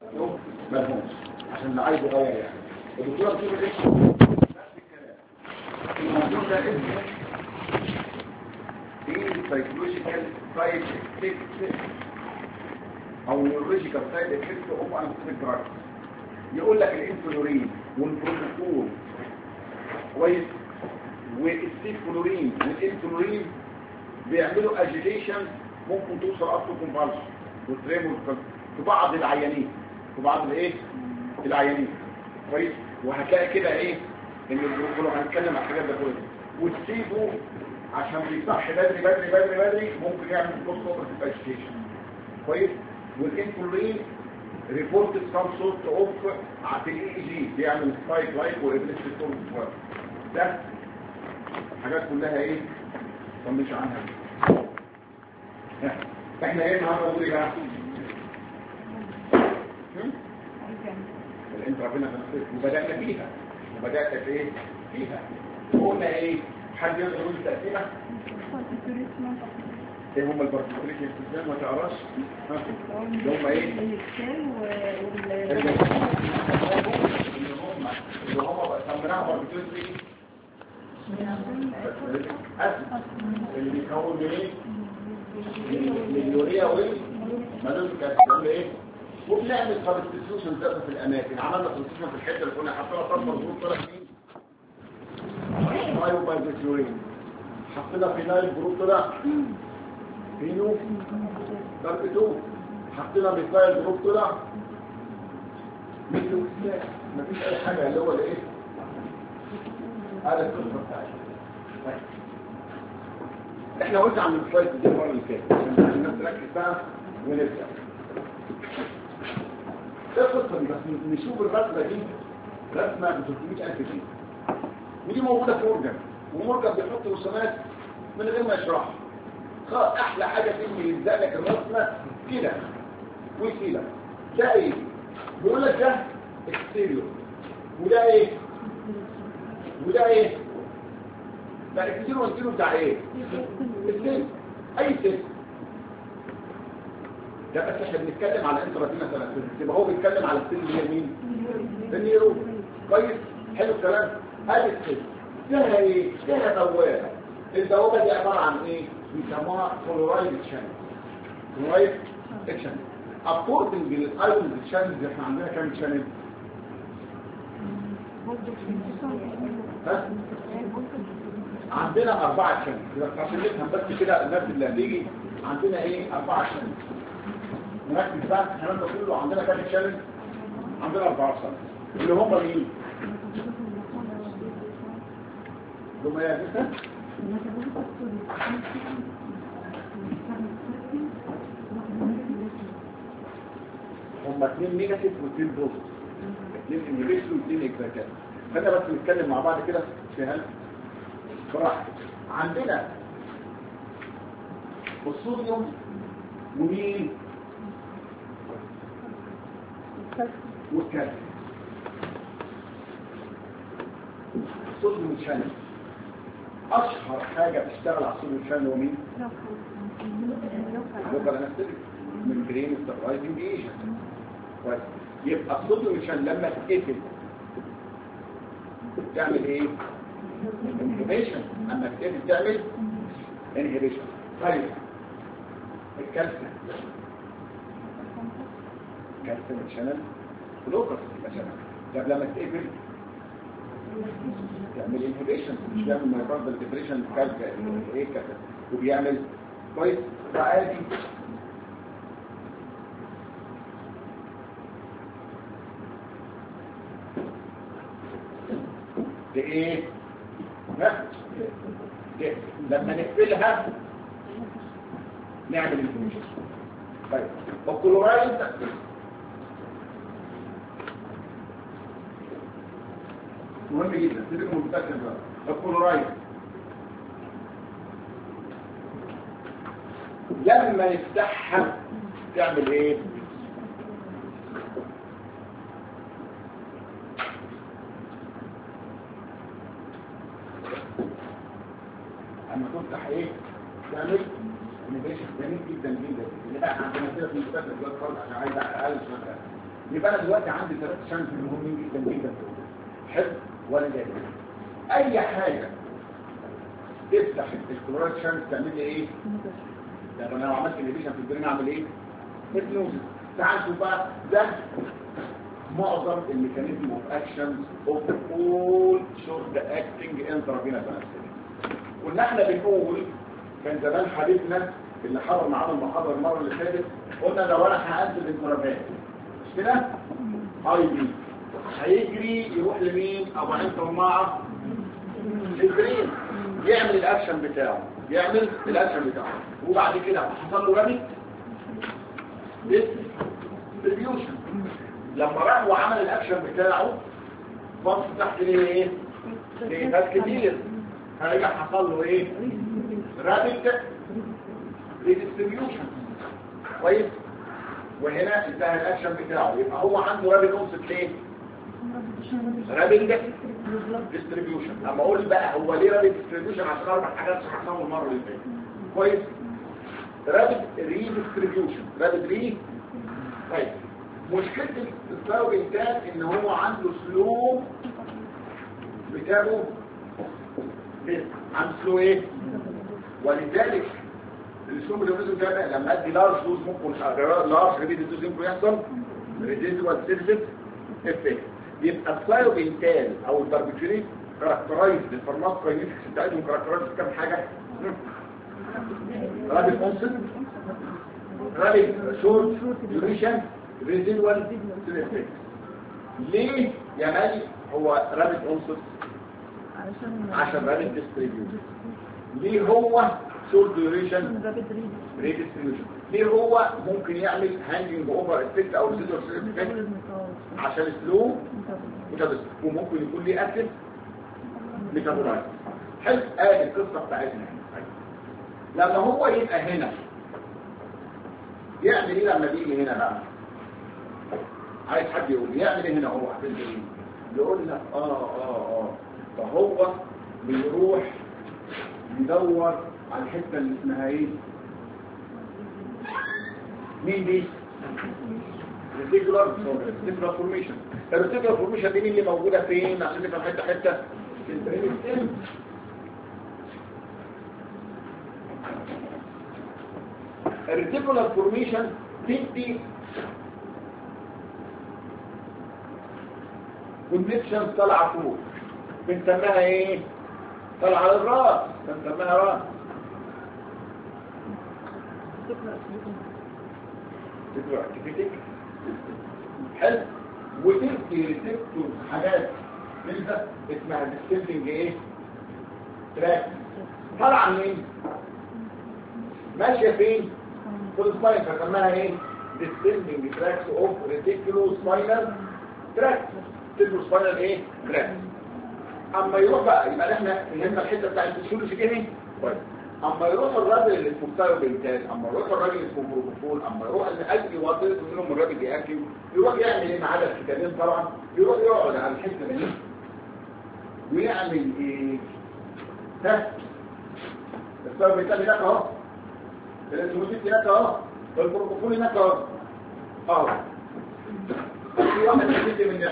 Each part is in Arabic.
ملهمش عشان اللي عايز يغير يعني. الدكتوره بتقول ايه؟ نفس الكلام. الموضوع ده اسمه ايه؟ سايكولوجيكال سايد افكت او نيورولوجيكال سايد افكت اوف انستيك دراجز. يقول لك الانسولين والبروتوكول كويس والسيفلورين والانسولين بيعملوا اجيتيشن ممكن توصل اصلا كونفالشن وتريمور في بعض العيانين، في بعض الايه العيانين كويس. وهتلاقي كده ايه ان البروتوكول هنتكلم على الحاجات ده كلها وتسيبه عشان بيصح بدري بدري بدري بدري ممكن يعمل بوست اوبرتيف اجيتيشن كويس. والانسولين ريبورت سام سورت اوف في الاي اي جي بيعمل سبايك لايك وابليستيك ده حاجات كلها ايه طنش عنها. احنا ايه النهارده نقول ايه بقى؟ الانترافينا وبدأنا فيها وبدأت في ايه فيها قلنا ايه حد يقدر يقول التقسيمه ايه هم البارتيكوليشن استثناء ما تعرفش هم ايه اللي هم سميناها بارتيكوليشن اللي بيكون من ايه من اليوريا والمالوز كالسيوم ايه وبنعمل سبستيتيوشن ده في الاماكن. عملنا سبستيتيوشن في الحته اللي كنا حاطينها صفر ظروف طلع مين مايوبايزيورين حطينا فينايل جروب طلع فينو ضرب 2 حطينا ميثايل جروب طلع ميثو مفيش اي حاجه اللي هو الايه هذا القصه بتاعتنا. احنا قلنا عن السلايد دي المره اللي فاتت عشان الناس تركز بقى ونبدا. ده قصه بس نشوف الرسمه دي رسمه ب 300,000 جنيه ودي موجوده في مورجان ومورجان بيحط رسومات من غير ما يشرحها. احلى حاجه فيه يلزق لك الرسمه كده ويسيبك. ده ايه؟ بيقول لك ده اكستيريور وده ايه؟ وده ايه؟ ده الاكستيريور والانتيريور بتاع ايه؟ السيل اي سيل ده بس احنا بنتكلم على انترافينا ثلاثه يبقى هو بيتكلم على السيل اللي هي مين؟ النيرو كويس حلو الكلام. ادي السيل فيها ايه؟ فيها بوابه. البوابه دي عباره عن ايه؟ بيسموها كلورايد شانل. كلورايد شانل اكوردنج للايونز شانلز احنا عندنا كام شانل؟ عندنا 4 شانل. عشان نفهم بس كده الناس اللي هتيجي عندنا ايه 4 شانل. نركز بقى الكلام ده كله. عندنا كام شانل؟ عندنا 4 شانل اللي هم مين؟ هم يا جثه هم 2 نيجاتيف و2 بوزيتيف 2 انهبيشن و2 اكزاكت. خلينا بس نتكلم مع بعض كده في هل براحه. عندنا الصوديوم ومين والكالسيوم. الصوديوم شانل اشهر حاجه بتشتغل على الصوديوم شانل هو مين؟ لوكال انستيك من برين ستابلايزنج ايجنت كويس. يبقى الصوديوم شانل لما تتقفل تعمل ايه؟ انهبيشن. اما تتقفل تعمل انهبيشن. طيب الكالسيوم شانل لوكال شانل طب لما تتقفل تعمل انهبيشن مش بيعمل مايكروبال ديبريشن كالسيوم ايه كده وبيعمل كويس. فعادي دي ايه ها دي لما نقفلها نعمل انهبيشن. طيب الكلورايد مهم جدا تبقى متاكد بقى. الكلورايد لما نفتحها تعمل ايه؟ اما تفتح ايه؟ تعمل انيبيشن جميل جدا جدا. اللي بقى عندنا كده في المستشفى دلوقتي خالص عشان عايز اقل شويه يبقى انا دلوقتي عندي 3 شانس مهمين جدا جدا. حلو ولا جاي؟ اي حاجه تفتح الكلورات شانس تعمل لي ايه؟ يعني انا لو عملت انهبيشن في البرين اعمل ايه؟ هيبنوزس. تعال شوف بقى ده معظم الميكانيزم اوف اكشنز اوف اول شورت اكتنج انترافينوس انستيزيا. كنا احنا بنقول كان زمان حبيبنا اللي حضر معانا المحاضره المره اللي فاتت قلنا لو انا هقدم الانترافات مش كده؟ اي بي هيجري يروح لمين؟ ابو عين طماعه للبرين يعمل الاكشن بتاعه وبعد كده حصل له رابط ديستريبيوشن. لما راح وعمل الاكشن بتاعه بص تحت ليه ليفات كتير هيرجع حصل له ايه؟ رابط ريديستريبيوشن. كويس. وهنا انتهى الاكشن بتاعه. يبقى هو عنده رابط اوفست ليه؟ رابط ديستريبيوشن. اما اقول بقى هو ليه رابط ديستريبيوشن؟ عشان 4 حاجات شرحناهم المره اللي فاتت. كويس. رابط ريديستريبيوشن طيب مشكله الثايرويدان ان هو عنده سلو بتاعه عنده سلو ايه؟ ولذلك السلوم الريديوز ده لما ادي لارج دوز ممكن لارج ريديوز ممكن يحصل ريديوال سيرفيس افكت. يبقى الثايرويدان او الباربيتوريت كاركترايز للفارماكوكاينيتكس بتاعتهم كاركترايز كام حاجه؟ رابط اونست رابط شورت ديوريشن ريزيدوال سيرفيس. ليه يا مالي هو رابط اونست؟ عشان رابط ديستريبيوشن. ليه هو شورت ديوريشن ريديستريبيوشن؟ ليه هو ممكن يعمل هانجنج اوفر افكت او ريزيدوال افكت؟ عشان سلو ميتابوليزم. وممكن يكون ليه اكتف ميتابولايت. حلو. القصه بتاعتنا لما هو يبقى هنا يعمل ايه لما بيجي هنا بقى؟ عايز حد يقول يعمل ايه هنا؟ هو يقول لك فهو بيروح يدور على الحته اللي اسمها ايه؟ مين دي؟ ريتيكولار فورميشن. الريتيكولار فورميشن دي مين اللي موجوده فين عشان نفهم حته في البرين ستيم؟ الريتيكولار فورميشن تدي كونكشن طالعه فوق بنسميها ايه؟ طالعه للراس بنسميها راس. ريتيكولار اكتيفيتي. حلو. وتدي ريسبتور حاجات لسه اسمها ديستنتنج ايه؟ تراك. طالعه منين؟ ماشيه فين؟ في السباين فسماها ايه؟ ديستنتنج تراكس اوف ريتيكولو سباينال تراكس. ريتيكولو سباينال ايه؟ تراكس. اما يروح بقى يبقى احنا فهمنا الحته بتاعت الفسيولوجي كده. طيب اما يروح الراجل اللي اسمه ثايرويدان، اما يروح الراجل اللي اسمه بروبوفول، اما يروح اي وظيفه منهم الراجل ياكل يروح يعمل ايه؟ معاه الكتابين طبعا يروح يقعد على الحته دي ويعمل ايه؟ ها الثايرويدان هناك اهو، الاسموتيك هناك اهو، البروبوفول هناك اهو في واحد يشد من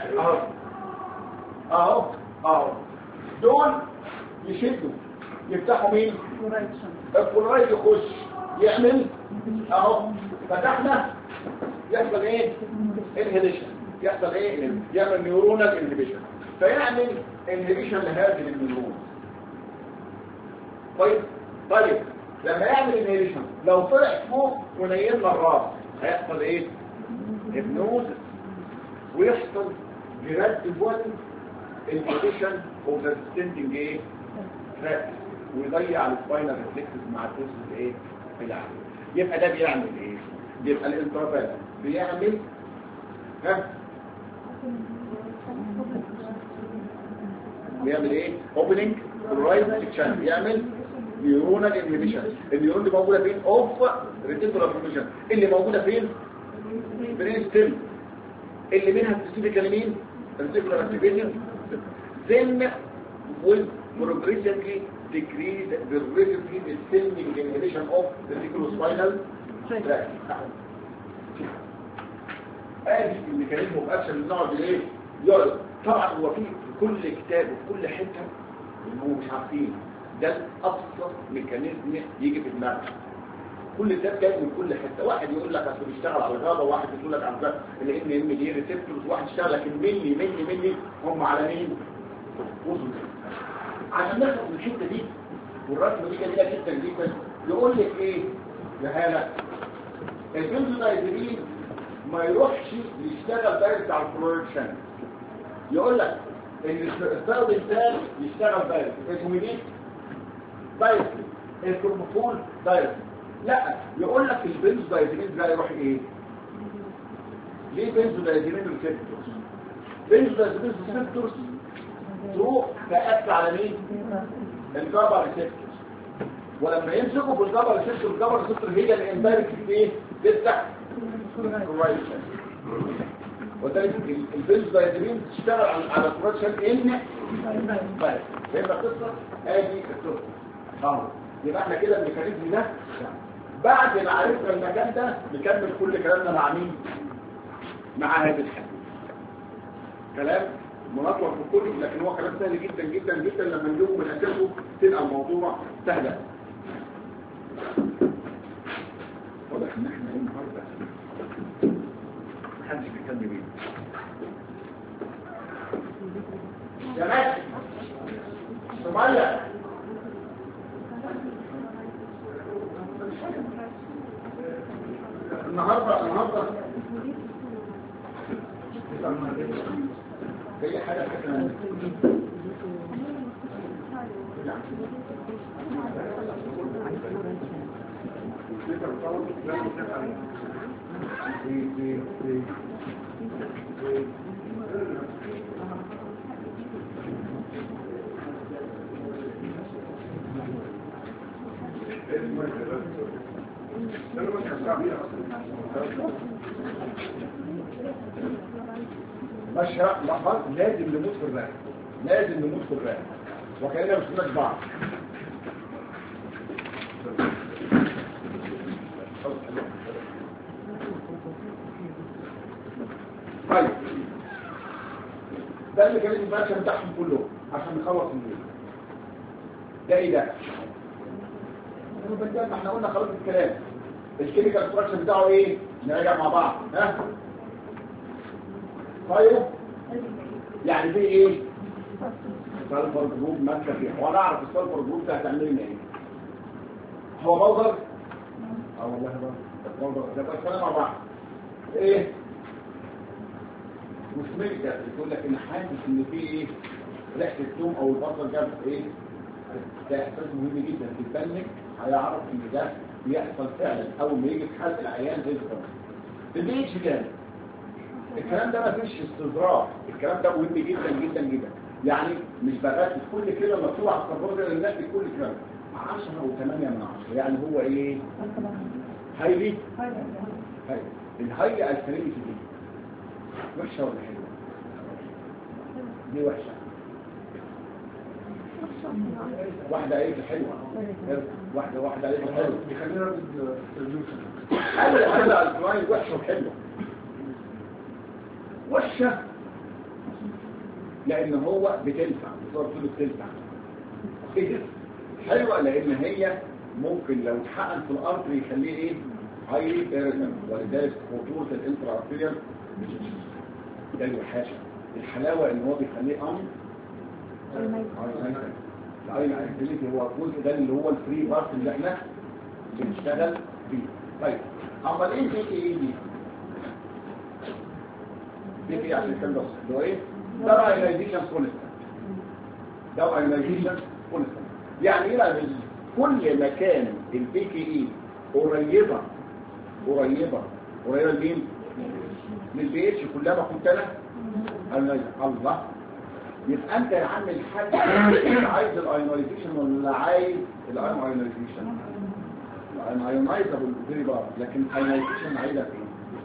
اهو دول يشدوا يفتحوا مين؟ الكلورايد يخش يعمل اهو فتحنا يحصل ايه؟ انهبيشن. يحصل ايه؟ يعمل نيورونال انهبيشن فيعمل انهبيشن لهذه النيورون. طيب لما يعمل انهبيشن لو طلع فوق ونيمنا الراس هيحصل ايه؟ هيبنوزس ويحصل جراديوال انهبيشن اوف ذا ديستنتنج ايه؟ تراك ويضيع السباينال ريفلكسز مع البروسيس ايه؟ العالي. يبقى ده بيعمل ايه؟ يبقى الانترافال بيعمل بيعمل ايه؟ اوبننج رايت سكشن. يعمل نيورونال انهبيشن. النيورون اللي موجوده فين؟ اوف ريتيكولار فورميشن. اللي موجوده فين؟ برين ستيم. اللي منها سبيسيفيكالي مين؟ ريتيكولار اكتيفيشن. then will progressively decrease the relatively descending inhibition of the reticulospinal tract. ادي الميكانيزم اوف اكشن اللي نقعد ايه يقعد. طبعا هو في كل كتاب وفي كل حته اللي هو مش عارفين ده ابسط ميكانيزم يجي في دماغك. كل كتاب جاي من كل حته، واحد يقول لك اصل بيشتغل على الغابه، واحد يقول لك على الان ام دي ريسبتورز، واحد يشتغل لكن مني هم على مين؟ وصل. عشان نخلص من الحته دي والرسمه دي جميله جدا جدا. يقول لك ايه يا هاله؟ البنزودايزيبين ما يروحش يشتغل دايركت على البرودكشن. يقول لك ان الستاندرد انسان يشتغل دايركت اسمه ايه؟ دايركت. الكروموفول دايركت. لا، يقول لك البنزودايزيبين ده يروح ايه؟ ليه بنزودايزيبين ريسبتورز؟ بنزودايزيبين ريسبتورز تروح تأكد على مين؟ الجابا ريسبتورز. ولما يمسكوا بالجابا ريسبتور، الجابا ريسبتور هي اللي اندايركت ايه؟ تفتح الكورايشن. وذلك البنزودايزيبين تشتغل على الكورايشن ان بس. يبقى قصه ادي القصه اهو. يبقى احنا كده الميكانيزم ده بعد ما عرفنا المكان ده نكمل كل كلامنا مع مين؟ مع هذا الحد. كلام منطلق في الكتب لكن هو كلام سهل جدا جدا جدا لما نجيبه من اساسه تلقى الموضوع سهلا. واضح ان احنا النهارده محدش بيهتم بيه. يا ماشي سمية النهارده هي حاجه حسنه. مشرق لحظ لازم نموت في الرأي، لازم نموت في الرأي وكأننا مش سمعت بعض. طيب ده اللي كان المباشر بتاعهم كله عشان نخلص الليل. ده ايه ده؟ ما احنا قلنا خلاص الكلام. الكيميكال ستراكشر بتاعه ايه؟ نراجع مع بعض. ها؟ طيب يعني في ايه؟ سلفر جروب ماسكه فيه. هو انا اعرف السلفر جروب ده هتعمل لنا ايه؟ هو موضر؟ والله ده موضر. ده بس كلام مع بعض. ايه؟ مش ملكه بتقول لك ان حاسس ان في ايه؟ ريحه الثوم او البصل جاب ايه؟ ده احساس مهم جدا. الفنك هيعرف ان ده بيحصل فعلا اول ما يجي في حالة العيان زي الكلام. البي اتش كام؟ الكلام ده ما فيش استظراف. الكلام ده مهم جدا جدا جدا. يعني مش بغاتي كل كلمه مكتوبه على السبوره ده للناس كل كلمه 10 و8 من 10. يعني هو ايه؟ هايلي هايلي. الهايلي الكلمه دي وحشه ولا حلوه؟ دي وحشه. واحدة قالت حلوة، واحدة قالت حلوة. يخلينا بالسوليوشن. هذا الكلاين وحشة وحلوة. وحشة لأن هو بتنفع، بصورة بتنفع. حلوة لأن هي ممكن لو اتحقن في الأرض يخليه إيه؟ هاي إيريتنت. ولذلك خطورة الانترا ارتيريال ده الوحاشة. الحلاوة إن هو بيخليه أمر العين اكتيفيتي هو الجزء ده اللي هو الفري بارت اللي احنا بنشتغل فيه. طيب امال ايه ايه دي عشان كده بس ده ايه؟ ده ايونايزيشن كونستانت. ده ايونايزيشن كونستانت. يعني ايه بقى؟ كل ما كان البي كي اي قريبه لمين؟ للبي اتش. كلما كنت انا الله. يبقى انت يا عم الحاج عايز الايونايزيشن ولا عايز الايونايزيشن؟ الايونايزابل فيري بار، لكن الايونايزيشن عايزها فين؟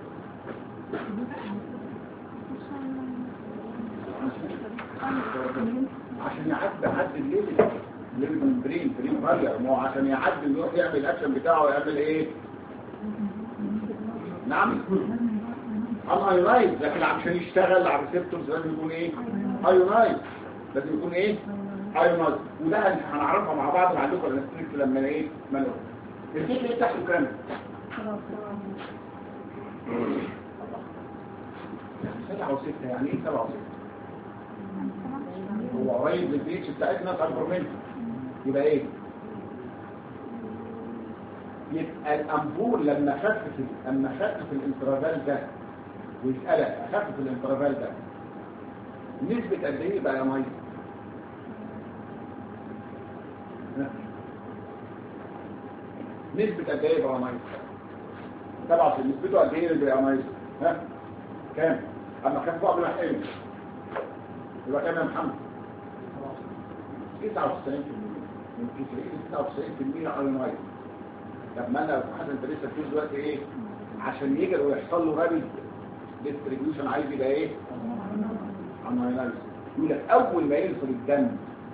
عشان يعدي الليل من برين بارير. ما هو عشان يعدي يروح يعمل الاكشن بتاعه ويعمل ايه؟ نعم ايونايز، لكن عشان يشتغل على الريسبتورز لازم يكون ايه؟ ايونايز، لازم يكون ايه؟ ايونايز. وده هنعرفها مع بعض مع اللوكال انستريكت لما ايه؟ ما نقول الكيك اللي بتاعته كام؟ 7 و6. يعني ايه 7 و6؟ هو قريب للبيتش بتاعتنا اكبر منه، يبقى ايه؟ يبقى الامبول لما خفف الانترفال ده ويسألك اخفف الانترفال ده نسبة قد ايه بقى يا مايك؟ نسبة قد ايه بقى يا مايك؟ طبعا نسبته قد ايه بقى يا مايك؟ ها؟ كام؟ اما خففه قبل ما احقنه يبقى كام يا محمد؟ 99% من 99% على المايك. لما انا حسن انت لسه بتقول دلوقتي ايه؟ عشان يجي ويحصل له رابيد ديستريبيوشن عايز يبقى ايه؟ انايلايز. يقول لك اول ما يوصل الدم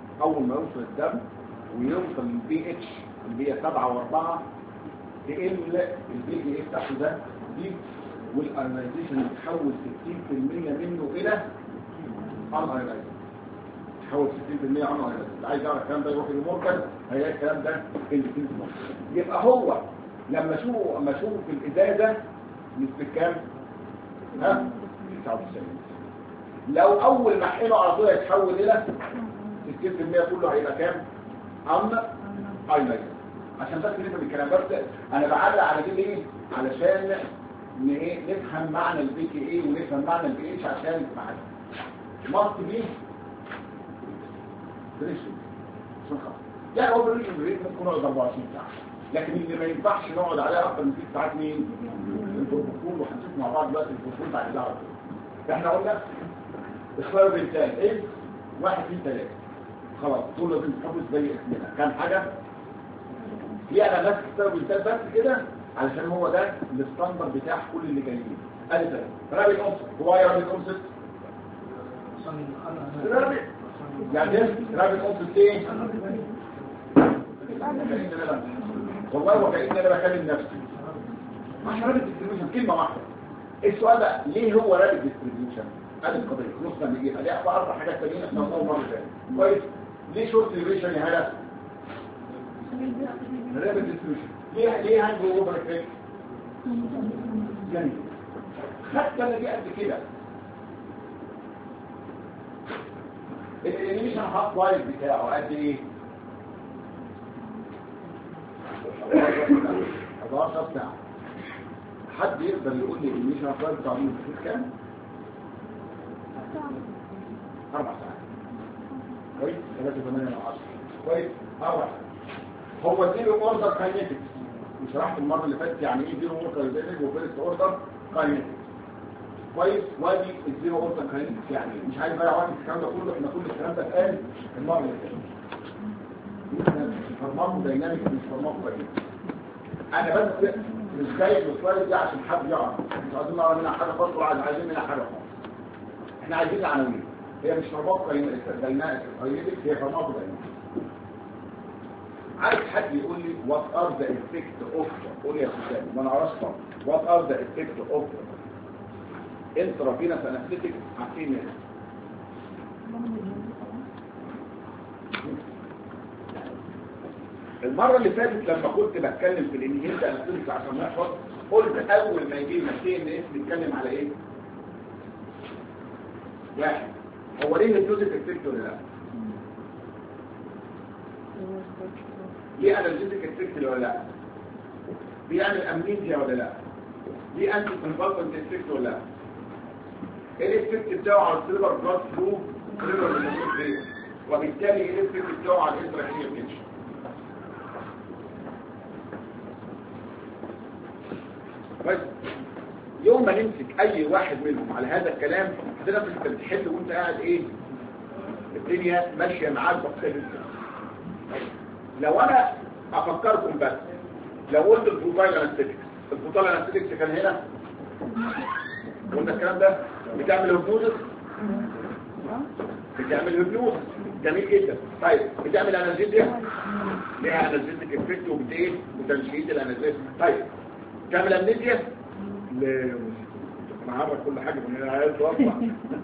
ويوصل للبي اتش اللي هي 7 و4 تقل البي جي اي بتاعته ده دي، والانايزيشن يتحول 60% منه الى انايلايز. تحول 60% انايلايز. اللي عايز يعرف الكلام ده يروح للمركز هيلاقي الكلام ده في الفيلم. يبقى هو لما اشوفه في الازازه نسبه كام؟ ها؟ 99. لو اول ما احقنه على طول هيتحول الى 60% كله هيبقى كام؟ ايلايز. عشان بس نفهم الكلام. بس انا بعلق على دي ليه؟ علشان نفهم معنى البي كي اي ونفهم معنى البي اتش عشان معانا مصر دي بريشن عشان خاطر يعني هو بريشن ممكن نقعد 24 ساعه، لكن اللي ما ينفعش نقعد عليها اكتر من 6 ساعات مين؟ البروبوكول. وهنشوف مع بعض دلوقتي البروبوكول بعد ده. احنا قلنا اختاروا بالتالي ايه؟ 1 2 3 خلاص دول لازم تحفظ زي اسمنا. كام حاجه؟ دي انا بس اختاروا بالتالي بس كده علشان هو ده الستاندرد بتاع كل اللي جايين. ادي ده رابط اومست. هو ايه رابط اومست؟ رابط يعني رابط اومست ايه؟ والله وكأن انا بكلم نفسي. مش رابط ديستريبيوشن كلمه واحده. السؤال بقى ليه هو رابط ديستريبيوشن؟ ادي القضيه نصنا بيجيبها. دي اربع حاجات ثانيه احنا اول مره ثانيه. كويس. ليه شورت ديوريشن يا هلا؟ رابط ديستريبيوشن. ليه عنده اوفر افكت؟ يعني حتى اللي قد كده الانيميشن هاف لايف بتاعه قد ايه؟ 11 ساعه. حد يقدر يقول لي الانيميشن هاف لايف بتاعه في كام؟ 4 ساعات. كويس. 3 8 10 كويس. 4 ساعات. هو اديله اوردر كاينيتكس وشرحت المره اللي فاتت يعني ايه زيرو اوردر كاينيتكس وفيرست اوردر كاينيتكس. كويس. وادي الزيرو اوردر كاينيتكس يعني مش عايز اضيع وقت في الكلام ده كله. احنا كل الكلام ده اتقال المره اللي فاتت. فارماكو داينامكس مش فارماكو كاينيتكس. انا بس مش جايب السلايد دي عشان حد يعرف. مش عايزين نعرف منها حاجه خالص ولا عايزين منها حاجه خالص. احنا عايزين العناوين. هي مش فارماكو داينامكس هي فارماكو داينامكس. عايز حد يقول لي what are the effect of قول يا سوسان ما نعرفش طبعا what are the effect of intravenous anesthetic عارفين ايه؟ المره اللي فاتت لما كنت بتكلم في الانهيلد انستيك عشان نحفظ قلت اول ما يجي لنا سي ان اس نتكلم على ايه؟ واحد هو ليه الدوز افكت ولا لا؟ ليه انالجيتك افكت ولا لا؟ بيعمل امنيزيا ولا لا؟ ليه انتي كونفالسنت افكت ولا لا؟ ايه الافكت بتاعه على السيلفر بلاد فلو وبالتالي ايه الافكت بتاعه على الانتراكتيف كيتش؟ بس يوم ما نمسك اي واحد منهم على هذا الكلام هتلاقي نفسك بتحل وانت قاعد ايه الدنيا ماشيه معاك بخير. لو انا افكركم بس لو قلت البروفايل انستيكس البروفايل انستيكس كان هنا قلنا الكلام ده بتعمل هيبنوزس جميل جدا. طيب بتعمل انالجيزيا ليها انالجيزيك افكت وبتايه وتنشيط الانالجيزيا. طيب تعمل امنيزيا انا هعرف كل حاجه من العيال توقع.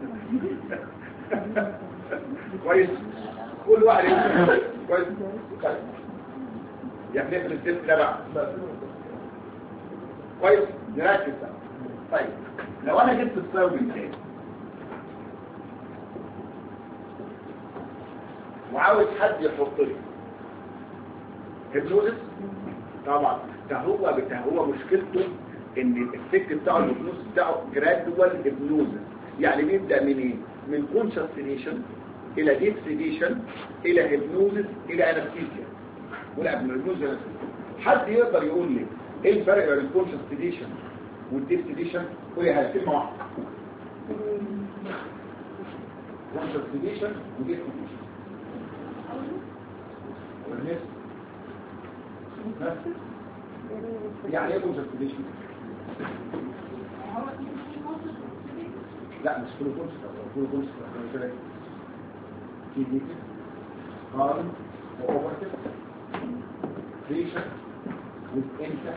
كويس. كل واحد يمشي. كويس. طيب يعني نقفل الست ده بقى. كويس. نركز بقى. طيب لو انا جبت الصاوي بالتالي وعاوز حد يحط لي هيبنوزس، طبعا ده هو مشكلته ان الافكت بتاعه الهيبنوز بتاعه جرادوال هيبنوزس. يعني بيبدا من ايه؟ من كونشس سيديشن الى ديب سيديشن الى هيبنوزس الى انستيزيا ولا هيبنوزس. حد يقدر يقول لي ايه الفرق بين الكونشس سيديشن والديب سيديشن؟ قولي على كلمه واحده. كونشس سيديشن وديب سيديشن. يعني ايه كونشس سيديشن؟ لا مش كل كونشس كده في دي قارن واوفرتيف سيديشن وانت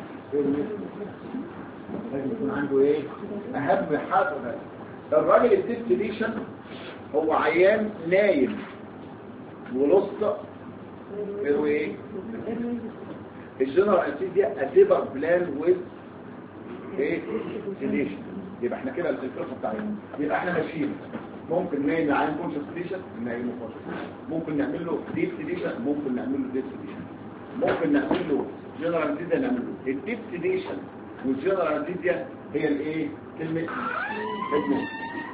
لازم يكون عنده ايه؟ اهم حاجه الراجل الديب سيديشن هو عيان نايم ولسه غيره ايه؟ الجنرال انستيزيا اديبر بلان ويز ايه؟ سيديشن. يبقى احنا كده القصه بتاعتنا يبقى احنا ماشيين. ممكن نعمل عين كونشس سيديشن نعمله كونشس، ممكن نعمل له ديب سيديشن، ممكن نعمل له ديب سيديشن، ممكن نعمل له جنرال انستيزيا. نعمل له الديب سيديشن والجنرال انستيزيا هي الايه؟ كلمه هيبنوز.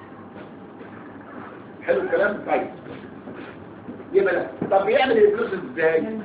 حلو الكلام. طيب يبقى لا. طب بيعمل الهيبنوز ازاي؟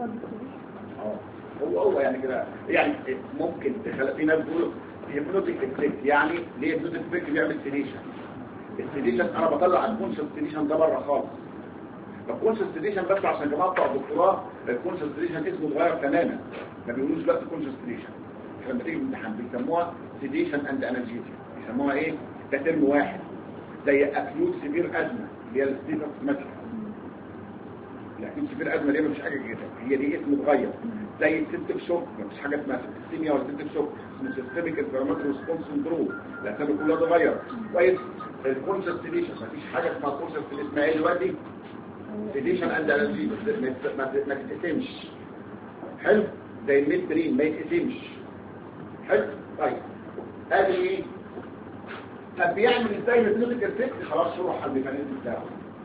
هو يعني كده. يعني ممكن تخلق في ناس بيقولوا هيبنوتيك افكت. يعني ليه هيبنوتيك افكت؟ بيعمل سيديشن. السيديشن انا بطلع الكونشس سيديشن ده بره خالص. الكونشس سيديشن بس عشان جماعه بتوع الدكتوراه الكونشس سيديشن اسمه اتغير تماما، ما بيقولوش بس كونشس سيديشن. لما تيجي الامتحان بيسموها سيديشن اند انالجيزيا، بيسموها ايه؟ ده ترم واحد. زي اكيوت سيفير ازمه اللي هي الستيفن ماتش. الاكيوت سيفير ازمه دي مفيش حاجه كده، هي دي اسم اتغير. زي السيستم شوك، مفيش حاجه اسمها سيستميا ولا سيستم شوك، اسمه سيستميك انفلاماتوري ريسبونس سندروم. الاسامي كلها اتغيرت. كويس. الكونشس سيديشن مفيش حاجه اسمها كونشس سيديشن. اسمها ايه دلوقتي؟ سيديشن اند انالجي. ما تتقسمش. حلو. زي الميدرين ما يتقسمش. حلو. طيب ادي ايه؟ طب بيعمل ازاي الهيبنوتيك افكت؟ خلاص شروح على الميكانيزم بتاعه.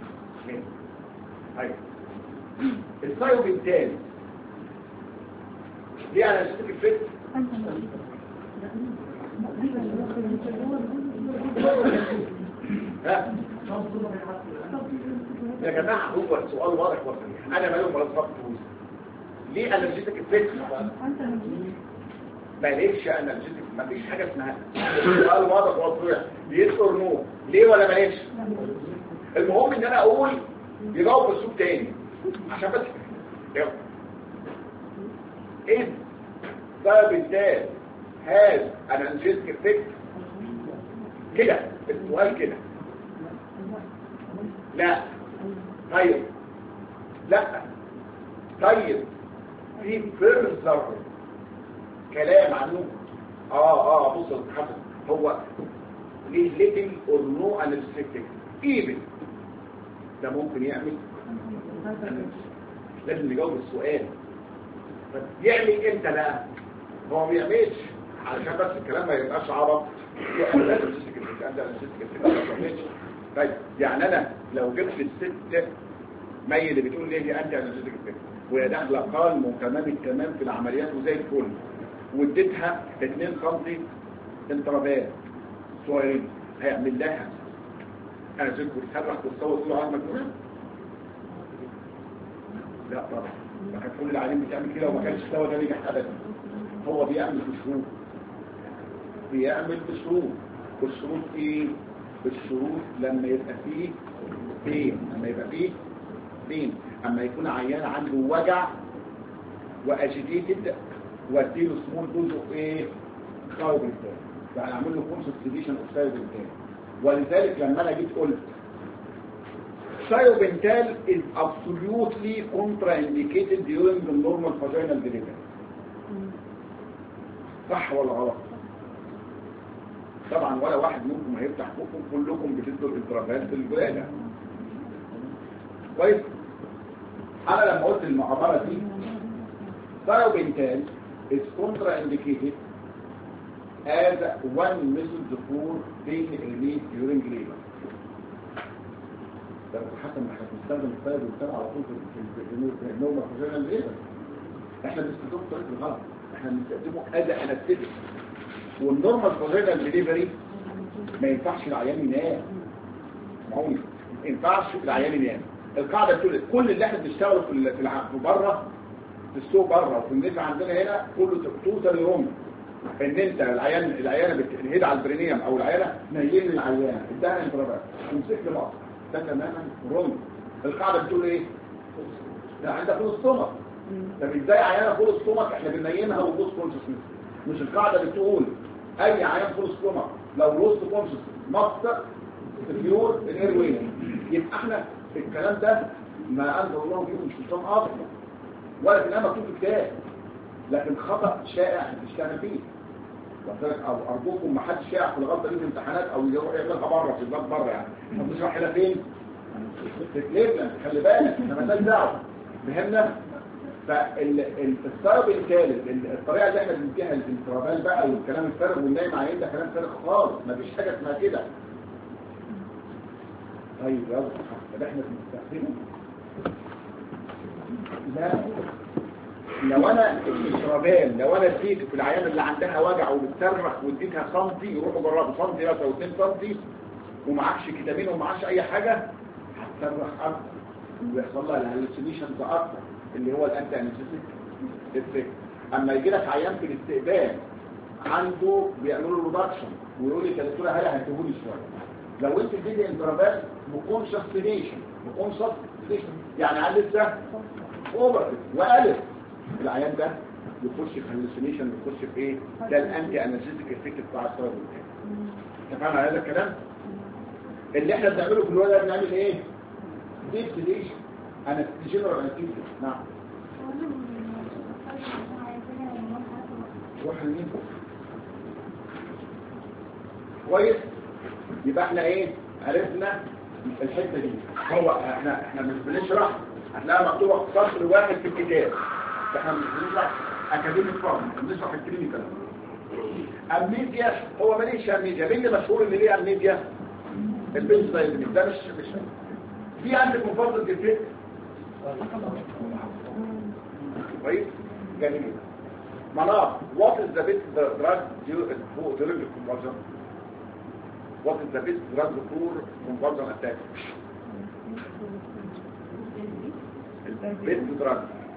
ايوه السايوبنتال ليه على الهيبنوتيك افكت؟ ها يا جماعه هو السؤال واضح وصريح. انا مالهم ولا ضبط ليه انرجيتك افكت؟ مالكش انرجيتك. مفيش حاجه اسمها السؤال واضح وصريح. يس اور نو. ليه ولا مالكش؟ المهم ان انا اقول يجاوب باسلوب تاني عشان بس يلا. ايه سايوبنتال هاز انرجيتك افكت؟ كده السؤال كده. لا. طيب لا. طيب في فيرزر كلام عنه. بص حسن هو ليه ليتل اور نو انرجيتك ايفن ده ممكن يعمل. لازم نجاوب السؤال. يعمل امتى بقى؟ هو ما بيعملش علشان بس الكلام ما يبقاش عبط. طيب يعني انا لو جبت الست مي اللي بتقول ليه دي انت انرجيتك افكت وهي داخله قالم وتمام التمام في العمليات وزي الفل واديتها 2 سم انترابات صغيرين، هيعمل لها انرجيتك وتصرخ وتصوت تقول له مجنونه؟ لا طبعا. ما كانت كل العيانين بتعمل كده وما كانش الدواء ده نجح ابدا. هو بيعمل بشروط. بيعمل بشروط. والشروط ايه؟ بالشروط لما يبقى فيه بين. لما يبقى فيه بين. اما يكون عيان عنده وجع واجيتيتد واديله سمول دوز اوف ايه؟ سايوبنتال. يعني اعمل له كونشس سيديشن اوف سايوبنتال. ولذلك لما انا جيت قلت Thiopental is absolutely contraindicated during the normal vaginal delivery. صح ولا غلط؟ طبعا ولا واحد منكم هيفتح بقكم، كلكم بتدوا الانترافال في الولاده. كويس. انا لما قلت المعبره دي ثايروبنتال is contraindicated as one method for pain relief during labor. ده حتى ما احنا بنستخدم الثايروبنتال على طول في النورمال فاجينال ليبر. احنا بنستخدمه بطريقه الغلط، احنا بنستخدمه as انستيك. والنورمال فاجينال ديليفري ما ينفعش العيان ينام. معوني ما ينفعش العيان ينام. القاعده بتقول كل اللي احنا بنشتغله في بره في السوق بره وفي النساء عندنا هنا كله توتال رونج. ان انت العيانه بتهد على البرينيوم او العيانه نايلين العيانه اداها انترافال تمسك له مقص، ده تماما رونج. القاعده بتقول ايه؟ لا عندك فول ستومك. طب ازاي عيانه فول ستومك احنا بننيمها وبوست كونشسنس؟ مش القاعده بتقول اي عيان فول ستومك لو لوست كونشسنس مقص سكيور الاير واي. يبقى احنا الكلام ده ما انزل الله فيه مش سلطان اصلا ولا كلام مكتوب في كتاب، لكن خطا شائع بتشتغل فيه. او ارجوكم ما حدش يعرف الغلطه دي في الامتحانات او يروح يعملها بره في الباب بره. يعني احنا بنشرح هنا فين؟ في كليفلاند. خلي بالك احنا مالناش دعوه. فهمنا؟ فالثايروبنتال الطريقه اللي احنا بنديها الانترافال بقى والكلام الفارغ والنايم عليه ده كلام فارغ خالص، مفيش حاجه اسمها كده. طيب يلا طب احنا بنستخدمه لا لو انا الانترافال لو انا اديت في العيان اللي عندها وجع وبتصرخ واديتها سنتي يروحوا جربوا سنتي بس او 2 سنتي ومعكش كتابين ومعكش اي حاجه هتصرخ اكتر ويحصل لها الهلوسينيشنز اكتر اللي هو الانتي انستيك افكت. اما يجي لك عيان في الاستقبال عنده بيعملوا له ريدكشن ويقول لي يا دكتوره هلا هتهولي شويه. لو انت اديتي انترافال بكونشس سيديشن يعني عاد لسه اوفر والف العيان ده يخش في هلوسينيشن يخش في ايه؟ ده الانتي انستيك افكت بتاع الثايرويد. اتفقنا على هذا الكلام؟ اللي احنا بنعمله في الولاده بنعمل ايه؟ ديب سيديشن انا جنرال انستيزيا. نعم روح لمين كويس. يبقى احنا ايه عرفنا الحته دي. هو احنا مش بنشرح هتلاقيها مكتوبه في سطر واحد في الكتاب. احنا مش بنشرح اكاديميك فورم، بنشرح الكلينيكال. امنيديا هو ماليش امنيديا. مين اللي مشهور ان ليه امنيديا؟ البنسلايزمين. ده مش في عندك مفضل جديد كويس جميل. مناط what is the best drug for during convulsion? What is the best drug for convulsion attack? best drug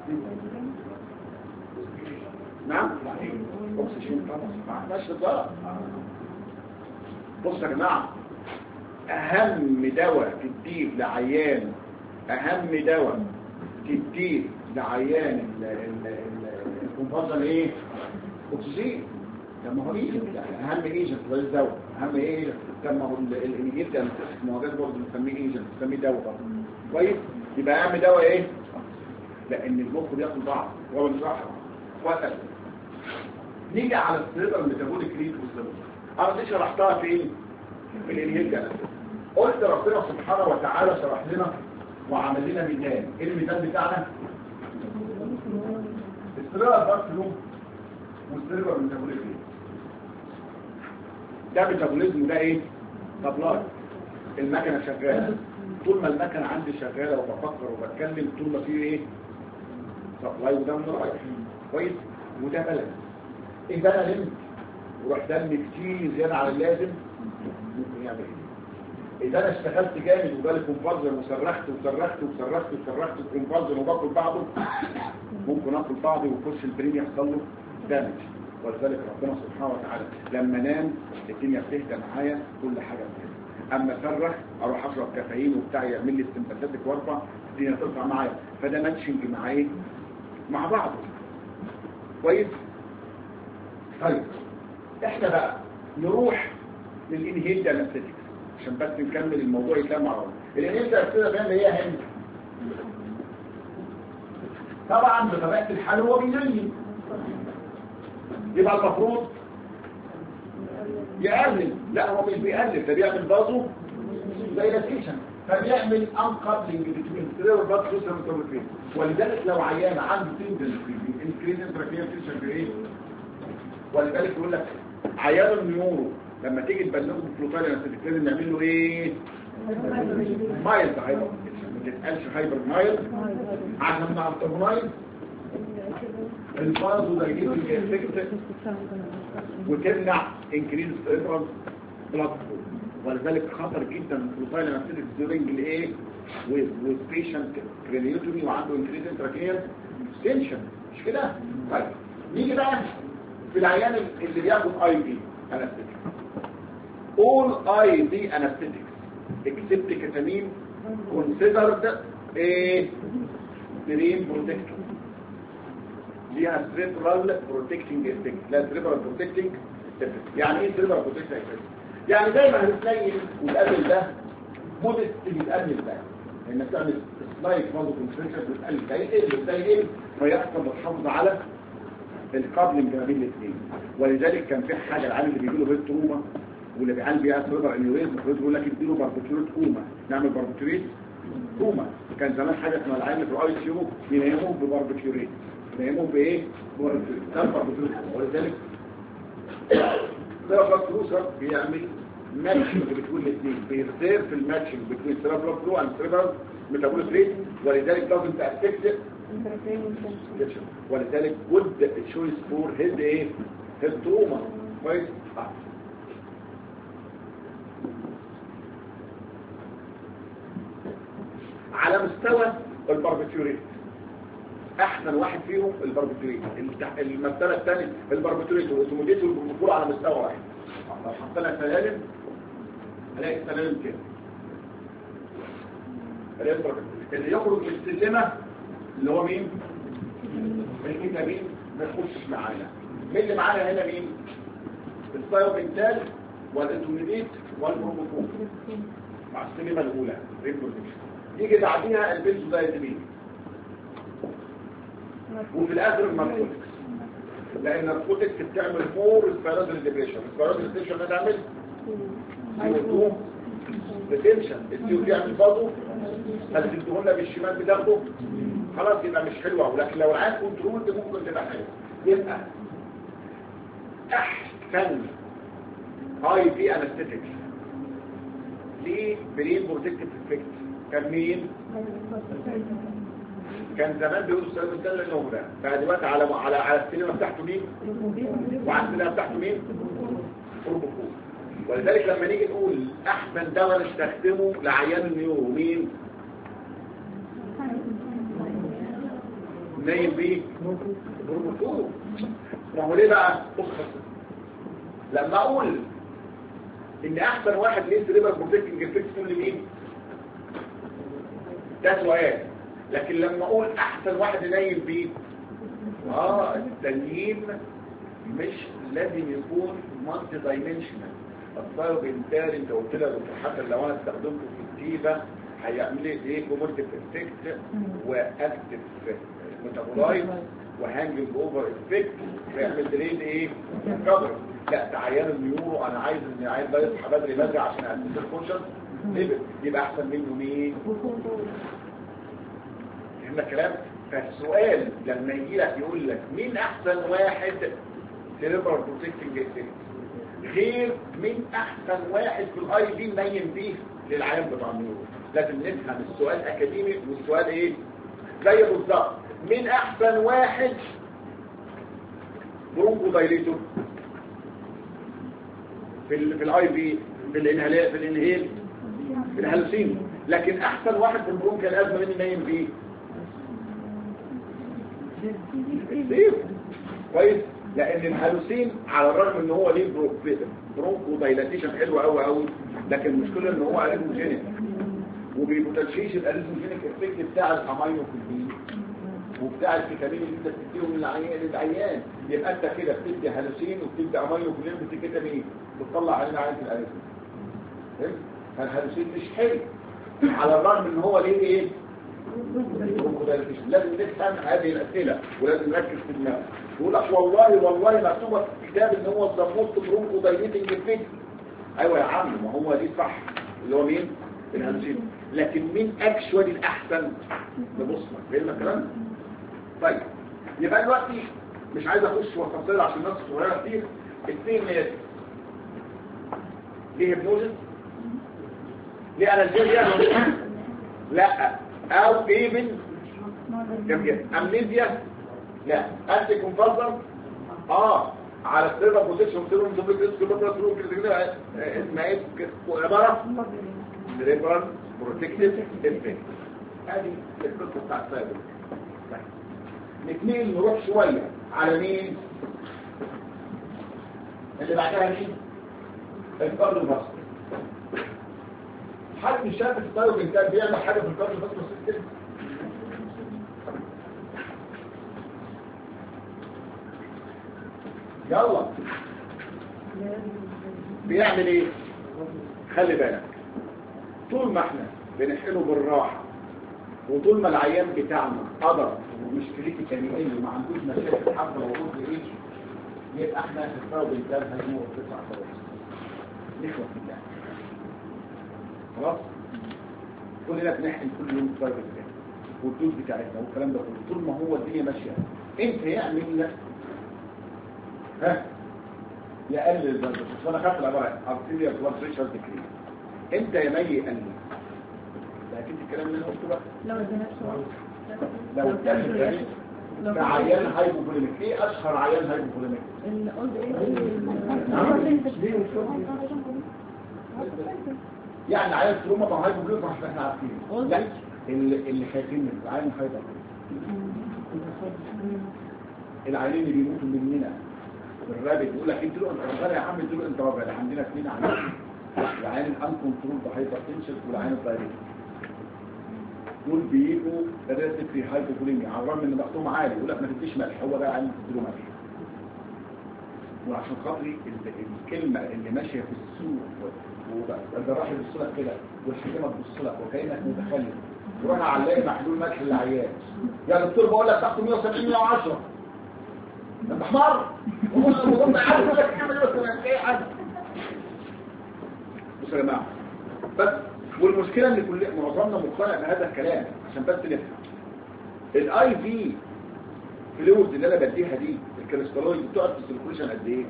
نعم اكسجين طبعا ماشي الضرر. بص يا جماعه اهم دواء تديه لعيان الكونفرجن ايه؟ اكسجين. لما هو ايجنت اهم ايجنت ده الدواء اهم ايه؟ لما هو الانجيت المعدات برضه بنسميه ايجنت بنسميه دواء برضه كويس. يبقى اهم دواء ايه؟ لان المخ بياخد بعض هو مش راح وقت. نيجي على السيرفر الميتابوليك ريت والزمن. انا دي شرحتها فين؟ في الانهيل. قلت ربنا سبحانه وتعالى شرح لنا وعمل لنا ميزان. ايه الميزان بتاعنا؟ السيرفر بارسلو والسيرفر الميتابوليك ريت. ده ميتابوليزم ده ايه؟ سبلاي. المكنه شغاله. طول ما المكنه عندي شغاله وبفكر وبتكلم طول ما في ايه؟ سبلاي وده من رايح كويس وده بلد. اذا انا لمت وروح دم كتير زياده على اللازم ممكن يعمل ايه؟ اذا انا اشتغلت جامد وجالي كونفالجن وصرخت كونفالجن وباكل بعضه ممكن اكل بعضه ويخش البرين يحصل له دامج. ولذلك ربنا سبحانه وتعالى لما نام الدنيا بتهدى معايا كل حاجه بتهدى. اما صرخ اروح اشرب كافيين وبتاع يعمل لي السمباثيك وارفع الدنيا ترفع معايا. فده ماتشنج مع ايه؟ مع بعضه كويس. طيب احنا بقى نروح للانهيل انستيكس عشان بس نكمل الموضوع يتم مع بعض. الانهيل انستيكس ده اللي هي هند طبعا بطبيعه الحال هو بينيم. يبقى المفروض يقلل لا هو مش بيقلب، ده بيعمل بازو دايلاتيشن، فبيعمل انكابلنج بين سيريبرال بلاد فلو سيريبرال. ولذلك لو عيان عنده تندنسي انكريز انتراكرينيال تنشن في ايه، ولذلك يقول لك عيان النيورو لما تيجي تبلغه بفلوتايل انستيك لازم نعمل له ايه؟ مايلد هايبر، ما تتقالش هايبر مايلد عشان مع التمرايل الفازو دايليتنج افكت وتمنع انكريز سيريبرال بلاد فلو. ولذلك خطر جدا الفلوتايل انستيك ديورنج الايه والبيشنت كرينيوتومي وعنده انكريز انتراكرينيال تنشن، مش كده؟ طيب نيجي بقى في العيان اللي بياخد اي بي انستيك. all IV anesthetics except ketamine considered a brain protector. ليها cerebral protecting effect. لا cerebral protecting effect. يعني ايه cerebral protecting effect؟ يعني دايما هتلاقي وتقلل ده مودست بتقلل ده، لانك تعمل سلايد برضه كونسنتريشن بتقلل ده يقل ده يقل فيحصل محافظه على الكابلنج ما بين الاثنين. ولذلك كان في حاجه العالم اللي بيجي له بيت تروما واللي بيعالج بيها سيربر انيوريزم المفروض يقول لك اديله باربيتوريت كوما، نعمل باربيتوريت كوما. كان زمان حاجه اسمها العالم في الاي سي يو يناموا بباربيتوريت، يناموا بايه؟ باربيتوريت. ولذلك سيربر فلوسر بيعمل ماتشنج بين الاثنين، بيرسيرف الماتشنج بين سيربر فلو اند سيربر ميتابوليك ريت. ولذلك لازم تأكد ولذلك جود تشويس فور هيد ايه؟ هيد تروما. كويس. على مستوى الباربيتوريت احسن واحد فيهم الباربيتوريت. المساله الثانيه الباربيتوريت والاوتوموديت والبروتوكول على مستوى واحد. لو حطينا سلالم هلاقي السلالم كده اللي يخرج من السلمه اللي هو مين؟ الكتابين ما يخشش معانا. مين اللي معانا هنا؟ مين؟ السايوبنتال والاوتوموديت والبروتوكول مع السلمه الاولى ريبروتكشن. يجي بعديها البنزودايزيبين وفي الاخر الناركوتكس، لان الناركوتكس بتعمل مور سبيرادل ديبريشن. السبيرادل ديبريشن بتعمل CO2 ريتنشن، السيو بيعمل برضه هتديه لنا بالشمال بتاخده خلاص يبقى مش حلوه. ولكن لو العين كنترول دي ممكن تبقى حلوه. يبقى احسن اي بي انستيتكس ليه برين بروتكتيف افكت كان مين؟ كان زمان بيقولوا السلام الدل انه ده، بقى دلوقتي على السينما بتاعته مين؟ وعلى السينما بتاعته مين؟ بروبوكول. ولذلك لما نيجي نقول احسن دواء نستخدمه لعيان النيورو مين؟ نايم بيه بروبوكول. ما هو ليه بقى؟ بص لما اقول ان احسن واحد ليه سيريبرال بروتكتنج افكت تقول لي مين؟ ده سؤال. لكن لما اقول احسن واحد نايم بيه التنييم مش لازم يكون مالتي دايمنشنال. الصاير بالتالي انت قلت لها حتى لو انا استخدمته في التيبه هيعمل لي ايه؟ كومورتيف افكت واكتف ميتابولايت وهانجنج اوفر افكت ويعمل درين ايه؟ كفر. لا تعيان النيورو انا عايز ان العيان ده يصحى بدري عشان اسس الفانكشن يبقى احسن منه مين؟ فهمنا الكلام؟ فالسؤال لما يجي لك يقول لك مين احسن واحد سيريبرال بروتكتنج افكت غير مين احسن واحد في الاي بي نايم بيه للعيان بتاع النيورو، لازم نفهم السؤال اكاديمي والسؤال ايه؟ زي بالظبط مين احسن واحد برونكو دايليتور في الاي بي في الانهيل في الهلوسين. لكن احسن واحد في البرونكال ازمه مين نايم بيه؟ السيف. كويس. لان الهلوسين على الرغم ان هو ليه برونكو دايلاتيشن حلو قوي لكن المشكله ان هو اريثموجينيك وبيبوتنشيش الاريثموجينيك افكت بتاع الامينوفيلين وبتاع الفيتامين اللي انت بتديهم للعيان. يبقى انت كده بتدي هلوسين وبتدي امينوفيلين بتدي مين؟ بتطلع علينا عين في الاريثموجين. فهمت؟ فالهلوسين مش حلو على الرغم ان هو ليه ايه؟ لازم نفهم هذه الاسئله ولازم نركز في دماغنا. يقول لك والله مكتوبه في الكتاب ان هو الضموت برونكو دايليتنج افكت ايوه يا عم، ما هو دي صح اللي هو مين الهالوسين، لكن مين اكشوالي الاحسن نبص فين الكلام. طيب يبقى دلوقتي مش عايز اخش في تفاصيل عشان الناس صغيره كتير. التيم ليه هيبنوزس، ليه انالجيزيا، لا، او ايفن امنيزيا، لا، انتي كونفالسنت، على السيرفر بوزيشن وسيرفر مزوبيك ريسك بطرة سلوك كده اسمها ايه عبارة سيريبرال بروتكتيف افكت. ادي القصه بتاعت السايبر. الاثنين نروح شويه على مين اللي بعدها، مين الكارديو فاسكولار. حد شاف السايبر انت بيعمل حاجه في الكارديو فاسكولار سيستم؟ يلا بيعمل ايه؟ خلي بالك، طول ما احنا بنحقنه بالراحه وطول ما العيان بتاعنا قدر ومش كريتيكال يقل وما عندوش مشاكل حتى لو وصل ايه، يبقى احنا هنستوعب الانتاج هيموت 9 خلاص نخلص من ده خلاص. كلنا بنحقن كل يوم السايبر بتاعنا والدوز بتاعتنا والكلام ده كله، طول ما هو الدنيا ماشيه انت يعمل لك يقلل الضغط. وانا خدت العباره ارتيريال بلاد بريشر ديكريز، انت يا مي يقلل ده اكيد الكلام اللي انا قلته بقى. لو ادينا لو ادينا عيان هايبوفوليميك، ايه اشهر عيان هايبوفوليميك؟ يعني عيان تروما مع هايبوفوليميك احنا عارفين، لا اللي خايفين من العيان هايبوفوليميك، العيانين اللي بيموتوا مننا الرابط يقول لك انت له انت غير يا عم، انت له انت رابط. عندنا اثنين عيانين، العيان الان كنترول بهايبرتنشن والعيان الدايركت، دول بيجوا ريلاتيف في هايبوفوليميا على الرغم ان ضغطهم عالي، يقول لك ما تديش ملح، هو ده عيان تديله ملح. وعشان خاطري الكلمه اللي ماشيه في السوق والجراح يبص لك كده والحكيمه تبص لك وكانك متخلف، تروح على محلول ملح للعيان، يا دكتور بقول لك ضغطه 170 110 انت حمار وضم عارف لك كده بس ايه حاجه. بصوا يا جماعه بس، والمشكله ان كل معظمنا مقتنع بهذا الكلام عشان بس نفهم. الاي في فلويد اللي انا بديها دي الكريستالويد بتقعد في السيركوليشن قد ايه؟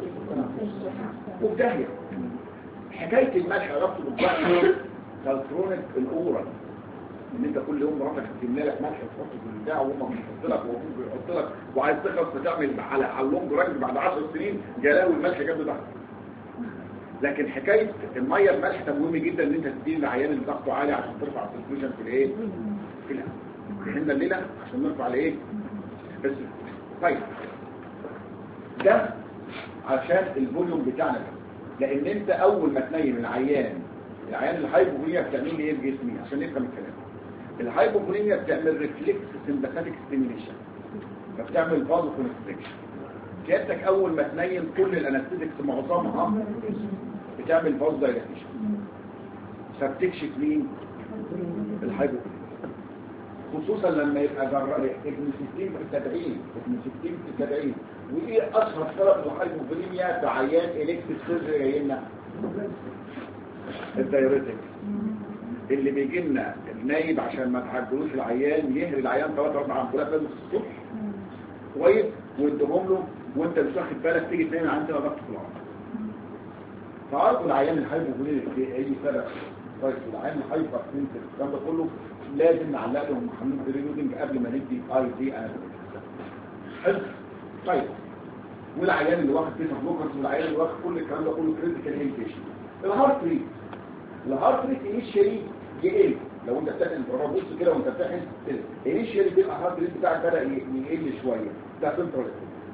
وبدايه حكايه الملح عرفته بالضبط كالترونيك الاورال، ان انت كل يوم مراتك تملى لك ملح وتحطه في البتاع وامك بتحط لك وابوك بيحط لك وعايز تخلص فتعمل على اللونج رانج بعد 10 سنين جلاوي الملح جنب تحت. لكن حكايه الميه الملح ده مهم جدا ان انت تديه للعيان اللي ضغطه عالي عشان ترفع السيركيوليشن في الايه؟ في القلب. احنا الليله عشان نرفع الايه؟ بس طيب ده عشان الفوليوم بتاعنا، لان انت اول ما تنيم العيان الهايبوفوليميا بتعمل ايه في جسمي عشان نفهم الكلام. الهايبوفوليميا بتعمل ريفلكس سمباثيك ستيميليشن، فبتعمل فازو كونستريكشن. سيادتك اول ما تنيم كل الانستيزكس معظمها بتعمل فاز دايلاتيشن، فبتكشف مين؟ الهايبوفوليميا، خصوصا لما يبقى ابن 60 في 70 وايه اشهر سبب الهايبوفوليميا في عيان الكتريك سيرجري جاي لنا؟ الدايوريتك اللي بيجي لنا النايب عشان ما تعجلوش العيان، يهري العيان 3-4 امبولات لازم الصبح كويس ويديهم له وانت مش واخد بالك، تيجي تنام عندك ضغط في العمر. فعرضوا العيان الهايبوفوليميا اي سبب كويس، والعيان الهايبر سنسيتيف الكلام ده كله لازم نعلق لهم محمول بريودنج قبل ما ندي اي دي حلو. طيب والعيان اللي واخد بيتا بلوكرز والعيان اللي واخد كل الكلام ده كله كريتيكال هيلث. الهارت ريت انيشيالي يقل لو انت بتحقن بص كده وانت بتحقن انيشيالي بيبقى الهارت ريت بتاعك بدا يقل شويه، ده سنترال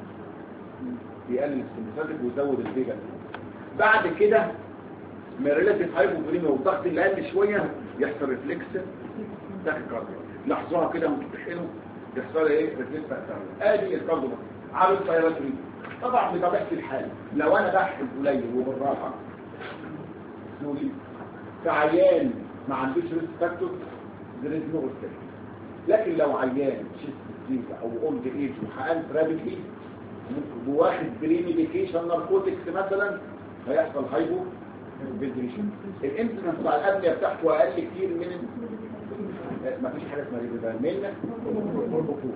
يقلل السمباثيك ويزود الفيجا. بعد كده ريلاتيف هايبوفوليميا والضغط اللي قل شويه يحصل ريفلكس تاكيكارديا، لاحظوها كده وانتوا بتحقنوا يحصل ايه؟ ريفلكس تاكيكارديا. ادي الكارديو عامل سيراتري. طبعا بطبيعه الحال لو انا بحقن قليل وبالراحه سوري كعيان ما عندوش ريسك فاكتور زي نو ريسك، لكن لو عيان شيست ديزيز او اولد ايج وحقنت رابيدلي واخد بري ميديكيشن ناركوتكس مثلا هيحصل هايبو فنتريشن. الانسنس بتاع الابنيه بتاعته اقل كتير من مفيش حاجه اسمها ريفيربال من البروبوكول.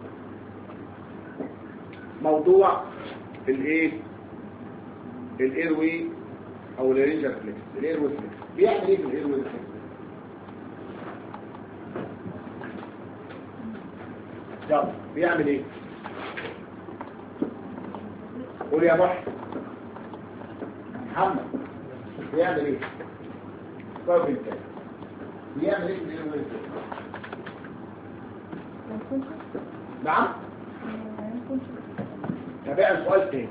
موضوع الايه الايروي او الرينجر فليكس. الايروي فليكس بيعمل ايه في الايروي فليكس؟ يلا بيعمل ايه؟ قول يا محمد بيعمل ايه؟ طيب انت بيعمل ايه في الايروي فليكس؟ نعم؟ تابع سؤال تاني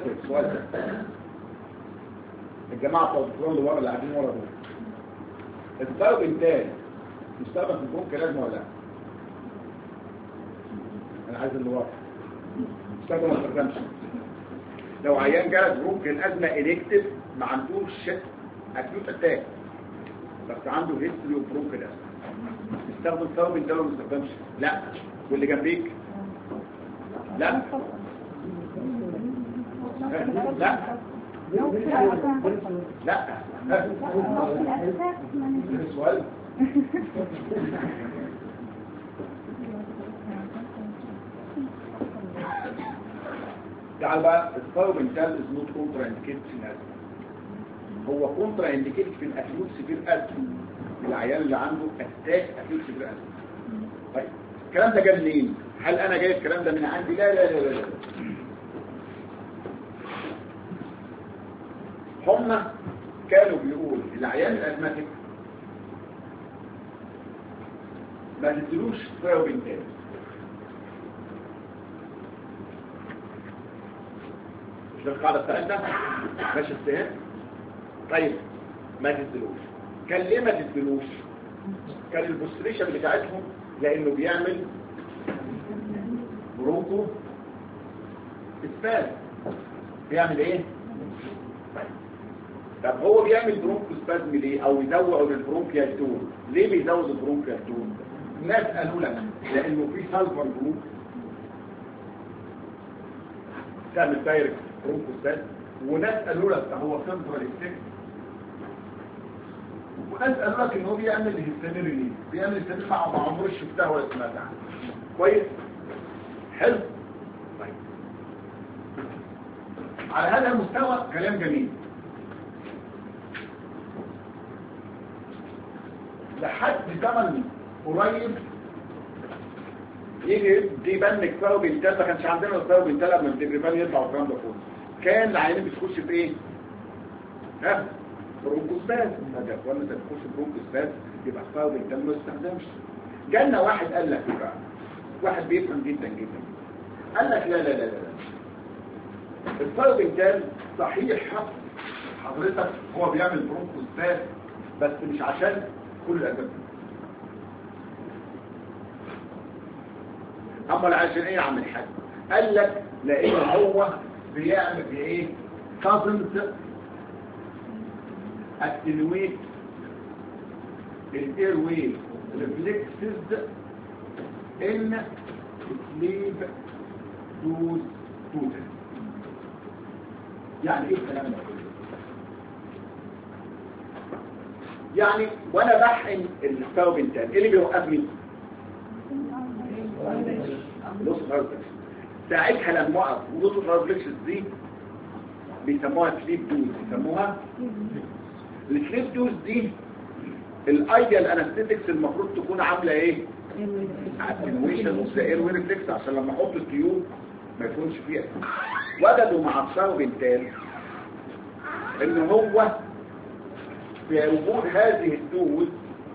الجماعة بتوع الدكتور اللي ورا اللي قاعدين ورا دول. الطيب انتاج مستخدم في البرونك لازمه ولا لا؟ انا عايز اللي ورا مستخدم ولا ما استخدمش؟ لو عيان جالك برونك الازمه الكتف ما عندوش اكيوت اتاك بس عنده هيستوري اوف برونك الازمه استخدم الطيب انتاج ولا ما استخدمش؟ لا. واللي جنبيك؟ لا لا لا السؤال تعال بقى الثايروبنتال از نوت كونترا انديكيتد في الازمه. هو كونترا انديكيتد في الاكيوت سيفير ازمه في العيال اللي عنده اتاك اكيوت سيفير ازمه. طيب الكلام ده جاي منين؟ هل انا جايب الكلام ده من عندي؟ لا لا لا لا. هم كانوا بيقول العيان الازماتيك ما تدلوش ثايروبنتال. مش ده القاعده بتاعتنا ماشي السهل. طيب ما تدلوش. كان ليه ما تدلوش؟ كان البوستريشن بتاعتهم لانه بيعمل برونكو اسباز. بيعمل ايه؟ طب هو بيعمل برونكو سبازم ليه او يزود البرونكيال تون؟ ليه بيزود البرونكيال تون؟ ناس قالوا لك لانه في سلفر جروب تعمل دايركت برونكو سبازم، وناس قالوا لك هو سنترال افكت، وناس قالوا لك ان هو بيعمل هيستامين، بيعمل هيستامين مع عمري شفتها ولا سمعتها عنها. كويس حلو. طيب على هذا المستوى كلام جميل لحد زمن قريب يجي يبان ثايروبنتال. ما كانش عندنا ثايروبنتال قبل ما الدبريبان يطلع والكلام ده كله. كان العيانين بتخش في ايه؟ ها؟ برونكوسباز. ده ولا انت بتخش برونكوسباز يبقى ثايروبنتال ما يستخدمش. جالنا واحد قال لك بقى، واحد بيفهم جدا جدا، قال لك لا لا لا لا الثايروبنتال صحيح حضرتك هو بيعمل برونكوسباز بس مش عشان كل الأسباب. أما عشان إيه يا عم الحاج؟ قال لك لأن هو بيعمل إيه؟ doesn't attenuate airway reflexes in sleep total. يعني إيه الكلام ده؟ يعني وانا بحقن الثايروبنتال ايه اللي بيوقفني؟ نص الريفلكس. ساعتها لما اوقف نص الريفلكس دي بيسموها سليب دوز. بيسموها السليب دوز دي الايديال انستيتكس المفروض تكون عامله ايه؟ اتنويشن اوف ذا اير ريفلكس عشان لما احط التيوب ما يكونش فيها. وجدوا مع الثايروبنتال ان هو في وجود هذه الدوز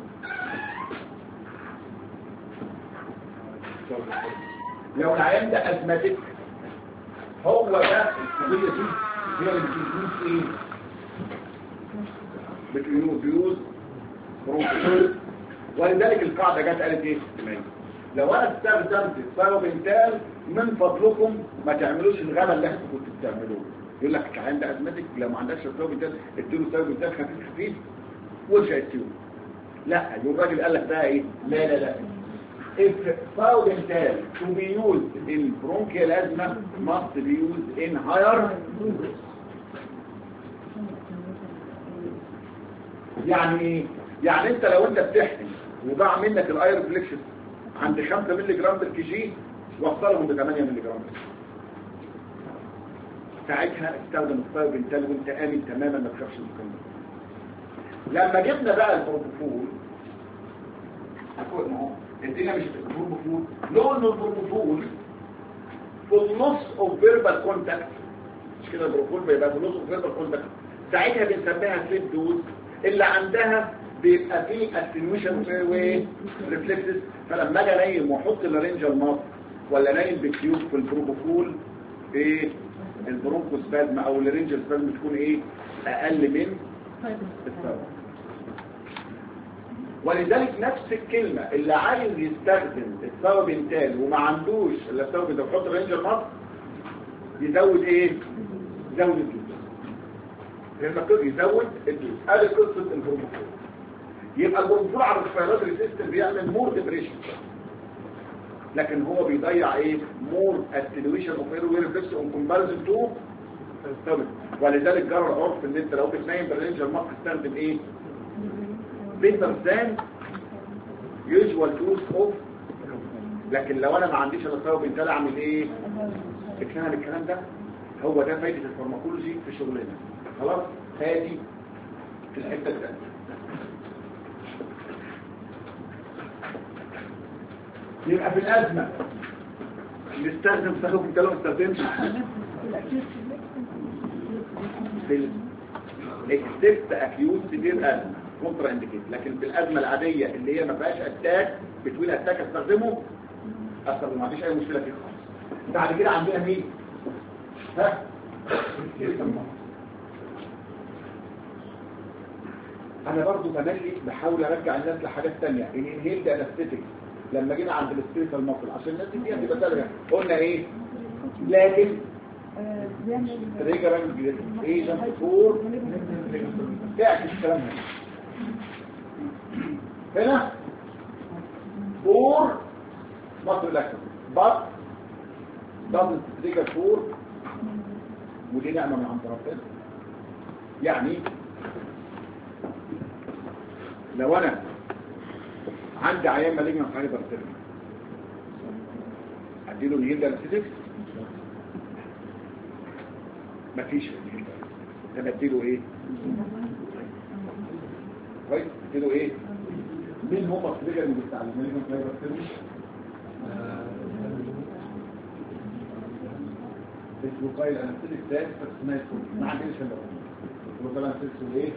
لو العيان ده ازماتيك هو ده القضيه دي هي اللي بتدوز ايه؟ بتدوز برونكوسباز. ولذلك القاعده جت قالت ايه؟ لو انا استخدمت الثايروبنتال من فضلكم ما تعملوش الغبا اللي انتوا كنتوا بتعملوه. يقول لك العيان ده ازماتيك لو ما عندكش الثايروبنتال اديله ثايروبنتال خفيف وارجع التيوب. لا الراجل قال لك بقى ايه؟ لا لا لا if thiopental to be used in bronchial asthma must be used in higher doses. يعني ايه؟ يعني انت لو انت بتحقن وضاع منك الاير فليكسس عند 5 مللي جرام بالكي جي وصلهم ل 8 مللي جرام، ساعتها استخدم الثايوبنتال وانت امن تماما ما تخافش من الكلام ده. لما جبنا بقى البروبوفول الدنيا مش البروبوفول، لو ان البروبوفول في النص اوف فيربال كونتاكت، مش كده البروبوفول بيبقى في النص اوف فيربال كونتاكت، ساعتها بنسميها سليب دوز، اللي عندها بيبقى فيه اتنويشن وريفلكسز. فلما اجي انيم واحط اللارنجال ماسك ولا نايم بالتيوب في البروبوفول ايه البرونكوسبازم او اللارنجال سبازم تكون ايه اقل من الثروه. ولذلك نفس الكلمه اللي عايز يستخدم الثايوبنتال وما عندوش الا الثايوبنتال يحط اللارنجال ماسك يزود ايه؟ يزود الدوز. المفروض يزود الدوز. ادي قصه البروبوفول. يبقى البروبوفول على الريسبيراتوري سيستم بيعمل مور ديبريشن، لكن هو بيضيع ايه؟ مور اتنويشن اوف اير وير ريفلكس اون كومباريزون تو الثايوبنتال. ولذلك جرى العرف ان انت لو بتنام بالرينجر ماسك تستخدم ايه؟ بيتر ذان يوجوال دوز اوف. لكن لو انا ما عنديش الا الثايوبنتال اعمل ايه؟ افهم الكلام ده. هو ده فايده الفارماكولوجي في شغلنا. خلاص هادي في الحته الثانيه. يبقى في الازمه نستخدم ثايوبنتال وما نستخدمش في الاكسبت اكيوت سيفير ازمه كونترا انديكيت. لكن في الازمه العاديه اللي هي ما فيهاش اتاك بتوين اتاك استخدمه ما عنديش اي مشكله فيه خالص. بعد كده عندنا مين؟ ها انا برضو بملي بحاول ارجع الناس لحاجات ثانيه. الانهيل ده انستيتيك لما جينا عند السبيريتال ماسل عشان الناس دي بتبقى سالكه قلنا ايه؟ لكن ريجرنج ايجنت فور تعكس الكلام هنا فور ماسل لاكتر بس دبل تريجر فور، ودي نعمه من عند ربنا. يعني لو انا عندي عيان مالجنس هايبرثيرميا اديله الهيل انستيتكس مفيش الهيل ده بديله ايه؟ كويس بديله ايه؟ مين هم التريجر اللي بيستعملوا مالجنس هايبرثيرميا؟ البروفايل انستيتكس ده اسمها ما عنديش الا البروفايل انستيتكس وايه؟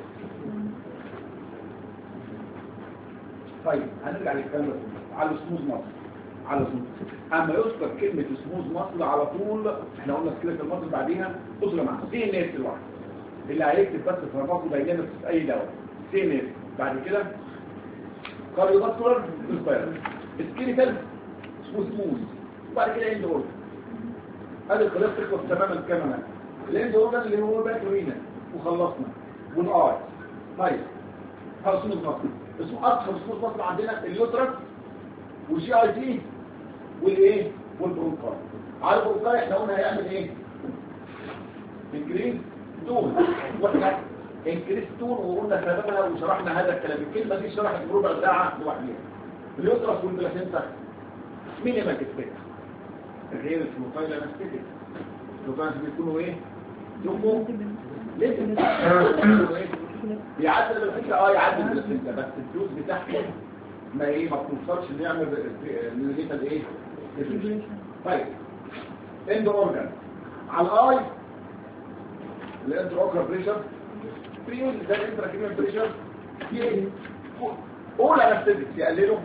طيب هنرجع للكلام ده على السموز ماسل. على سموز اما يذكر كلمه سموز ماسل على طول احنا قلنا سكيلت الماسل بعديها اصل مع سي ان اس لوحده اللي هيكتب بس فارماكو داينامكس في اي دواء سي ان اس. بعد كده كارديوفاسكولار انسبايرال سكيلتال سموز وبعد كده اند اورجن. ادي الخلاصه تخلص تماما كمان. الاند اورجن اللي هو باكورينا وخلصنا والاي. طيب هذا سموز ماسل اسمه اكثر سموز ماسل عندنا اليوترس والجي اي تي والايه والبرونكاي. على البرونكاي احنا قلنا هيعمل ايه؟ انكريز تون واحنا انكريز تون وقلنا سببها وشرحنا هذا الكلام. الكلمه دي شرحت ربع ساعه لوحدها. اليوترس والبلاسينتا مينيمال افكت غير الفلوتايل انستيتيك. الفلوتايل بيكونوا ايه؟ يومو لازم بيعدل البلاسينتا يعدل البلاسينتا بس الدوز بتاعته ما ايه ما بتوصلش نعمل نيوليتال ايه؟ طيب اند اورجان على الاي الاند اوكر بريشر في ده الانتراكينال بريشر في ايه؟ اول انستيتكس يقللوا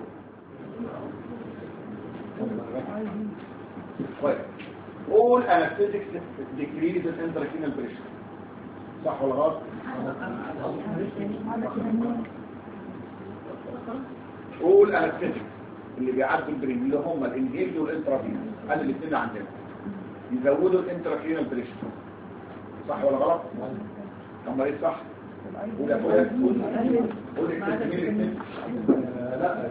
طيب اول انستيتكس ديكريز الانتراكينال بريشر صح ولا غلط؟ اول انستيتكس اللي بيعدوا البرين اللي هم الانهيل والانترافينال ادي الاثنين عندنا يزودوا الانتراكينال بريشر صح ولا غلط؟ طب ايه صح؟ ولا فوق لا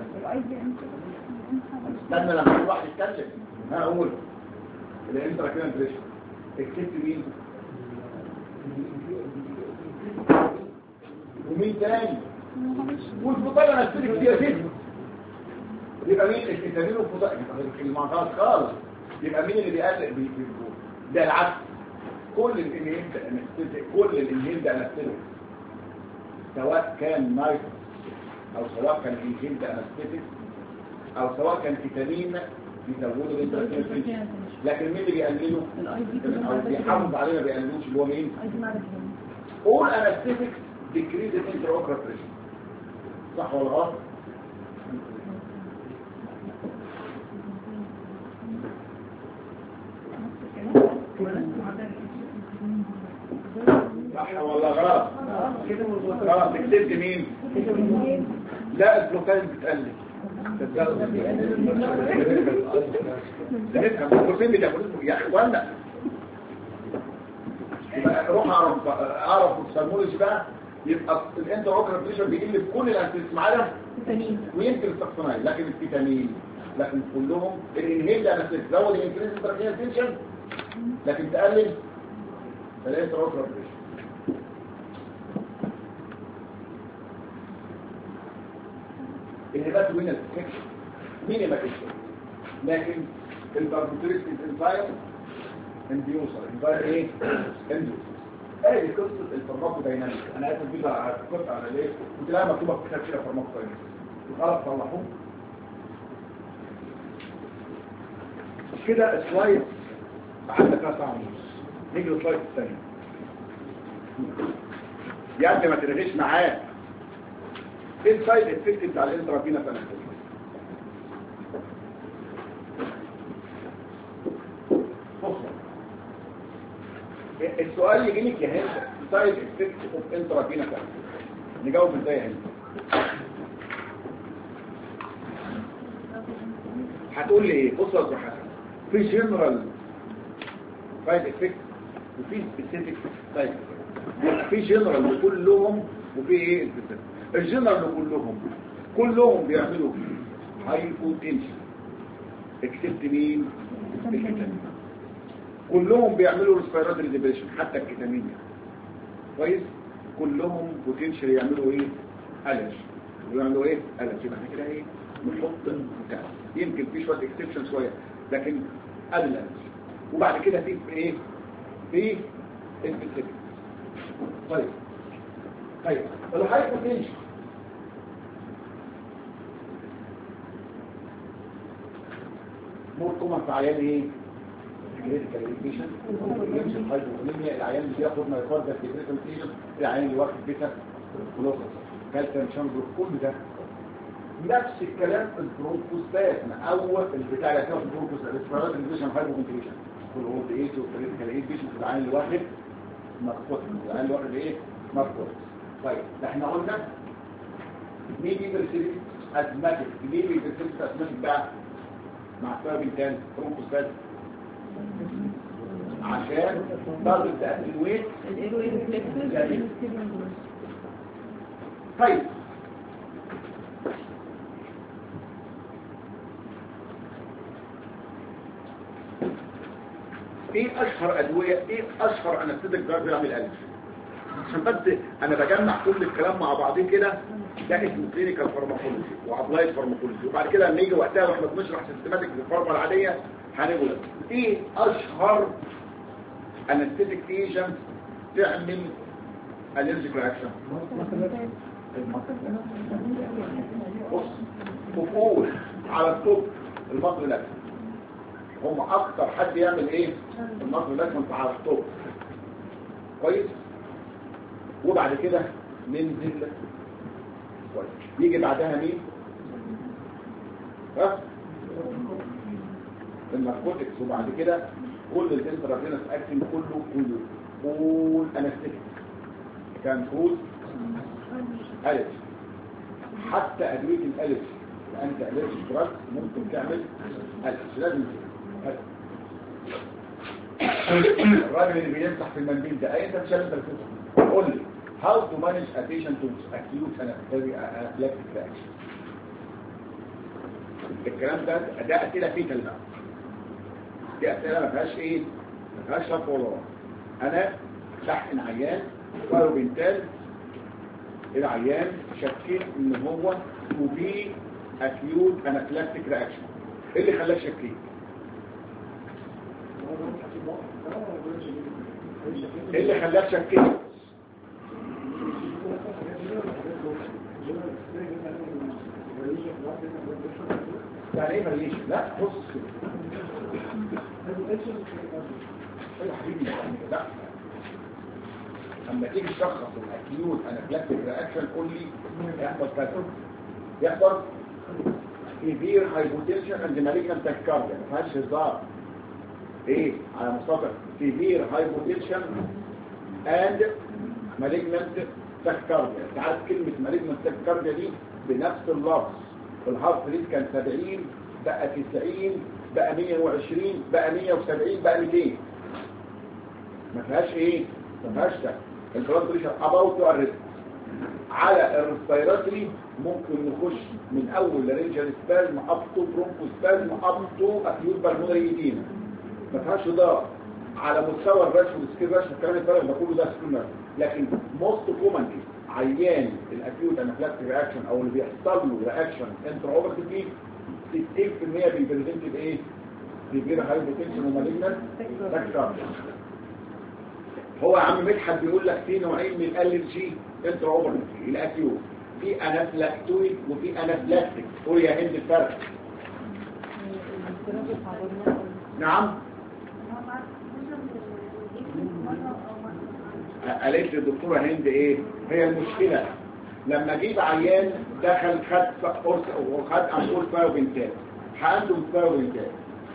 استنى لما كل واحد يتكلم. ها اقول الانتراكينال بريشر اكتبت مين؟ ومين تاني والفضل انا اشتري كتير جدا. يبقى مين الفيتامين والفضل المعطيات خالص. يبقى مين اللي بيقلق ده العكس. كل الانهيل ده انستيك سواء كان نايتروس او سواء كان انهيل ده انستيك او سواء كان فيتامين بيزودوا الانترفيرنس. لكن مين اللي بيقلله او بيحافظ عليه ما بيقللوش اللي هو مين؟ all anesthetics decrease the intraocular pressure. صح ولا غلط؟ صح ولا غلط؟ غلط. اكتبت مين؟ لا البروتين بتقلل. نفهم البروتين بيتاكلوه يا اخوانا. يبقى روح اعرف السالمولوجي بقى. يبقى الانتراوكولار بريشر بيقل في كل الانتيس ما عدا الفيتامين ويمكن السكسونايل. لكن الفيتامين لكن كلهم الانهيل ده تزود الانكريز انتراكينال تنشن لكن تقلل الانتراوكولار بريشر. الهبات وين السكشن مين الهباتيشن لكن الباربيتوريستيك انزايم انديوسر ايه انديوسر. هذه قصه الفارماكودايناميك. انا اسف بيها على القطعه على ليه كنت لها مكتوبه في كتاب كده فارماكودايناميك خلاص صلحوه كده. سلايد قعدنا فيها ساعه ونص. نيجي للسلايد الثاني يعني ما ترغيش معاه. ايه السايد افكت بتاع الانترافينا فانستيك؟ السؤال يجي لك يا هند سايد افكت اوف انترافينا فانستيك نجاوب ازاي يا هند؟ هتقول لي ايه؟ بص يا استاذ حسن في جنرال سايد افكت وفي سبيسيفيك سايد افكت. في جنرال لكلهم وفي ايه سبيسيفيك. الجنرال كلهم بيعملوا هايبوتنشن اكسبت مين؟ الكتامين. كلهم بيعملوا ريسبيراتوري ديبريشن حتى الكتامين كويس. كلهم بوتنشال يعملوا ايه؟ الرجي. ويعملوا ايه؟ الرجي. يبقى كده ايه؟ نحط بتاع يمكن في شويه اكسبشن شويه لكن قبل الرجي. وبعد كده في ايه؟ في السبيسيفيك. طيب الهايبوتنشن مور كومن في عيان ايه؟ كريتيكال ايديشن يمشي الهايبوكوليميا. العيان اللي بياخد مايكارديال كريتيكال ايديشن. العيان اللي واخد بيتا كلوسس كالسيوم شامبر كل ده نفس الكلام في البرونكوستات. اول البتاع اللي هتاخد البرونكوستات الاسبرات ايديشن هايبوكونتريشن والاولد ايج والكريتيكال ايديشن في العيان اللي واخد ناركوتيك. العيان اللي واخد ايه؟ ناركوتيك. طيب ده احنا قلنا مين بيرسل ازماتيك ليه بيرسل ازماتيك بقى مع سبب تاني برونكوستات عشان ضرب التأثير طيب ايه اشهر ادويه ايه اشهر انستيك دراج بيعمل قلب عشان بس انا بجمع كل الكلام مع بعضين كده. ده اسمه كلينيكال فارماكولوجي وابلايد فارماكولوجي. وبعد كده لما يجي وقتها واحنا بنشرح سيستماتيك الفارما العاديه هنقول ايه اشهر انستيك ايجنت تعمل الرجيك رياكشن. بص وفوق على الطب المصري لك هم اكتر حد يعمل ايه المصري لك انت على الطب كويس. وبعد كده ننزل كويس. يجي بعدها مين؟ ها الناركوتكس. وبعد كده كل الانترافينوس اكشن كله كل انستيك كان كود الف حتى ادويه الالف لان الالف دراج ممكن تعمل الف لازم الراجل اللي بيمسح في المنديل ده انت مش هتقدر تفهم. قول لي how to manage a patient with acute anaphylactic reaction. الكلام ده اسئله فيه كلمه. دي اسئله ما فيهاش ايه ما فيهاش شرط ولا رد. انا بحقن عيان بايروبنتال العيان شكيت ان هو to be acute anaphylactic reaction. ايه اللي خلاك شكيت؟ ايه اللي خلاك شكيت؟ يعني ايه ماليش؟ لا بص يا حبيبي لا، اما تيجي تشخص الاكيوت انافلاكتيك رياكشن قول لي يحصل كذا، يحصل سيفير هايبوتنشن اند مالجنت تاكيكارديا، ما فيهاش هزار. ايه على مصطلح سيفير هايبوتنشن اند مالجنت تاكيكارديا. انت عارف كلمه مالجنت تاكيكارديا دي بنفس اللفظ، الهارت ريت كان 70 بقى 90 بقى 120 بقى 170 بقى 200. ما فيهاش ايه؟ ما فيهاش ده. البلاد بريشر اباوت تو ارست. على الريسبيراتوري ممكن نخش من اول لارنجال سبازم اب تو برونكو سبازم اب تو اكيوت بالمونري ايديما. ما فيهاش ده. على مستوى الرش والسكيل رش والكلام الفارغ ده كله ده سكيل. لكن موست كومنلي عيان الاكيوت انافلاكتيك رياكشن او اللي بيحصل له رياكشن انترا اوبرتيف 60% بيبريزنت بايه؟ سيفير هايبوتنشن ومالجنت تاكيكارديا. هو يا عم مدحت بيقول لك في نوعين من الالرجي انترا اوبرتيف الاكيوت، في انافلاكتويد وفي انافلاكتيك. قول يا هند الفرق. نعم قالت لي الدكتوره هند ايه هي المشكله؟ لما اجيب عيان دخل خد قرص وخد امبول فايوبنتات، عنده فايوبنتات،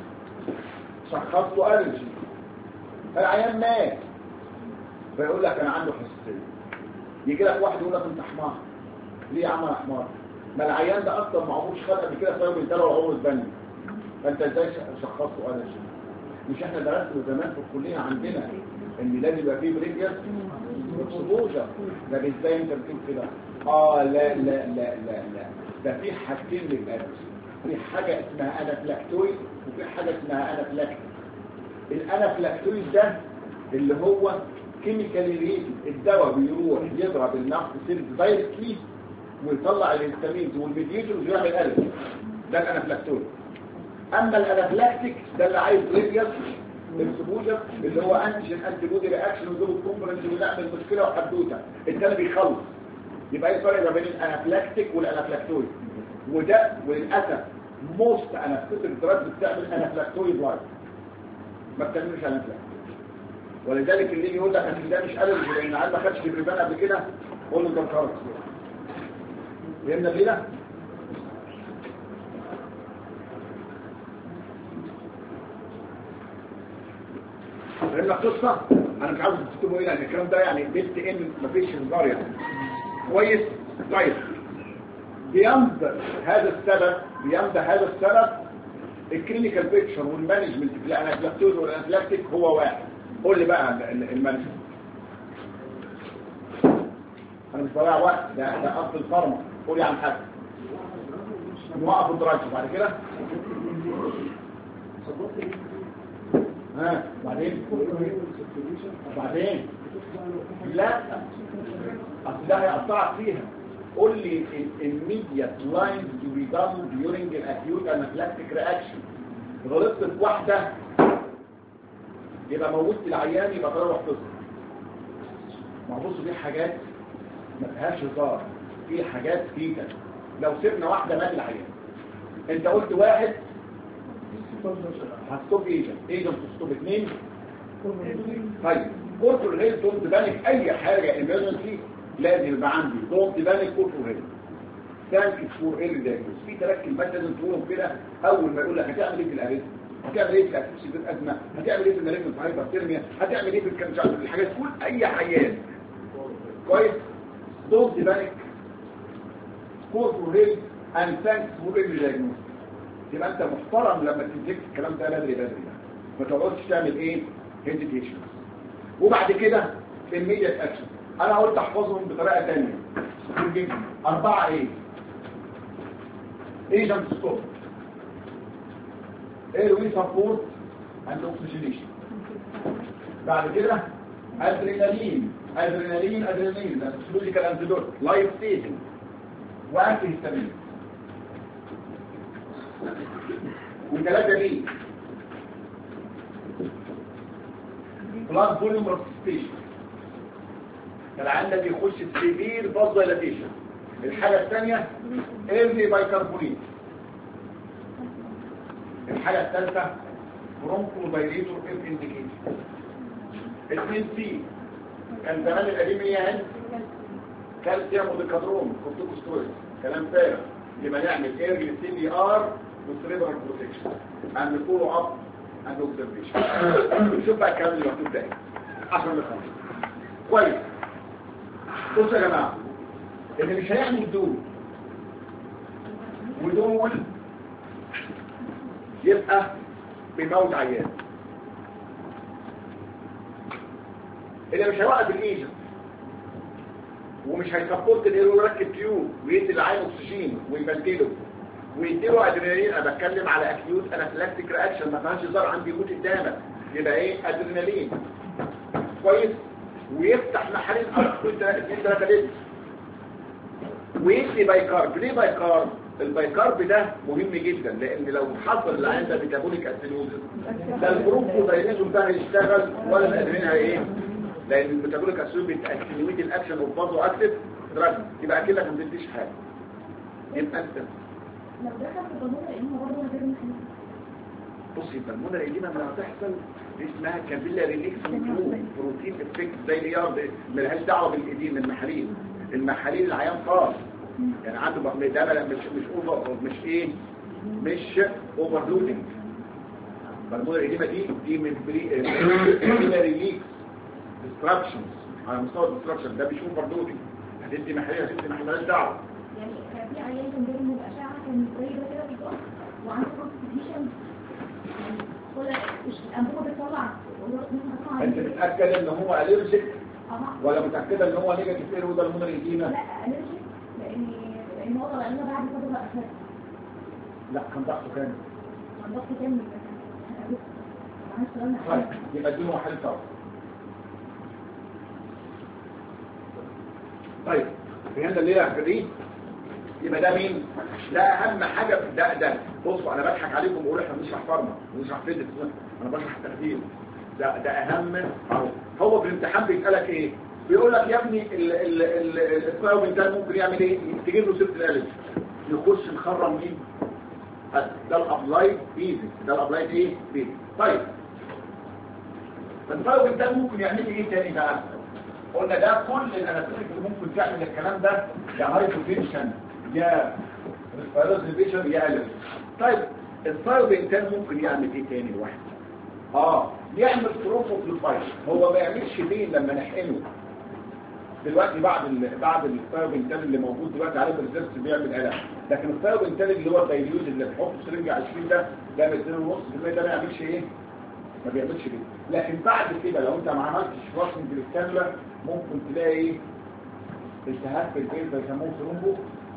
شخصته الرجي، العيان مات، فيقول لك انا عنده حساسيه. يجي لك واحد يقول لك انت حمار. ليه يا عم انا حمار؟ ما العيان ده اصلا ما عمروش خد قبل كده فايوبنتات ولا عمره اتبنى. فانت ازاي شخصته الرجي؟ مش احنا درسنا زمان في الكليه عندنا ان لازم يبقى فيه بريديوس اكسبوجر. ده ازاي انت بتقول كده؟ لا لا لا لا لا، ده في حاجتين للالرجي، في حاجه اسمها انافلاكتويد وفي حاجه اسمها انافلاكتيك. الانافلاكتويد ده اللي هو كيميكالي ريتد، الدواء بيروح يضرب النقص سيلز دايركتلي ويطلع الهستامينز والميديتورز ويعمل الرجي، ده الانافلاكتويد. اما الانافلاكتيك ده اللي عايز بريديوس اكسبوجر اللي هو انتيجين انتي بودي رياكشن وذوب الكونفرنس ونعمل مشكله وحدوته، الثاني بيخلص. يبقى ايه الفرق ما بين الانافلاكتيك والانافلاكتويد؟ وده وللاسف موست انافلاكتيك دراجز بتعمل انافلاكتويد لايك، ما بتعملش انافلاكتيك. ولذلك اللي يقول لك ان ده مش الرجي لان عيل ما خدش بريبان قبل كده، قول له ده خالص. فهمنا كده؟ فهمنا القصه؟ انا مش عاوز تكتبوا ايه لان الكلام ده يعني بيلت ان مفيش هزار يعني. كويس؟ طيب بيمضى هذا السبب الكلينيكال بيكتشر والمانجمنت في الانافلاكتوز والانافلاكتيك هو واحد. قول لي بقى المانجمنت. انا مش بضيع وقت، ده اصل الفارما. قول لي عن حاجه. نوقف الدراج وبعد كده بعدين لا اصل ده هيقطعك فيها. قول لي immediate lines to be done during an acute anaphylactic reaction. غلطت في واحده يبقى موتت العيان، يبقى تروح تصل. ما بصوا في حاجات ما فيهاش هزار، في حاجات فيها لو سيبنا واحده مات العيان. انت قلت واحد هتستوب ايجنت تستوب اثنين. طيب كورتور هيل دونت بانك اي حاجه ايمرجنسي لازم يبقى عندي دونت بانك كورتور هيل. ثانك فور ايرلي دايجنوز. في ثلاث كلمات لازم تقولهم كده اول ما يقول لك هتعمل ايه في الاريثم، هتعمل ايه في الاسيس في الازمه، هتعمل ايه في المالجنت هايبرثيرميا، هتعمل ايه في الكانسر، الحاجات كل اي عيان. كويس؟ دونت بانك كورتور هيل اند ثانكس فور ايرلي دايجنوز. يبقى انت محترم لما تمسك الكلام ده بدري ما تقعدش تعمل ايه هيزيتيشن. وبعد كده immediate اكشن. انا قلت احفظهم بطريقه ثانيه. 4 ايه؟ ايجنت ستوب، ايروي سبورت اند اوكسجينيشن. بعد كده ادرينالين ادرينالين ده فيسيولوجيكال انتيدوت لايف سيفنج وانتي هيستامين. وثلاثه دي بلاد فوليوم ريسبيشن، العيان ده بيخش في سيفير فازوليتيشن. الحاجه الثانيه ايرلي بايكربونيت. الحاجه الثالثه برونكو دايليتور اف انديكيشن. 2 سي كان زمان القديم ايه؟ كالسيوم وديكادرون كورتيكوستيرويد. كلام فارغ. يبقى نعمل ايرلي سي بي ار وسريبرال بروتكشن اند فولو اب اند اوبزرفيشن. شوف بقى الكلام اللي مكتوب ده عشان نخلص كويس. بصوا يا جماعه، اللي مش هيعمل دول ودول يبقى بيموت عيان. اللي مش هيوقف الايجنت ومش هيسبورت الايرو يركب تيوب ويدي العين اكسجين ويبدله ويديله ادرينالين. انا بتكلم على اكيوت انافلاكتيك رياكشن ما فيهاش هزار، عندي موت قدامك. يبقى ايه؟ ادرينالين كويس. ويفتح محالين اكتر 2 3 لتر ويدي بايكارب. ليه بايكارب؟ البايكارب ده مهم جدا، لان لو حصل العين ده ميتابوليك اسيدوزس ده البروكو دايليزون ده هيشتغل ولا الادرينالين ايه؟ لان الميتابوليك اسيدوز بتاكتيفيت الاكشن اوف بازو اكتيف دراج. يبقى اكيد ما بتديش حاجه. يبقى انت لو دخل في البلمونة الإديمة برضه من غير محلول. بصي البلمونة الإديمة لما تحصل اسمها كابيلاري ريليكس بروتين افكت زي اليارد، ملهاش دعوه بالإديمة. المحاليل العيان خاص يعني عنده ده مش اوفر، مش اوفرلودنج. البلمونة الإديمة دي من كابيلاري ريليكس ديستراكشنز على مستوى الديستراكشن، ده مش اوفرلودنج. هتدي محاليل مالهاش دعوه. يعني كان في عيان كان جاي من الأشعة كان زي ده كده بالظبط وعنده كونستيبيشن، يعني ولا الأنبوبة بتطلع. انت متأكد ان هو اليرجيك ولا متأكدة ان هو نيجاتيف اير وده المونر الإديمة؟ لا اليرجيك، لأن هو طلع لنا بعد فترة أساس. لا كان ضغطه كام؟ كان ضغطه كام؟ طيب يبقى اديله محل طبعا. طيب فهمنا الليلة يا حبيبي؟ يبقى ده مين؟ ده اهم حاجة في ده. بصوا انا بضحك عليكم وبقول احنا بنشرح فارما ونشرح فيزيكس، انا بشرح التخدير. ده اهم اهو. هو في الامتحان بيسألك ايه؟ بيقول لك يا ابني الثايرويد ده ممكن يعمل ايه؟ تجيب له سيره الالرجي يخش نخرم مين؟ ده الابلايد بيزك. ده الابلايد ايه؟ بيزك. طيب الثايرويد ده ممكن يعمل لي ايه تاني بقى؟ قلنا ده كل الاناتوميك اللي ممكن تعمل الكلام ده، يا هايبوتنشن يا ريسبيريشن يا الرجي. طيب الثايرويد ده ممكن يعمل ايه تاني لوحده؟ يعمل تروفوفلوبايت. هو ما يعملش بين لما نحقنه دلوقتي بعد الثايروبنتال اللي موجود دلوقتي عليه بالريزرس بيعمل قلق، لكن الثايروبنتال اللي هو الدايليوز اللي بتحطه سرنجة 20 ده 2.5% ده ما يعملش ايه؟ ما بيعملش بين. لكن بعد كده لو انت ما عملتش فاسنج بالكامله ممكن تلاقي ايه؟ التهاب في البين بيسموه ثرومبو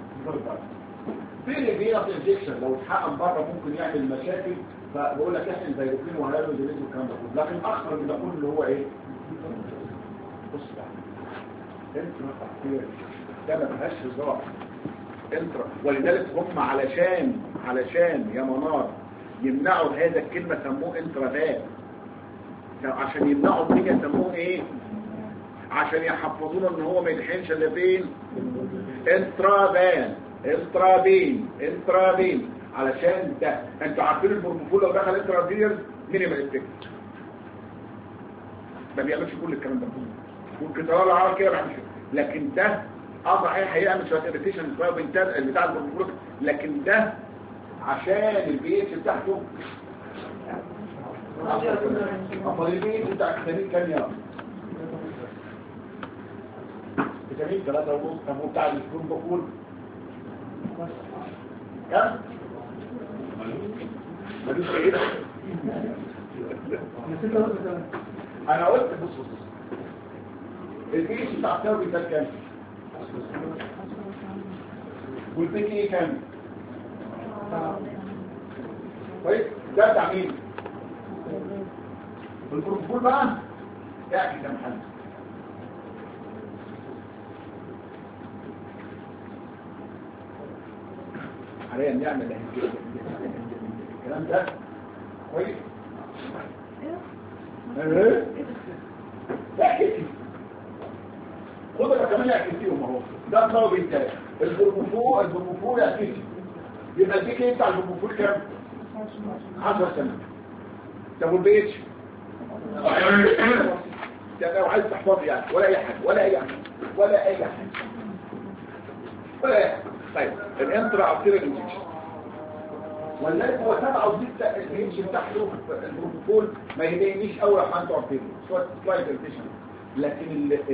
في الفيروس انجكشن لو اتحقن بره ممكن يعمل مشاكل. فبقول لك احنا الفيروسين وهيعملوا ديليز والكلام ده كله، لكن اخطر من ده كله اللي هو ايه؟ بص بقى انترا تحتير ده ما فيهاش هزار انترا. ولذلك هم علشان يا منار يمنعوا هذا الكلمه سموه انترافات، عشان يمنعوا الدنيا سموه ايه؟ عشان يحفظونا ان هو ما يدحنش الا فين؟ انترابين علشان ده. انتوا عارفين البروموفول لو دخل انترافيرز مينيمال افكت ما بيعملش كل الكلام ده كله، والكترال العرض كده ما بيعملش، لكن ده صحيح هيعمل شويه اريتيشن بتاع البروموفول، لكن ده عشان البي اتش بتاعته البي اتش بتاع الفيتامين كام يا فيتامين 3 ونص. طب بتاع البروموفول كم؟ ملوش ايه ده؟ انا قلت بص البيش بتاع الثوري ده كام؟ والبيك ايه كام؟ كويس. ده بتاع مين؟ البروتوكول بقى اعكس يا محمد حاليا نعمل الكلام ده كويس. احكي خدها كمان احكيهم اهو. ده الطلب التاني البروبوفول احكي. يبقى البيك ايه بتاع البروبوفول كام؟ 10 سنة. طب والبيتش ده لو عايز تحفظ يعني ولا اي حاجه ولا اي حاجه ولا اي حاجه ولا أي حاجة. طيب الانترا ارتيريال انجكشن ولا هو 67 الانش بتاعته البروتوكول ما يهمنيش قوي لما انتوا عارفين شويه سلايد اديشن، لكن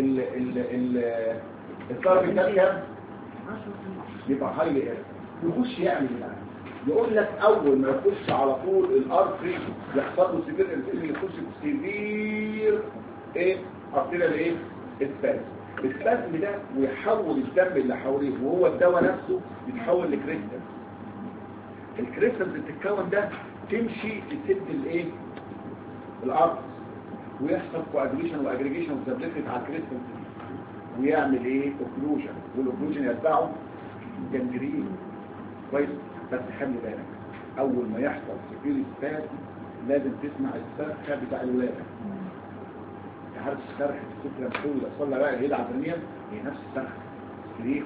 الطلب ده كام؟ يبقى هايلي يخش يعمل ايه؟ يقول لك اول ما يخش على طول الارتري يحصل له سيفير انفيريور، يخش سيفير ايه ارتيريال ايه السبازم ده ويحول الدم اللي حواليه وهو الدواء نفسه يتحول لكريستال. الكريستال اللي بتتكون ده تمشي تسد الايه الارض ويحصل كوادريشن واجريجيشن وسبليكت على الكريستال ويعمل ايه اوكلوجن، والاوكلوجن يتبعه جنجرين. كويس، بس خلي بالك اول ما يحصل سيفير سبازم لازم تسمع الصرخه بتاع الولاده. عارف الصرخ السكر الطول الاصل بقى الهيد عدرانيا هي نفس الصرخ ليه؟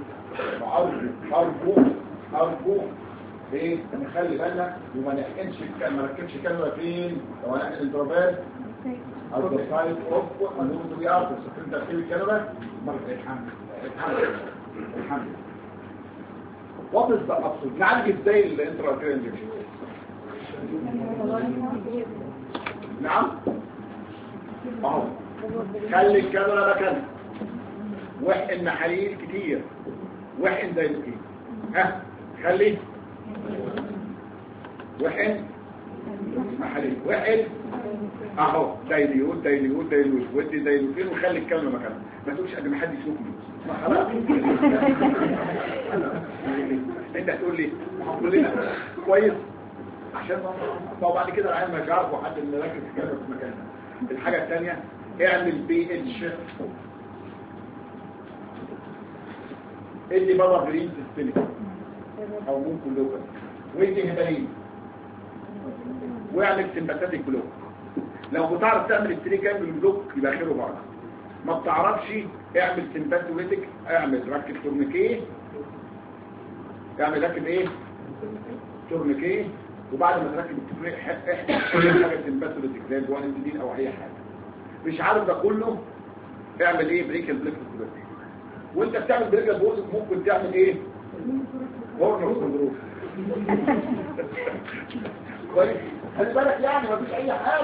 ارجو ايه نخلي بالنا وما نحقنش ما نركبش كاميرا فين لو هنحقن الانترفال او السايد اوف انه بيعرف سكر تركيب الكاميرا مره الحمد وات از ذا ابسولوت. نعالج ازاي الانترافيرال انجكشن؟ نعم اهو خلي الكاميرا مكانها واحقن محاليل كتير واحقن دايلوكين خلي واحقن محاليل واحقن اهو دايليوت ودي دايلوكين وخلي الكاميرا مكانها. ما تقولش قد ما حد يشوفني خلاص انت هتقول لي كلنا كويس عشان ما بعد كده العيال ما يعرفوا حد اللي راكب الكاميرا في مكانها. الحاجه الثانيه اعمل بي اتش ادي بابا جرين سيستميك او ممكن لوكال وادي هيبارين واعمل سمباتيك بلوك. لو بتعرف تعمل التريكانجل بلوك يبقى خيره برضه، ما بتعرفش اعمل سمباتيك اعمل ركب تورنيكيه اعمل ركب ايه تورنيكيه وبعد ما تركب التورنيكيه احنا حاجه سمباتيك زي الجوانتين او اي حاجه. مش عارف ده كله اعمل ايه بريكال بليك دلوقتي. وانت بتعمل بريكال بوز ممكن تعمل ايه هورنر سندروم كويس. خلي بالك يعني مفيش اي حاجه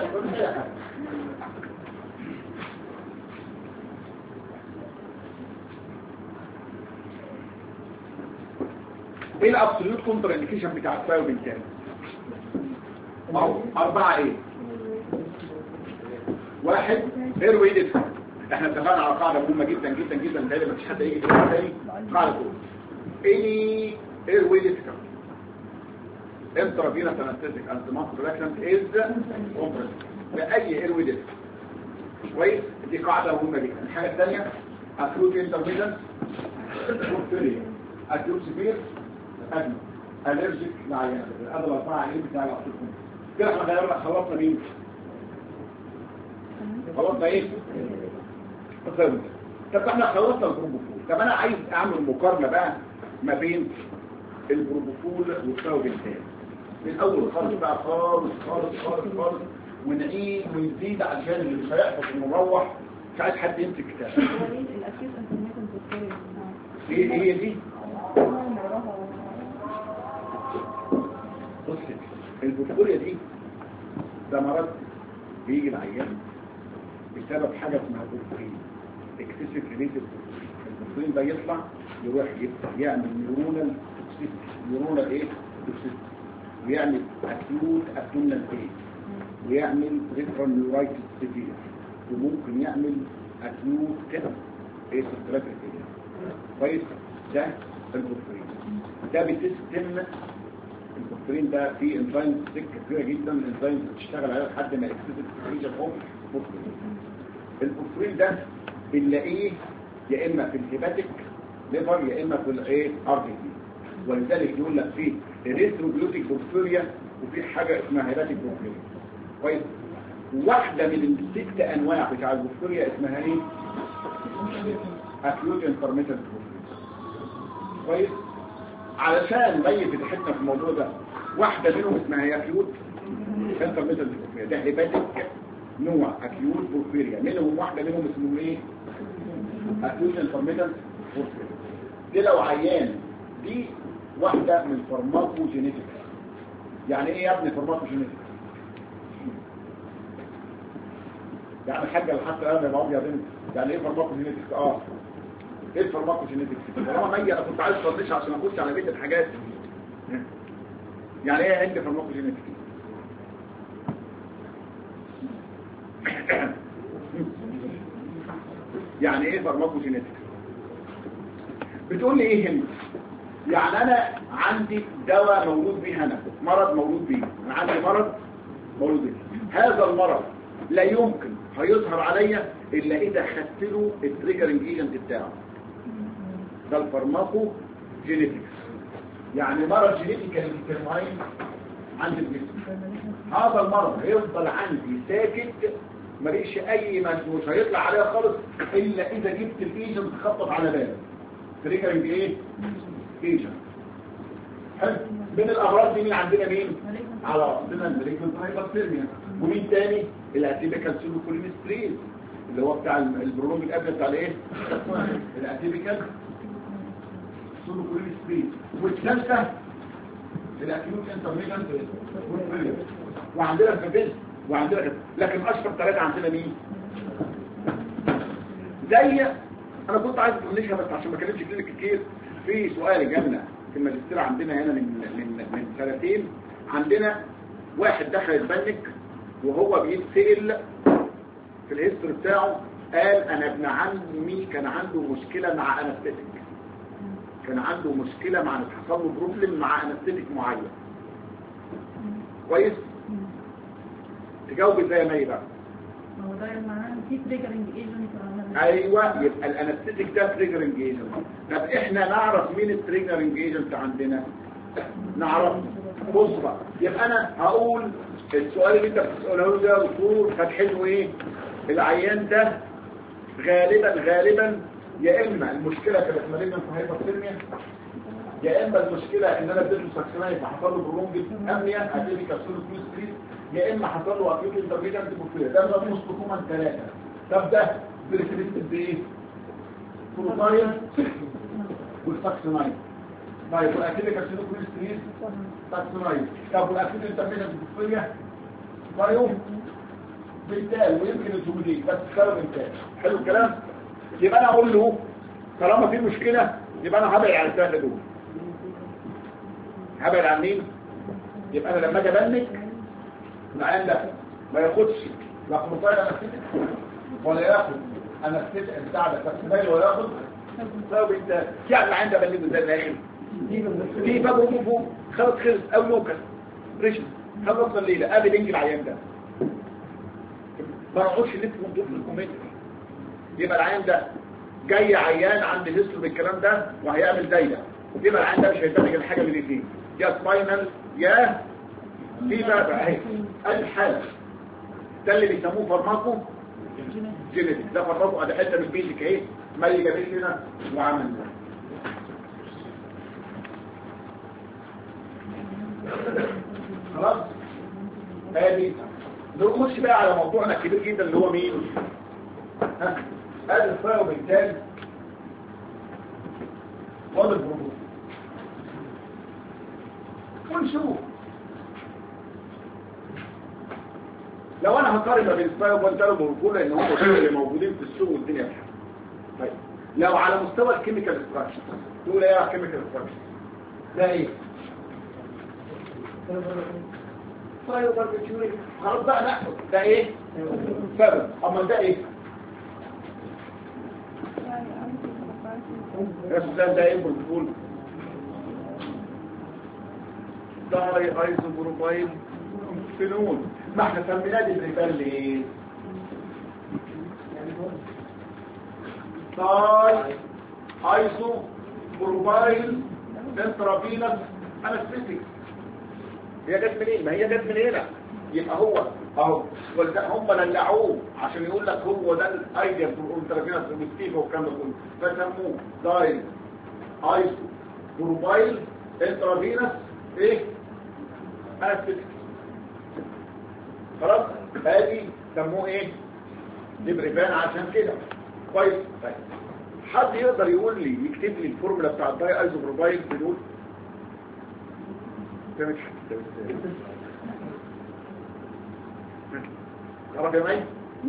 ايه الابسوليوت كونتر انديكيشن بتاع الثايرويد؟ اهو 4 ايه. 1 ايرويد. احنا اتفقنا على قاعده مهمه جدا جدا جدا تاني مفيش حد يجي يقولها تاني. قاعده تقول اني ايرويد intravenous anesthetic anticonvulsant is compressed باي ايرويد. كويس، دي قاعده مهمه جدا. الحاجه الثانيه acute intermittent acute severe أجمل ألرجيك لعيان هذا الأربعة عيان بتاع الأطفال. كده احنا غيرنا خلصنا مين؟ خلصنا ايه؟ الثيرويد. طب احنا خلصنا البروبوفول. طب انا عايز اعمل مقارنة بقى ما بين البروبوفول والثيرويد الثاني. من الاول خالص بقى خالص ونعيد ونزيد عشان اللي مش هيحفظ المروح مش عايز حد يمسك كتاب. ايه هي دي؟ بص البكتيريا دي ده مرض بيجي العيان بسبب حاجه اسمها بورفرين اكسسيف ريليتد. البورفرين ده يطلع يروح يعمل نيورونال ايه توكسيستي ويعمل اكيوت ابدومينال بين ويعمل ريترال نيورايتس سيفير وممكن يعمل اكيوت كده ايه سيستراتيك كويس. ده البورفرين ده بسيستم. البورفرين ده فيه انزيم سكه كبيره جدا. الانزيم بتشتغل عليها لحد ما اكسسيف سكريشن اوف بورفرين. البورفرين ده بنلاقيه يا اما في الهيباتيك ليفر يا اما في الايه ار دي. ولذلك يقول لك في ريتروجلوتيك بورفيريا وفي حاجه اسمها هيباتيك بورفيريا. كويس. واحده من الست انواع بتاع البورفيريا اسمها ايه؟ اكيوت انترميتنت بورفيريا. كويس. علشان نبين فتحتنا في الموضوع ده، واحده منهم اسمها اكيوت انترميتنت بورفيريا، ده هيباتيك نوع اكيوت بورفيريا، منهم واحده منهم اسمه ايه؟ اكيوت انترميتنت بورفيريا. دي لو عيان، دي واحده من فارماكوجينيتكس. يعني ايه يا ابني فارماكوجينيتكس؟ يعني الحاجه اللي حتى انا بعض يا بنت، يعني ايه فارماكوجينيتكس؟ ايه الفارماكوجينيتكس؟ طالما مية انا كنت عايز اطنش عشان اخش على بيت الحاجات. يعني ايه عندي فارماكوجينيتكس؟ يعني ايه فارماكوجينيتكس؟ بتقول لي ايه هنا؟ يعني انا عندي دواء مولود به، انا مرض مولود به، انا عندي مرض مولود به، هذا المرض لا يمكن هيظهر عليا الا اذا خدت له التريجرنج ايجنت بتاعه. ده الفارماكو جينيتكس. يعني مرض جينيتيكال ديترماين عند الجسم، هذا المرض هيفضل عندي ساكت ماليش اي مش هيطلع عليها خالص الا اذا جبت الايجنت خبط على باله. تريجرنج ايه؟ ايجنت. حلو. من الامراض دي مين عندنا؟ مين على عندنا؟ المالجنت هايبرثيرميا. ومين تاني؟ الاتيبيكال سيلوكولينستريز اللي هو بتاع البرولوج الابيض بتاع الايه؟ الاتيبيكال سيلوكولينستريز. والثالثه الاكيوت انترميتنت بورفيريا. وعندنا الفابيز وعندنا كده. لكن اشهر ثلاثه عندنا مين؟ زي انا كنت عايز اقولها بس عشان ما كلمتش كلينيك كتير. في سؤال جالنا في الماجستير عندنا هنا من سنتين، عندنا واحد دخل يتبنك وهو بيتسأل في الهيستوري بتاعه، قال انا ابن عمي كان عنده مشكلة مع انستيتيك، كان عنده مشكلة مع حصل له بروبلم مع انستيتيك معين. كويس. تجاوب ازاي يا مي بقى؟ هو ده معناه في تريجرنج ايجنت. ايوه، يبقى الانستيتيك ده تريجرنج ايجنت. طب احنا نعرف مين التريجرنج ايجنت عندنا؟ نعرف. بص بقى، يبقى انا هقول السؤال اللي انت بتساله ده يا دكتور فتحته ايه؟ العيان ده غالبا يا اما المشكله كانت مالجنت هايبرثيرميا، يا اما المشكله ان انا اديته ساكسينايد فحصل له برونج امنيا اتيبيكال سيلوكولينستريز، يا اما حصل له اكيوت انترميتنت بورفيريا. ده نص كومن ثلاثه. طب ده بريسكريبتد بايه؟ بروتاين والساكسينايد. طيب والاتيبيكال سيلوكولينستريز ساكسينايد. طب والاكيوت انترميتنت بورفيريا بايو بالتالي ويمكن الجهودين بس كانوا بالتالي. حلو الكلام. يبقى انا اقول له طالما في مشكله يبقى انا هبعد عن الثلاثه دول. هبعد عن مين؟ يبقى انا لما اجي ابنك العيان ده ما ياخدش لا بروتاين انستيتيك ولا ياخد انستيتيك بتاع ده ساكسينايد ولا ياخد سبب التالي. يعني العيان ده بنجيبه ازاي الاخر؟ في باب وفوق خلص او لوكس ريش خلصنا الليله قبل ينجي العيان ده ما نقعدش نلف ونطوف في الكوميديا. يبقى العيان ده جاي عيان عند هيستوري بالكلام ده وهيعمل دايره، يبقى العيان ده مش هيتبنج الحاجه اللي فيه يا سباينال يا في بقى اهي الحاله. ده اللي بيسموه فارماكو جينيتك. ده فارماكو ادي حته من البيزك اهي مالي جابت لنا وعمل ده. خلاص ادي نخش بقى على موضوعنا الكبير جدا اللي هو مين؟ ها ادي الفاير بالتالي وضع البروبوز ونشوف لو انا هقارن بين الفاير والبنتال والبروبوز لان هم اللي موجودين في السوق والدنيا بتاعها. طيب لو على مستوى الكيميكال ستراكشر تقول ايه على الكيميكال ستراكشر؟ ده ايه؟ فاير باربيتيوري. خلاص بقى ناخد ده ايه؟ سبب. اما ده ايه؟ السؤال ده ايه بروبوز؟ ده ايزوبروبايل فينول. ما احنا سميناه الريبال ليه؟ ايزوبروبايل انترافينوس انستيك. هي جت منين؟ ما هي جت من هنا. يبقى هو اهو هم للعوه عشان يقول لك هو ده الايديا بتاع انترافينوس انستيك والكلام ده كله، فسموه دايل ايزو بروبايل انترافينوس ايه انستيك. خلاص ادي سموه ايه ديبريفان عشان كده. كويس. طيب حد يقدر يقول لي يكتب لي الفورمولا بتاع الداي ايزو بروبايل بدون تعمل حاجه عرف يا معي؟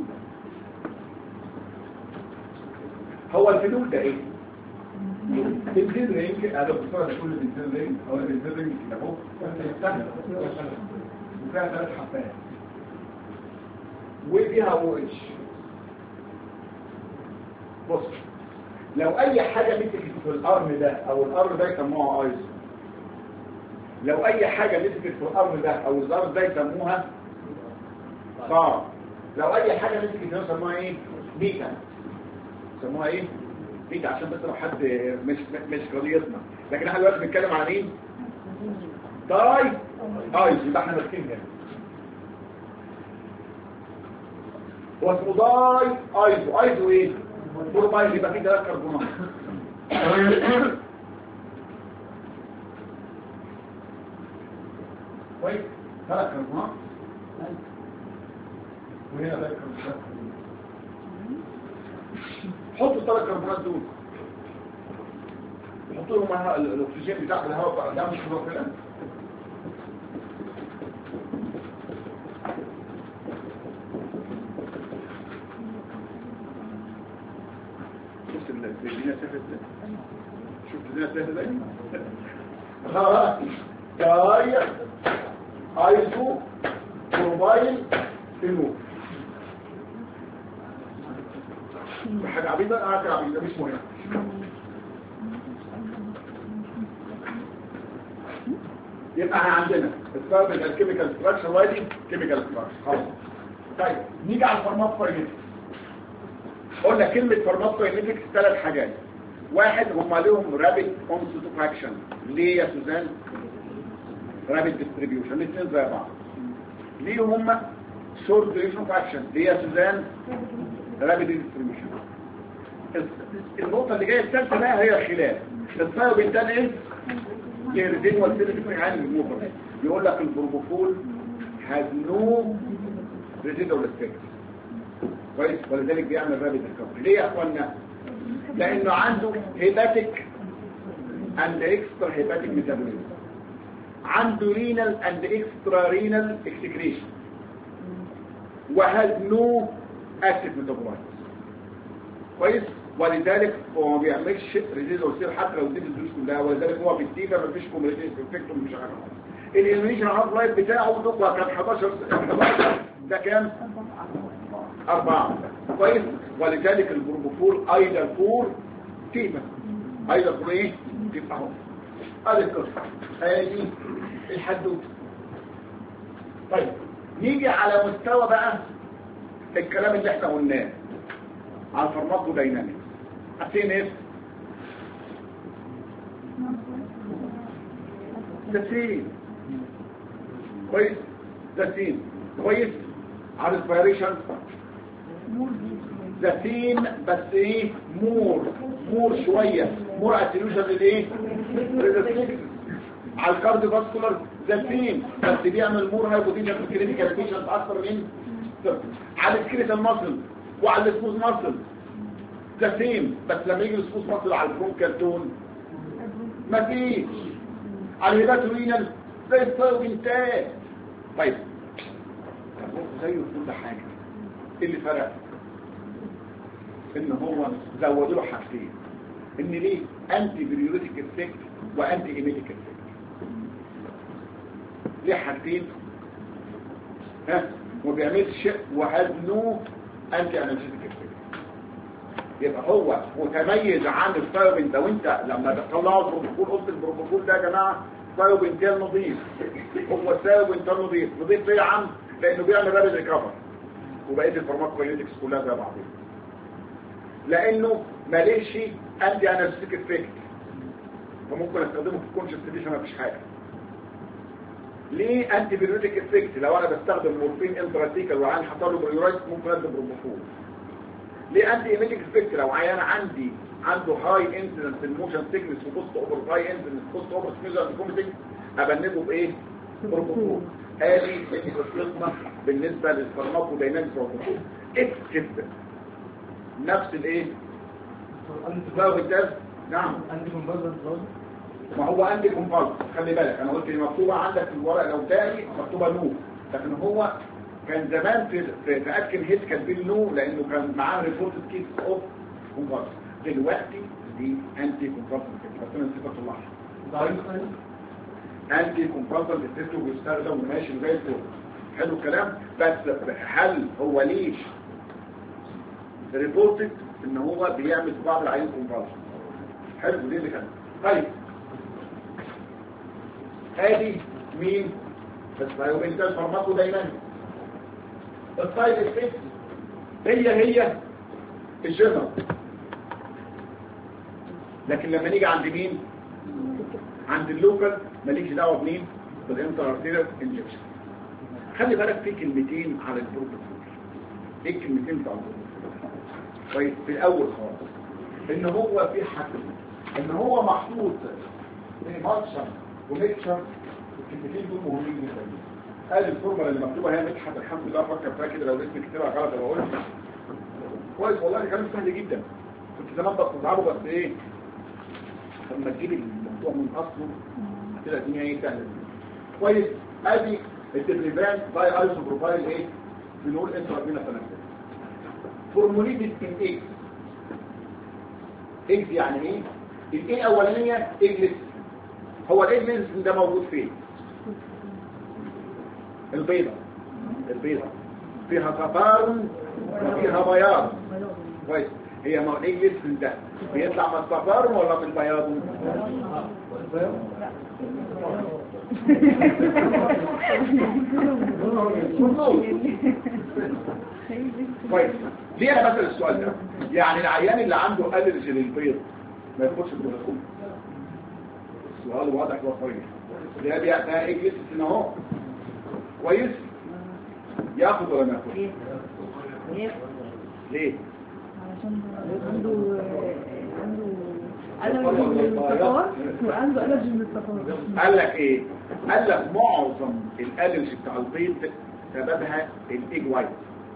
هو الفينول ده ايه؟ البنزين رينج انا بصراحه كل البنزين رينج او البنزين رينج كده اهو وفيها 3 حبات وفيها او اتش. بص لو اي حاجه مسكت في الارم ده او الارم ده يسموها ايزو، لو اي حاجه مسكت في الارم ده او الارم ده يسموها صار، لو اي حاجه مسكت هنا يسموها ايه بيتا، يسموها ايه بيتا عشان بس لو حد مش قضيتنا. لكن احنا دلوقتي بنتكلم على مين؟ داي ايزو. يبقى احنا ماسكين هنا هو اسمه داي ايزو. ايزو ايه؟ بروبايل. يبقى فيه 3 كربونات. كويس 3 كربونات وهنا ده كربونات. حطوا 3 كربونات دول، حطوا لهم الاكسجين بتاع الهواء ده مش هو كده. شفت الدنيا سهله ازاي؟ شفت الدنيا سهله ازاي؟ خلاص جاي ايزو بروبايل فينول. حاجه عبيطه حاجه عبيطه مش مهم. يبقى احنا عندنا السبب الكيميكال ستراكشر وادي كيميكال ستراكشر. خلاص. طيب نيجي على الفارماكوكاينيتكس. قلنا كلمه فارماكوكاينيتكس 3 حاجات. واحد هم لهم رابيد اونست اوف اكشن. ليه يا سوزان؟ رابيد ديستريبيوشن. الاثنين زي بعض. ليه هم شورت ديوريشن اوف اكشن؟ ليه يا سوزان؟ رابيد ديستريبيوشن. النقطه اللي جايه الثالثه بقى هي الخلاف. الثايوبنتان ايه؟ يردين والسيلفيك عن الموفر. بيقول لك البروبوفول has no residual effect. كويس. ولذلك بيعمل رابيد ريكفري. ليه يا اخوانا؟ لانه عنده هيباتيك اند اكسترا هيباتيك ميتابوليزم، عنده رينال اند اكسترا رينال اكسكريشن، وهاز نو اكتيف ميتابولايت. كويس. ولذلك هو ما بيعملش ريزيدوال سيل حتى لو اديت الدروس كلها. ولذلك هو في التيفا ما فيش كوميوليتيف افكت ومش حاجه خالص. الانيميشن هاف لايف بتاعه نقطه كان 11 ده كام 4. كويس. ولذلك البروبوفول ايضا فور تيفا ايضا فور ايه تيفا اهو. ادي القصه ادي الحدوته. طيب نيجي على مستوى بقى الكلام اللي احنا قلناه على الفارماكو داينامكس. عارفين ايه؟ تسين. كويس. تسين. كويس. على الفايريشن تسين بس ايه مور شويه مور اتيلوشن للايه؟ على الكارديو فاسكولار تسين بس بيعمل مور هايبوتنشن في الكريتيكال بيشنت اكثر من على السكريتال ماسل وعلى السموث ماسل ذا سيم. بس لما يجي السموث ماسل على البرونكال تون مفيش. على الهيباتورينال زي الثايروبنتان. طيب زيه كل حاجه. ايه اللي فرق؟ ان هو زودوا له حاجتين. ان ليه انتي بريوريتيك افكت وانتي ايميتيك افكت. ليه حاجتين؟ ما بيعملش وهاز نو انتي انرجيتيك افكت. يبقى هو متميز عن الثايروبنت. لو انت لما تطلعوا البروبوفول قلت البروبوفول ده يا جماعه ثايروبنتال نظيف. هو الثايروبنتال نظيف ليه يا عم؟ لانه بيعمل رابيد ريكفر. وبقيه الفارماكوكاينيتكس كلها زي بعضها. لانه ماليش انتي انرجيتيك افكت. فممكن استخدمه في الكونجستيفيشن مفيش حاجه. ليه انتي بيريوتيك افكت؟ لو انا بستخدم مورفين انتراتيكال وعين حصل له بريورايتس ممكن ادي بروبوفول. ليه انتي ايميتيك افكت؟ لو عيان عنده هاي انسيدنس الموشن سيكنس وبوست اوفر هاي انسيدنس بوست اوفر سميزر كوميتنج ابنبه بايه؟ بروبوفول. ادي قصتنا بالنسبه للفارماكوداينامكس والبروبوفول. اكتب نفس الايه؟ نعم عندي كومبازر برضه. ما هو عندي كومبالس. خلي بالك انا قلت لي مكتوبه عندك في الورق لو تاني مكتوبه نو، لكن هو كان زمان في اكل هيت كاتبين نو لانه كان معاه ريبورتد كيس اوف كومبالس. دلوقتي دي انتي كومبالس بس انا نسيت اطلعها. انتي كومبالس التستو بيستخدم وماشي زي الفل. حلو الكلام. بس هل هو ليش ريبورتد ان هو بيعمل في بعض العيان كومبالس؟ حلو دي اللي كان. طيب ادي مين؟ السايومنتال فارماكو دايناميك. السايد افكت هي الجنرال، لكن لما نيجي عند مين؟ عند اللوكال ماليش دعوه بمين؟ بالانتر ارتيريال انجكشن. خلي بالك في كلمتين على البروتوكول. ايه الكلمتين بتاع البروتوكول؟ طيب في الاول خالص ان هو في حاجه ان هو محطوط في ماتشن وميكشر. الكلمتين دول مهمين جدا. قال الفورمولا اللي مكتوبه هي مدحت الحمد لله فكر فيها كده. لو اسمي كتير غلط انا بقول كويس والله كلام سهل جدا. كنت زمان بتصعبه بس ايه لما تجيب الموضوع من اصله هتلاقي الدنيا ايه سهله. كويس. ادي التدريبات باي ايزو بروفايل ايه بنقول انترافينا تنفس فورموليتد ان اكس. اكس يعني ايه؟ الايه اولانيه اجلس. هو الاجلس ده موجود فين؟ البيضة فيها صفار وفيها بياض. كويس. هي ما الاجلس ده بيطلع من الصفار ولا من البياض؟ كويس. ليه انا بسأل السؤال ده؟ يعني العيان اللي عنده الرجي للبيض ما ياخدش الجلوكوز. السؤال واضح وصريح. ده بيعطيها اجلس هنا اهو. كويس. ياخد ولا ما ياخد؟ ليه؟ علشان عنده ألرجي من الصفار وعنده ألرجي من الصفار. قال لك ايه؟ قال لك معظم الالرجي بتاع البيض سببها الايج وايت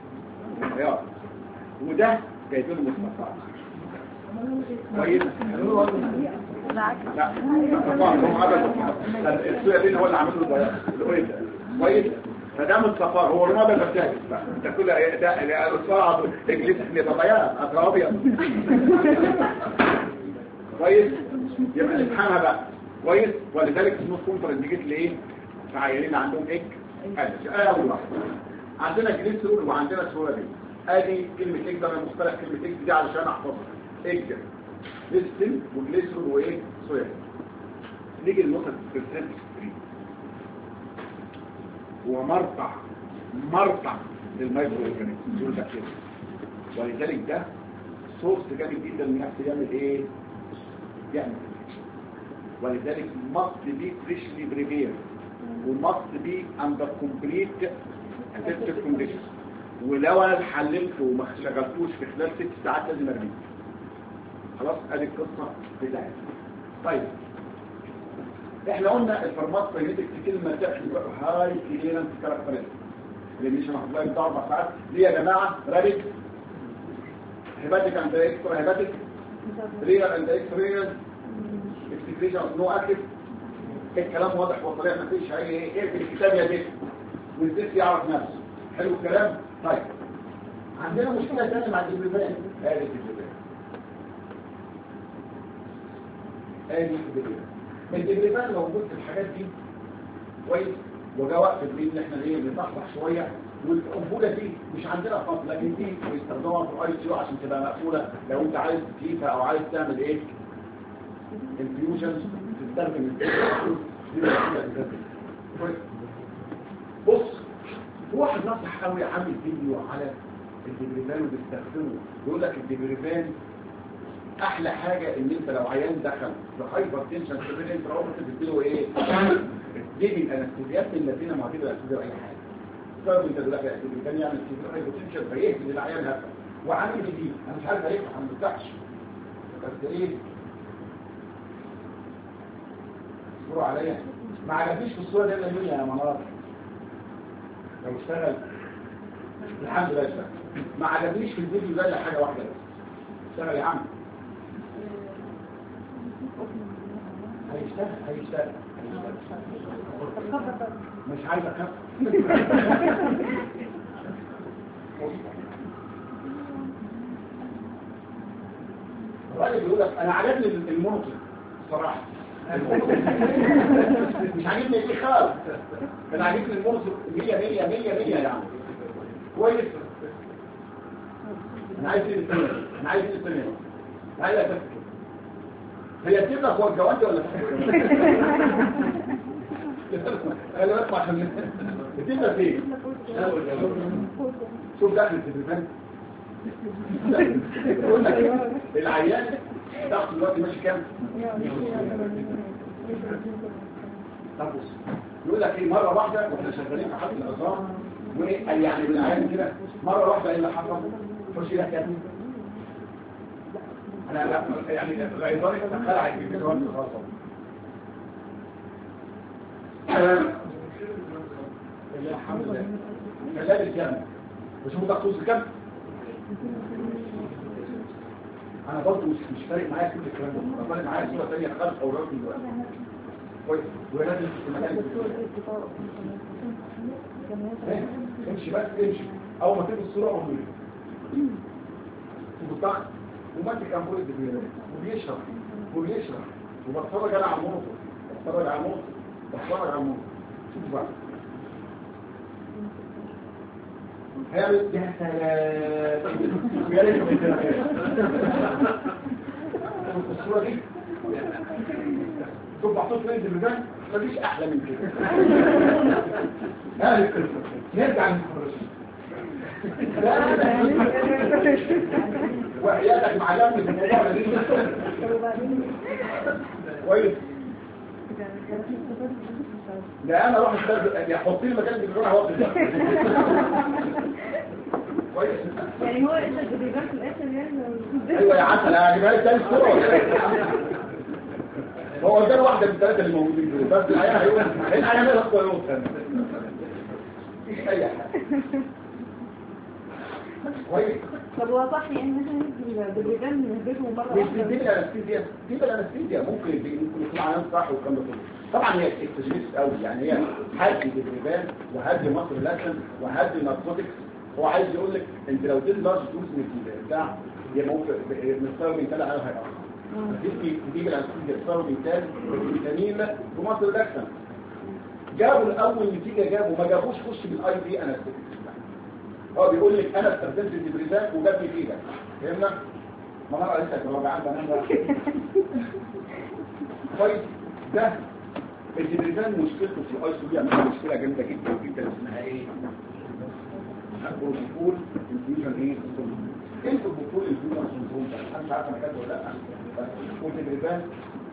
وده جايبينه من الصفار. كويس. لا طبعا هو ابدا السويدين هو اللي عامل له البياض كويس. فدام الصفار هو رماد المساجد انت كل ده الصراع اجلس اللي بياض ابيض. كويس. يبقى نفهمها بقى كويس. ولذلك اسمه كونتر انديكيت لايه؟ في عيالين عندهم ايه؟ اول واحد عندنا جليسرول وعندنا سويدين. ادي كلمه اكس ده مصطلح كلمه اكس دي علشان احفظها. اكس جليسرول وجليسرول وايه؟ سويدين. نيجي لنقطه البرسنت هو مرتع للمايكرو اورجانيزم. ولذلك ده سورس جامد جدا من نفسه يعمل ايه؟ يعمل. ولذلك must be freshly prepared وmust be under complete aseptic condition. ولو انا حللته وما شغلتوش في خلال 6 ساعات لازم ارميه. خلاص ادي القصه بتاعتنا. طيب احنا قلنا الفارماكوكاينيتكس كلمه تاخد هاي كليرنس كاركترستكس اللي مش هنحطها بتاع 4 ساعات. ليه يا جماعه؟ رابط هيباتيك اند اكسترا هيباتيك ريال اند اكسترا ريال اكسكريشن نو اكتف. الكلام واضح وصريح مفيش ايه في الكتاب يا دكتور والدكتور يعرف نفسه. حلو الكلام. طيب عندنا مشكله ثانيه مع الدبلومات. الدبلومات موجود في الحاجات دي كويس. وجا وقت البيت اللي احنا ايه بنصحصح شويه والقنبله دي مش عندنا خالص لكن دي بيستخدموها في الاي سي يو عشان تبقى مقفوله. لو انت عايز تكيفها او عايز تعمل ايه انفيوجن تستخدم بص واحد نصح قوي عامل فيديو على الدبريفان وبيستخدمه. يقول لك الدبريفان احلى حاجه ان انت لو عيان دخل بهايبر تنشن سيفير انت عمرك تديله ايه دي الانستيزيات الذين معتبر الانستيزيا اي حاجه صار انت دلوقتي كان يعمل سيفير هايبر تنشن فيهدي العيان هذا وعامل جديد انا مش عارف هيفتح ما بيفتحش بس ايه اصبروا عليا ما عجبنيش في الصوره دي الا يا منار لو اشتغل الحمد لله اشتغل ما عجبنيش في الفيديو ده الا حاجه واحده بس اشتغل يا عم هيشتغل مش عايز اخف الراجل بيقول لك انا عجبني المنطق صراحه مش عاجبني الإخاء انا عاجبني المنطق 100 100 100 100 يعني كويس انا عايز ايه الثانيه عايز افكر هي تبقى هو الجوانتي ولا انا بسمع عشان بتبقى فين شوف داخل التلفزيون يقول لك العيان ضغط دلوقتي ماشي كام طب بص يقول لك ايه مره واحده واحنا شغالين في حاله العظام وقال يعني بالعيان كده مره واحده ايه اللي حصل خش لك يا ابني انا يعني العظام خلع الجبين وانت خلاص الحمد لله كلام الجنة بشوف ضغط كام انا برضه مش فارق معايا كل الكلام ده فارق معايا صوره ثانيه خالص او رقم دلوقتي كويس ولازم في المكان امشي بس امشي اول ما تيجي الصوره اقول لي الضغط وماسك امبول الدبيرات وبيشرح وبتفرج انا على الموضوع بتفرج على الموضوع شوف بقى هيعمل يا سلام يا ريت الصوره دي شوف محطوط فين الدبيرات مفيش احلى من كده هذه القصه نرجع للمخرج وعيادك معلمني في الموضوع ده كويس لا انا اروح يحط لي مكان بيقولها وقت ده كويس يعني هو انت الدبيبات في الاخر يعني ايوه يا عسل هجيبها لك تاني صوره هو قدام واحده من الثلاثه اللي موجودين دول بس الحقيقه هيقول الحقيقه هي اكتر نقطه مفيش اي حاجه كويس طب هو صح يعني مثلا الدبيبات نهبطه مره مش دي الانستيزيا ممكن يكون عيان صح والكلام ده كله طبعا هي اكتشفت قوي يعني هي هدي الدبيبات وهدي مصر لاتن وهدي ناركوتكس هو عايز يقول لك انت لو اديت لارج دوز من بتاع يبقى ممكن نختار من ثلاثه على هيقع تجيب الانستيزيا تصور مثال الفيتامين في مصر لاتن جابوا الاول نتيجه ما جابوش خش بالاي بي انستيزيا هو بيقول لك انا استخدمت الدبريزات وجاب لي فيها فهمنا ما انا قلت لك هو عندنا انا كويس ده الدبريزان مشكلته في الاي سي بي عندها مشكله جامده جدا جدا اسمها ايه البروتوكول انفيوجن ايه انتوا البروتوكول انفيوجن سندروم انا مش عارف انا كاتبه ولا لا بس الدبريزان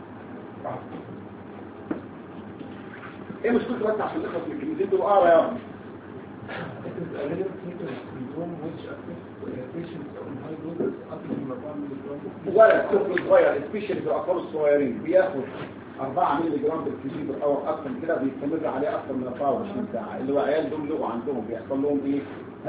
ايه مشكلته بس عشان نخلص من الكلمتين دول يا It is a relative symptom syndrome which affects patients on high doses up to 4 milligrams. ولد طفل صغير سبيشالي في الاطفال الصغيرين بياخد 4 مللي جرام بالكيجي بالاور اكتر من كده بيستمر عليه اكتر من 24 ساعه اللي هو عيال دول لقوا عندهم بيحصل لهم ايه؟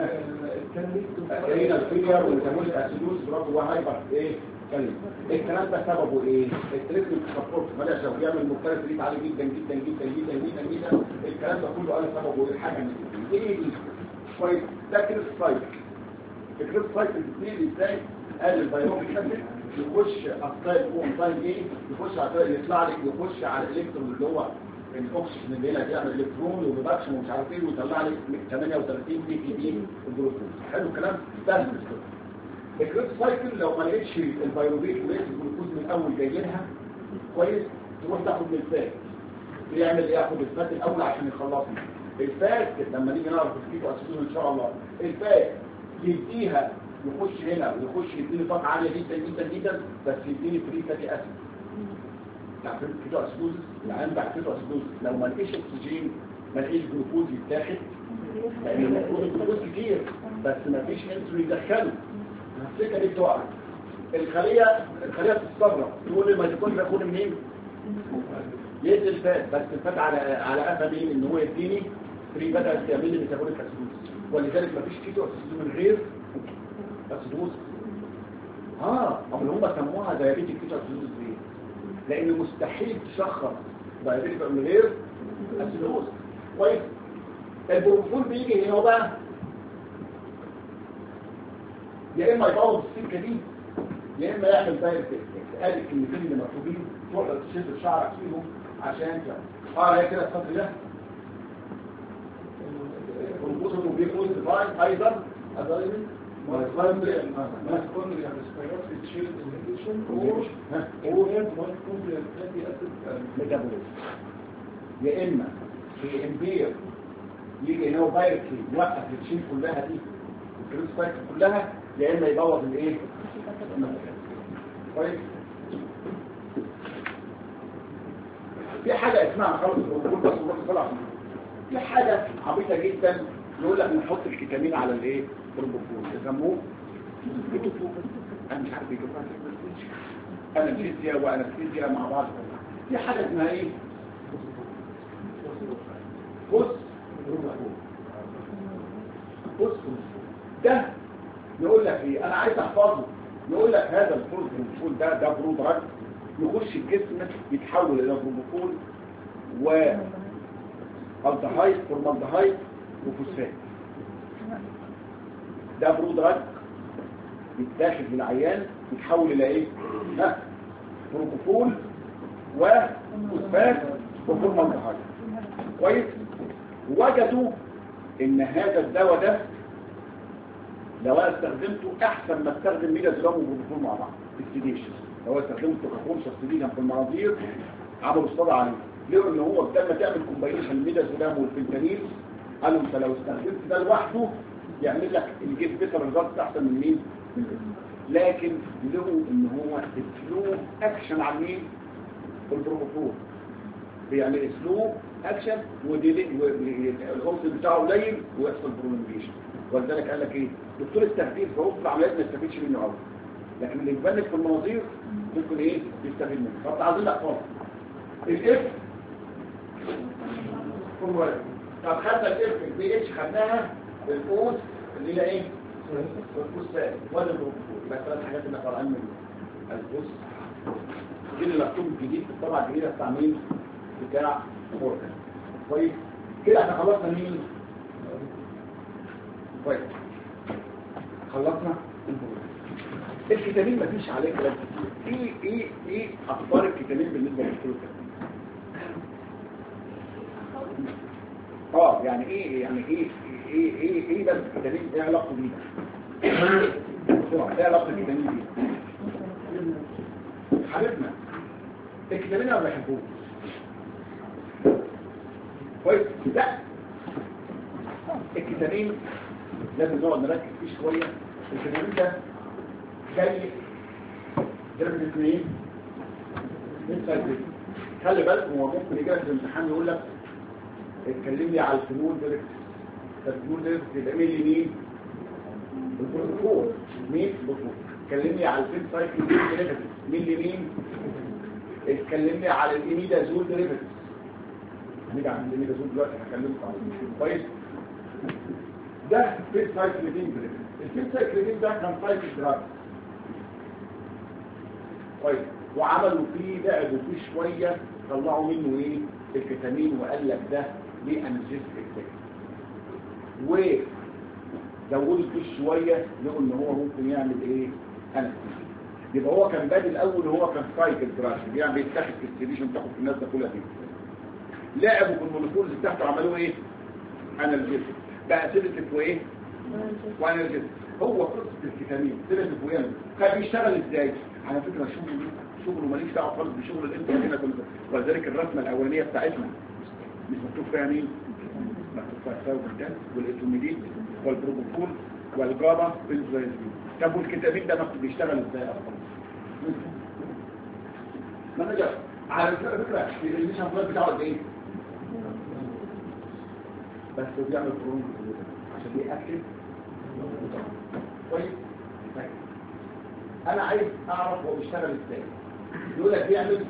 كان الفيلير والميتابوليك اسيدوز برضه وهايبر ايه؟ الكلام ده سببه ايه؟ التريتمنت سبورت بلاش لو بيعمل مختلف ريت عالي جدا جدا جدا جدا جدا جدا الكلام ده كله قال سببه ايه؟ الحاجه دي ايه دي؟ كويس ده كريس سايكل الكريس سايكل بتبتدي ازاي؟ قال البيوميك اسيد يخش الطيب اون تايم ايه؟ يخش على يطلع لك يخش على الالكترون اللي هو الاكسجين اللي هنا بيعمل الكترون وريدكشن ومش عارف ايه ويطلع لك 38 بي بي دي الجلوكوز حلو الكلام سهل الكريس سايكل لو ما لقيتش البيروبيت ولقيت الجلوكوز من الاول جاي لها كويس تروح تاخد من الفات يعمل ايه ياخد الفات الاول عشان يخلصها الفات لما نيجي نعرف الفيتو اسيدون ان شاء الله الفات يديها يخش هنا ويخش يديني طاقه عاليه جدا جدا جدا بس يديني فري فاتي اسيد تعرف كيتو اسيدوز العين بتاع كيتو اسيدوز لو ما لقيش اكسجين ما لقيش جلوكوز يتاخد لان المفروض الجلوكوز كتير بس ما فيش انسولين يدخله السكه دي بتقع الخليه بتتصرف تقول ما يكون بياخد منين يدي الفات بس الفات على قفا مين ان هو يديني فري فات يعمل لي ميتابوليك اسيدوز ولذلك ما فيش كيتو اسيدوز من غير اسيدوز هم سموها دايابيتيك كيتو اسيدوز ليه لان مستحيل تشخص دايابيتيك من غير اسيدوز كويس البروفول بيجي هنا بقى يا اما يبوظ السكه دي يا اما يعمل دايركت ادي الكلمتين اللي مكتوبين تقدر تشد شعرك فيهم عشان هي كده السطر ده البروفول بيكون ديفاين ايضا ادايمنت mitochondrial respiratory chain inhibition or mitochondrial fatty acid metabolism يا اما في امبير يجي هنا دايركتلي يوقف التشين كلها دي الكريس سايكل كلها يا اما يبوظ الايه كويس في حاجه اسمها خالص البروتوكول بس البروتوكول طلع في حاجه عبيطه جدا يقول لك نحط الكتامين على الايه البروتوكول يسموه انا مش عارف يجيبها انستيزيا وانستيزيا مع بعض في حاجه اسمها ايه بص ده يقول لك ايه انا عايز احفظه يقول لك هذا البروتوكول ده برودراج يخش الجسم يتحول الى بروتوكول و الدهايد فورمالدهايد وفوسفات ده برودراج يتاخد للعيان يتحول الى ايه بروتوكول وفوسفات وفورمالدهايد كويس وجدوا ان هذا الدواء ده لو انا استخدمته احسن ما استخدم ميدازولام وبروتوكول مع بعض في السيديشن لو استخدمت كحول شخصيا في المناظير عملوا استطاع عليه ليه ان هو لما تعمل كومباينيشن الميدازولام والفنتانيل قالوا انت لو استخدمت ده لوحده يعمل لك الجيت بيتر ريزلت احسن من مين لكن له ان هو سلو اكشن على مين البروتوكول بيعمل سلو اكشن والغمز بتاعه قليل ويحصل برولونجيشن ولذلك قال لك ايه دكتور التخدير في وسط العمليات ما يستفيدش منه قوي لكن اللي يبنك في المناظير ممكن ايه يستفيد منه طب عايزين نحفظ الاف طب خدنا الاف البي اتش خدناها الفوز اللي هي ايه الفوسفات ولا البروتوكول يبقى ثلاث حاجات اللي طالعين منه الفوس دي اللي مكتوب الجديد في الطبعه الجديده بتاع مين بتاع مورجان كويس كده احنا خلصنا مين كويس خلصنا الكتامين مفيش عليه كلام كتير ايه اخبار الكتامين بالنسبه للكتامين يعني ايه بس الكتامين ايه علاقته بيه ايه علاقه الكتامين بيه حبيبنا الكتامين انا ما بحبوش كويس لا الكتامين لازم نقعد نركز فيه شويه الكتامين ده جاي درجه 2 خلي بالك هو ممكن يجي لك الامتحان يقول لك اتكلم لي على الفنون ديركت الفنون ديركت يبقى مين البروتوكول مين البروتوكول اتكلم لي على الفين سايكل ديركت مين اتكلم لي على الاميدازول ديركت هنيجي عند الاميدازول دلوقتي هكلمكم عليه كويس ده فين سايكل ديركت الفين سايكل ده كان سايكل دراج كويس وعملوا فيه لعبوا فيه شويه طلعوا منه ايه الكتامين وقال لك ده ليه انرجيستيك افكت وزودوا فيه شويه لقوا ان هو ممكن يعمل ايه انستيزيا يبقى هو كان بادئ الاول هو كان سايكل دراج يعني بيتاخد في السيديشن تاخد في الناس ده كلها دي لعبوا بالمولكيولز بتاعته عملوه ايه انرجيستيك بقى سيديتيف وايه وانرجيستيك هو قصه الكتامين سيديتيف وانرجيستيك كان بيشتغل ازاي على فكره شغله ماليش دعوه خالص بشغل الانترنت كله ولذلك الرسمه الاولانيه بتاعتنا مش مكتوب فيها مين مكتوب فيها الثاوبتان والاتوميدين والبروبوكول والجابا بنزويزين طب والكتابين ده بيشتغل ازاي اصلا؟ ما نجح على فكره الانيشن فلاج بتاعه قد ايه؟ بس هو بيعمل برونج عشان بيأكد كويس. انا عايز اعرف هو بيشتغل ازاي. يقول لك بيعمل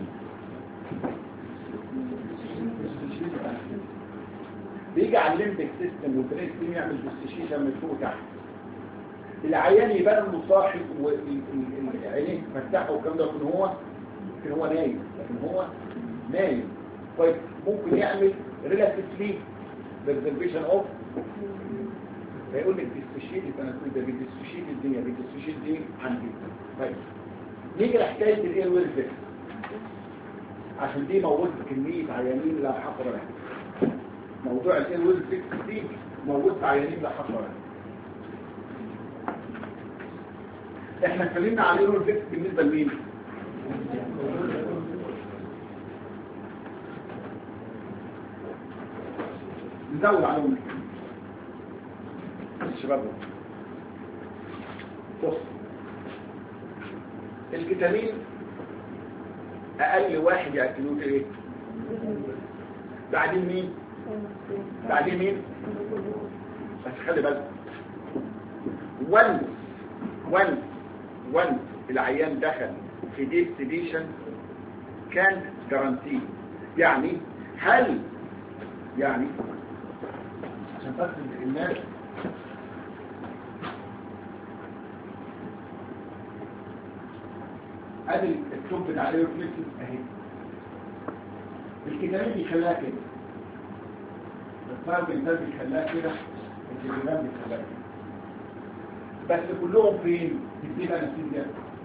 بيجي على الليمبك سيستم والبرين سيستم يعمل ديستيشن من فوق تحت. العيان يبان انه صاحي وعينيه مفتاحه والكلام ده، لكن هو نايم طيب ممكن يعمل ريلاتيفلي بريزرفيشن اوف، فيقول لك ديستيشن انا كنت ده بالديستيشن الدنيا بالديستيشن دي عندي. طيب نيجي لحكايه الاير ويل عشان دي موجود كميه عيانين لا حصر لها. موضوع الاير ويل دي موجود في عيانين لا حصر لها. احنا اتكلمنا عن الاير ويل بالنسبه لمين؟ نزود عليهم الشباب. بص الفيتامين اقل واحد ياكلوه ايه؟ بعدين مين؟ بس خلي بالك وان العيان دخل في ديب سيديشن كان جارانتي. يعني هل يعني عشان بس الناس ادي الكتب بتاع الريفلكس اهي. الكتاب بيخليها كده، الفرق الانسان بيخليها كده، الكتاب بيخليها كده، بس كلهم فين؟ بيدينا انستيزيا.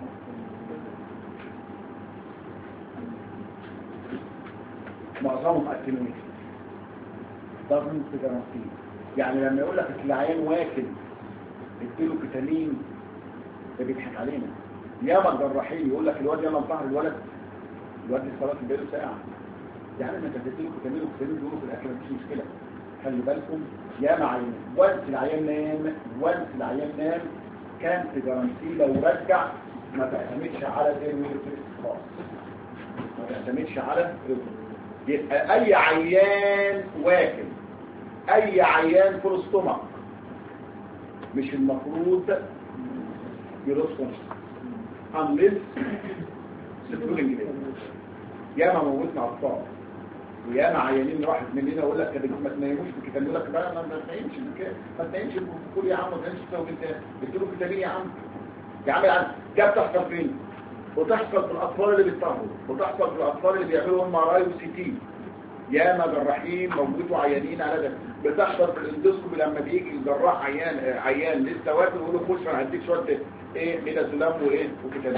معظمهم اكلوني ضمن جرانتي. يعني لما يقول لك العيان واكل اديله فيتامين ده بيضحك علينا. ياما الجراحين يقول لك الواد يلا انتحر الولد الصلاه في بيته ساعه، يعني انت تديله فيتامين وفيتامين دول في الاكل مفيش مشكله. خلي بالكم ياما عيان وانس العيان نام كان في جرانتي لو رجع ما تعتمدش على الايرويل خالص، ما تعتمدش على يبقى اي عيان واكل اي عيان فول ستومك مش المفروض يرسم unless سيتولينج. ياما موتنا اطفال وياما عيانين راحت مننا يقول لك ما تنيموش بكده، يقول لك بقى ما تنيمش بكده، ما تنيمش بكل يا عم، ما تنيمش تسوي انت اديله فيتامين يا عم. يا عم ده بتحصل فين؟ وتحصل في الاطفال اللي بيضطروا، وتحصل في الاطفال اللي بيعملوا ام ار اي وسي تي. ياما جراحين موجودوا عيانين على ده. بتحصل في الاندوسكوبي لما بيجي الجراح عيان لسه واكل ويقول له خش انا هديك شويه ايه ميدازولام وايه وفيتامين.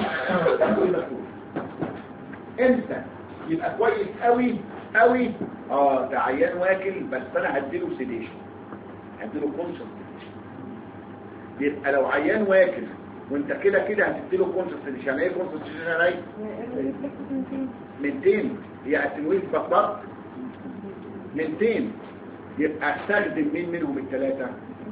امتى يبقى كويس قوي ده عيان واكل بس انا هديله سيديشن، هديله كونشس سيديشن. يبقى لو عيان واكل وانت كده هتديله كونشس سيديشن. يعني ايه كونشس سيديشن؟ يعني 200 هي اتنويز بطبط 200. يبقى استخدم مين منهم الثلاثه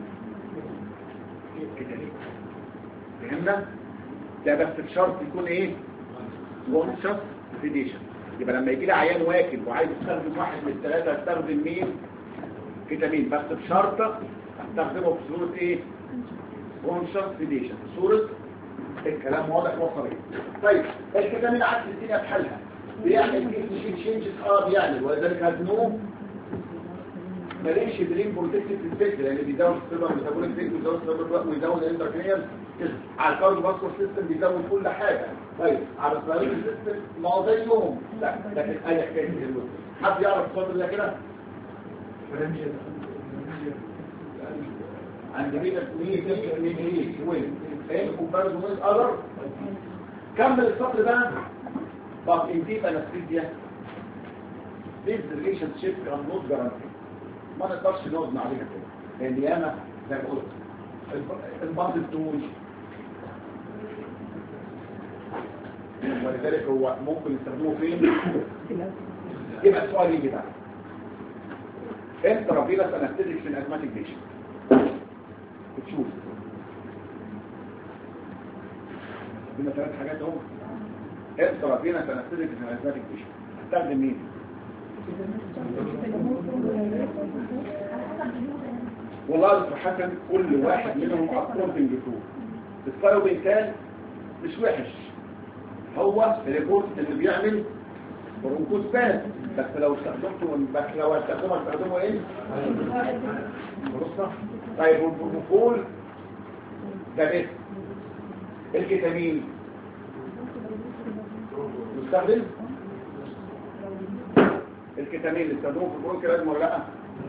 كده ليه؟ فهمنا؟ ده بس بشرط يكون ايه؟ كونشس سيديشن. يبقى لما يجي لي عيان واكل وعايز استخدم واحد من الثلاثه استخدم مين؟ فيتامين، بس بشرط استخدمه في صوره ايه؟ كونشس سيديشن، صوره الكلام واضح وصريح. طيب الفيتامين عكس الدنيا بحالها بيعمل كيف تشينجز بيعمل، ولذلك هزنوه ماليش دريم بروتكتيف افكت لان بيزود السيرفر ميتابوليك ريت ويزود السيرفر ويزود الاندوكرينال على الكارديو فاسكولار سيستم بيزود كل حاجه. طيب على السيرفر سيستم ما هو زيهم، لا لكن اي حكايه الوقت. حد يعرف الصوت ده كده؟ عند مين وين ايه كومباريزون ويز اذر. كمل السطر بقى. طب انتيب انستيزيا this relationship can not guarantee. ما نقدرش نوزن عليها كده لان ياما زي ما قلت البعض التوج، ولذلك هو ممكن يستخدموه فين؟ يبقى السؤال يجي بقى انت ربنا سنستدك في الازماتيك ديشن بتشوف عندنا 3 حاجات اهو. انترا فينا سنستيك سنستيك تيشو. هستخدم مين؟ والله يا دكتور حسن كل واحد منهم اكوردنج تو. الثايروبنتال مش وحش، هو الريبورت اللي بيعمل برونكوسباز، بس لو استخدمه ايه؟ بص. طيب والبروفول ده بس. الكتامين نستخدم الكتامين اللي استخدموه في البرونكي لازم ولا لا؟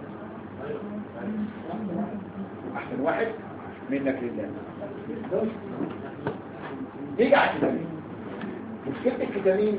احسن واحد منك لله. نيجي على الكتامين. مشكلة الكتامين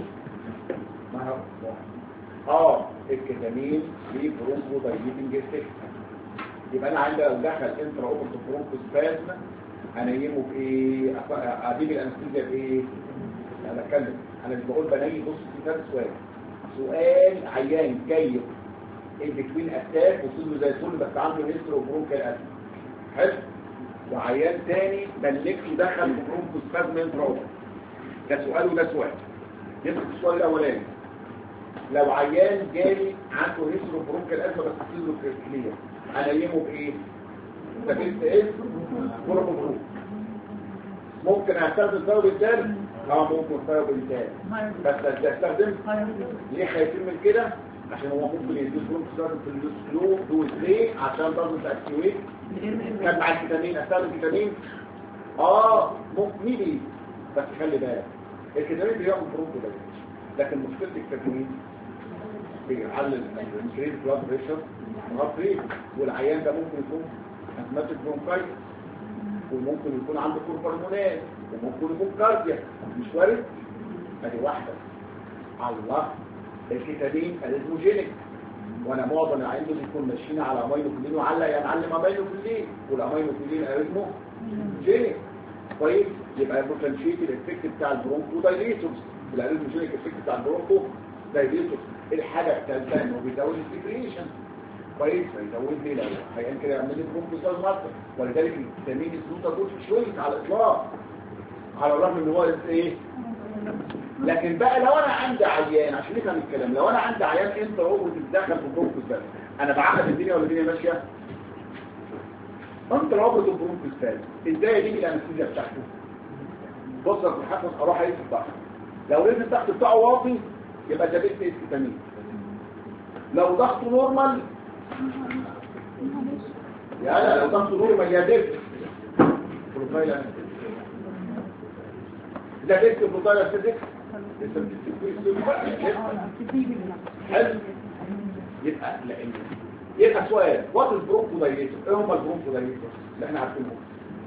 الكتامين ليه برونكو دايليتنج افكت. يبقى انا عندي لو دخل انترا اوبرتو برونكوسبازم انيمه بايه؟ اجيب الانستيزيا بايه؟ انا بتكلم، انا مش بقول بنيم. بص في ثلاث سؤال عيان جاي البكوين اتاك وصل زي الفل بس عنده نسر وبرونكال اتاك حلو، وعيان تاني بلغته دخل برونكوسبازم انترا اوبرتو. ده سؤال وده سؤال. نمسك السؤال الاولاني. لو عيان جالي عنده نسر وبرونكال اتاك بس عنده كلير انيمه بايه؟ سبيلت ايه؟ برونكو. ممكن استخدم ثايروبنتال؟ ممكن ثايروبنتال بس استخدم ليه خايفين من كده؟ عشان هو ممكن يدوس برونكوسبازم في السلو دوز ليه؟ عشان برضه تاكتيويت. كان مع الكتامين استخدم كتامين؟ ممكن يجي، بس خلي بالك الكتامين بيعمل برونكو ده، لكن مشكله الكتامين بيعلل الانكريز بلاد بريشر غطري، والعيان ده ممكن يكون ازماتيك برونكايتس، وممكن يكون عنده كوربرمونات، وممكن يكون كاردياك. مش وارد؟ ادي واحده. الله، الكتامين الازموجينيك، وانا معظم العيان دول يكون ماشيين على امينوفيلين وعلق يا معلم امينوفيلين، والامينوفيلين الازموجينيك كويس. يبقى البوتنشيت الافكت بتاع البرونكو دايليتورز، الازموجينيك افكت بتاع البرونكو دايليتورز. الحاجه الثالثه انه بيزود السكريشن كويس، فيزود لي لو هيان كده يعمل لي برونكوسبازم اكتر. ولذلك الكتامين السلوطه دوز شويه على الاطلاق، على الرغم ان هو ايه. لكن بقى لو انا عندي عيان، عشان نفهم الكلام، لو انا عندي عيان انت هو بتتدخل في البرونكوسبازم، انا بعقد الدنيا ولا الدنيا ماشيه؟ انت رابط البرونكوسبازم ازاي اجيب الانستيزيا بتاعته؟ بص يا حسن، اروح اقيس الضغط. لو لقيت الضغط بتاعه واطي يبقى ده بيت الكتامين. لو ضغطه نورمال لو ضغطه نورمال يا ديت بروفايل ده ديت بروفايل فيزيكس حلو. يبقى لان يبقى سؤال وات البرونكو دايليتور؟ ايه هم البرونكو دايليتور اللي احنا عارفينهم؟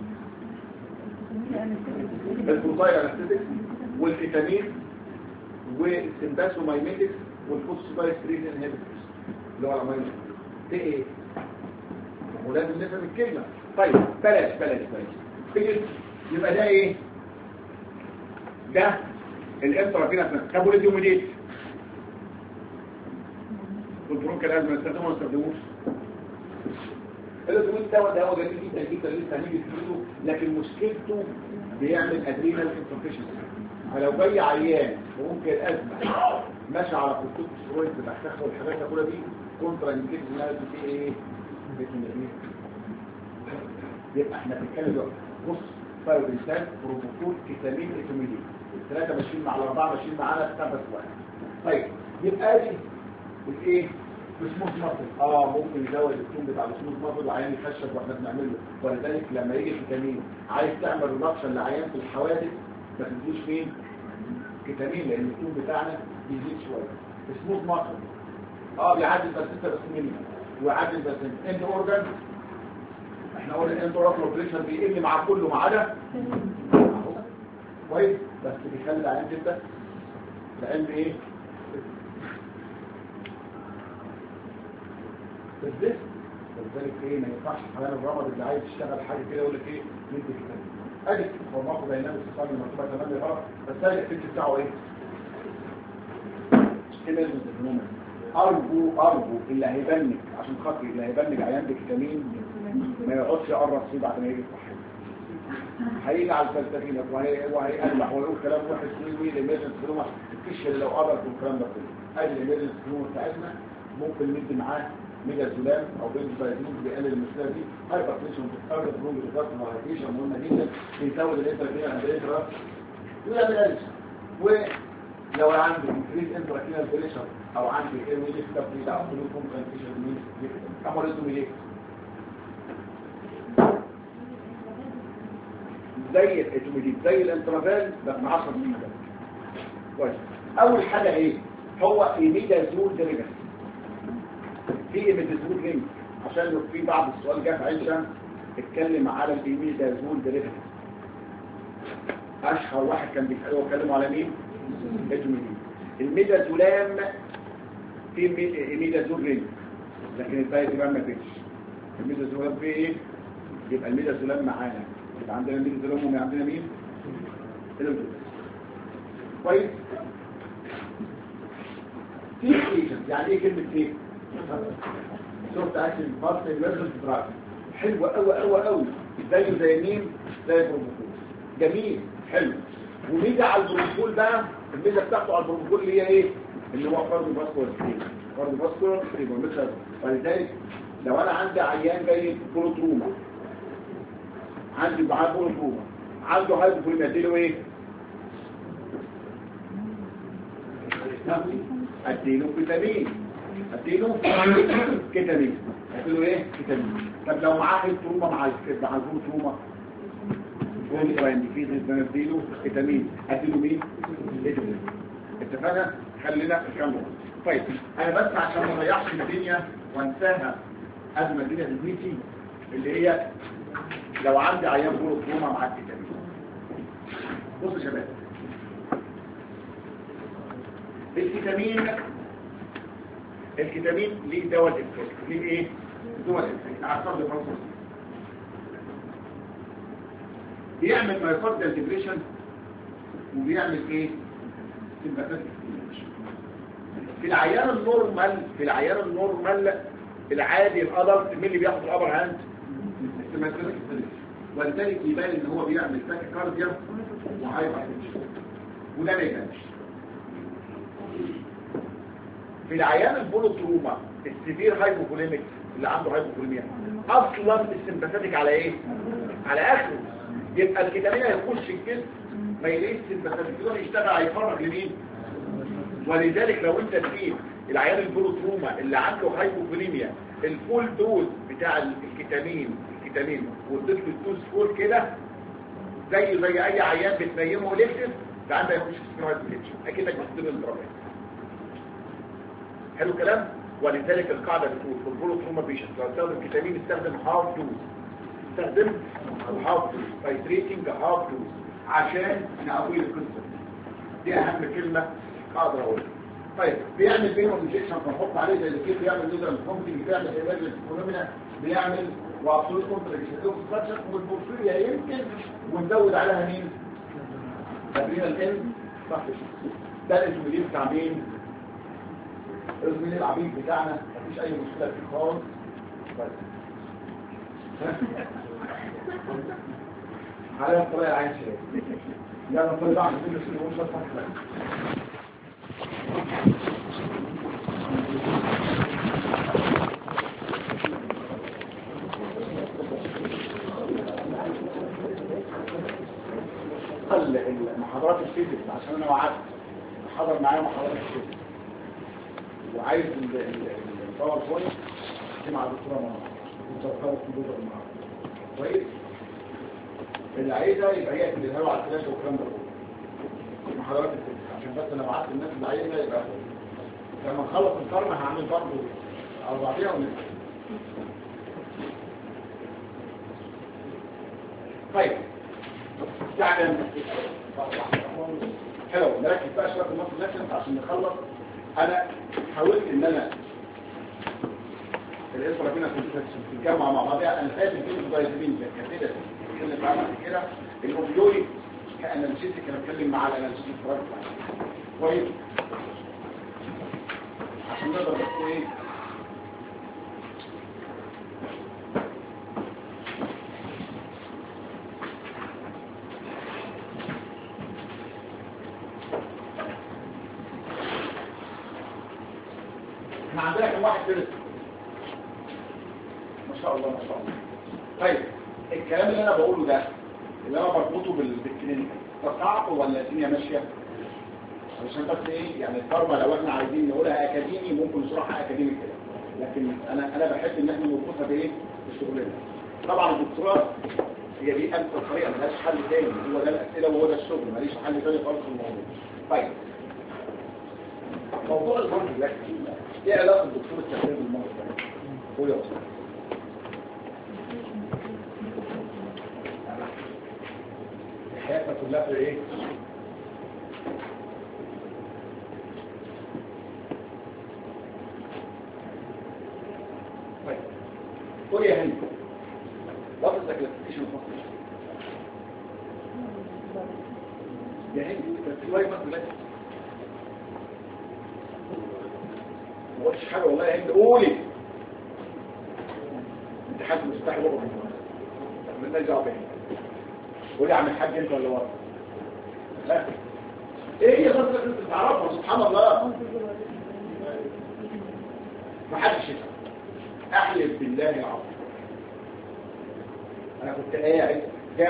البروفايل انستيزيكس والكتامين والسمباسومايميتكس والفوسفوسبايستريز انهبيتورز اللي هو الامينو. دي ايه؟ ولازم نفهم الكلمه. طيب بلاش يبقى ده ايه؟ ده الانترافينال. طب والديوميديت والبرونكال ازمه نستخدمه ولا ما نستخدموش؟ الديوميديت ده هو جميل جدا جدا لسه هنيجي فيه، لكن مشكلته بيعمل ادرينال انسفشنسي. فلو جاي عيان ممكن ازمه ماشي على كورتيكوستيرويد بتحتاج والحاجات كلها دي كونترا انديكيشن انها في ايه؟ يبقى احنا بنتكلم دلوقتي. بص ثايروبنتال بروبوكول كتامين ايتوميدين، الثلاثه ماشيين مع الاربعه ماشيين معانا في نفس واحد. طيب يبقى دي الايه؟ السموث ماسل. ممكن يزود التون بتاع السموث ماسل وعيان يخشب واحنا بنعمل له. ولذلك لما يجي الكتامين عايز تعمل ريدكشن لعيان في الحوادث ما تديش فين؟ كتامين، لان التون بتاعنا بيزيد شويه. السموث ماسل بيعدي البرسنت بس مني ويعدي البرسنت. اند اورجان احنا قلنا الانتورابل بريشر بيقل مع كله ما عدا كويس، بس بيخلي العيان جدا لان ايه؟ بالذات. ولذلك ايه ما ينفعش حاليا الرمض اللي عايز يشتغل حاجه كده يقول لك ايه ندي كتاب ادي هو ماخد دايناميك صار المكتوبه تمام غلط، بس ده الفكر بتاعه ايه؟ كده المسلمين ارجو اللي هيبنك عشان خاطر اللي هيبنك عيان بكتامين ما يقعدش يقرص فيه بعد ما يجي الصحيح. هيجي على الفلسفينك وهيقلح ويقول كلام وحش ويقول الاميرجنس كلوما مفيش الا لو قدرت والكلام ده كله. ادي الاميرجنس كلوما بتاعتنا ممكن ندي معاه ميدازولام او بنزودازولام بيقلل المشكله دي. هايبرتنشن بتقرب بروج ريزارت ماليفيشن مهمه جدا بيزود الانترفيرال اندريترا ويعمل اليس. ولو عندي انكريز انتراكينال بريشر او عندي ايروي ليفت ده ابسولوت كونسنتريشن مين عملته ايه زي الاتوميديد زي الانترافال بس 10 مللي. كويس. اول حاجه ايه هو ايميدازول ديريجن في ايميدازول رينج عشان في بعض السؤال جه في عين شمس اتكلم على الايميدازول ديريجن. اشهر واحد كان بيتكلموا على مين الاتوميديد. الميدازولام في ايميدازول رينج لكن الدايزولام ما فيش. الميدازولام فيه ايه يبقى الميدازولام معانا يبقى عندنا الميدازولام وعندنا مين الانترفال. كويس. في ايجنت يعني ايه كلمه ايه شفت اكل فاست ايمرجنت دراج حلوه قوي قوي قوي زي مين زي البروموكول جميل حلو. ونيجي على البروموكول بقى الميزه بتاعته على البروموكول اللي هي ايه اللي هو كارديو فاسكولار كارديو فاسكولار مثلا. ولذلك لو انا عندي عيان جاي بروتروما عندي معاه بروتروما عنده هايبوفوليميا اديله ايه اديله فيتامين اديله كيتامين اديله ايه كيتامين. طب لو معاه التروما مع البروتروما في نديله فيتامين اديله مين فيتامين. اتفقنا خلينا نكمل. طيب انا بس عشان ما اضيعش الدنيا وانساها قبل ما الدنيا تزيد اللي هي لو عندي عيان بروتروما مع الفيتامين. بصوا يا شباب الكتامين ليه دواء الافكت ليه ايه دواء الافكت اعصاب الفرنسي بيعمل مايوكارديال ديبريشن وبيعمل ايه سمباثيك في العيان النورمال العادي الادلت مين اللي بياخد الابر هاند السمباثيك ولذلك يبان ان هو بيعمل تاكيكارديا وهايبرتنشن وده ما يبانش. في العيان البولوتروما السيفير هايبوفوليميك اللي عنده هايبوفوليميا اصلا السمباثيك على ايه على اخره. يبقى الكتامين هيخش الجسم ما يلاقيش السمباثيك يقدر يشتغل هيفرغ لمين. ولذلك لو انت تجيب العيان البولوتروما اللي عنده هايبوفوليميا الفول دوز بتاع الكتامين واديت له الدوز فول كده زي اي عيان بتنيمه الكتف ده عنده يخش في هايبوفوليميا اكنك بتديله الدرجات. حلو الكلام. ولذلك القاعده بتقول في البولوتروما بيشنت لو استخدم كتامين استخدم هاف دوز تايتريتنج هاف دوز عشان نقوي القصه دي اهم كلمه اقدر اقولها. طيب بيعمل بينهم انجكشن فنحط عليه زي كده بيعمل نيدرال فونكشن بيعمل ايمرجنسي فينومينا بيعمل وابسولوت كونتراكشن والبورفيريا يمكن ونزود عليها مين ادرينال ان صح ده الاسم بتاع مين الزميل العبيد بتاعنا مفيش اي مشكله فيه خالص. بس على الطريقه عايز شيء يلا طلع عشان كل مش صح. قل المحاضرات الفيزيكس عشان انا وعدت حضر معايا محاضرات الفيزيكس وعايز الباوربوينت مع الدكتوره منى كويس. اللي عايزها يبقى هي اللي هو على الفلاش والكلام ده محاضرات الفيزيكس عشان بس انا بعت الناس اللي عايزها يبقى لما نخلص الفرن هعمل برضه على بعضيها ونبدا. طيب تعالى حلو نركز بقى شويه في النص لكن عشان نخلص. انا حاولت ان انا الاسره فينا في الجامعه مع بعضها انا خايف من الفيتامين كده بتكلم معاها كده الاوبيويد كانالجيسيك انا بتكلم مع الانالجيسيك كويس عشان نقدر بس ايه عندنا كم واحد فيرست؟ ما شاء الله ما شاء الله. طيب الكلام اللي انا بقوله ده اللي انا بربطه بالكلينيك ده صعب ولا الدنيا ماشيه؟ علشان بس ايه يعني الفارما لو احنا عايزين نقولها اكاديمي ممكن نشرحها اكاديمي كده، لكن انا بحب ان احنا نربطها بايه؟ بشغلنا. طبعا الدكتوراه هي دي انسب طريقه ملهاش حل تاني، هو ده الاسئله وهو ده الشغل، ماليش حل تاني خالص في الموضوع. طيب موضوع المرض ده ايه علاقه الدكتور التخدير بالمرض ده؟ قول يا استاذ. حياتنا كلها في ايه؟ طيب قول يا هند لفظ كلاسيفيكيشن في مصر يا هند في واي مصر لك ما قلتش حاجه والله يا هند قولي انت حد مستحيل بابا من نرجع بيه قولي يا عم الحاج انت ولا ورا لا ايه هي مصر انت تعرفها سبحان الله ما حدش يفهم احلف بالله العظيم انا كنت قاعد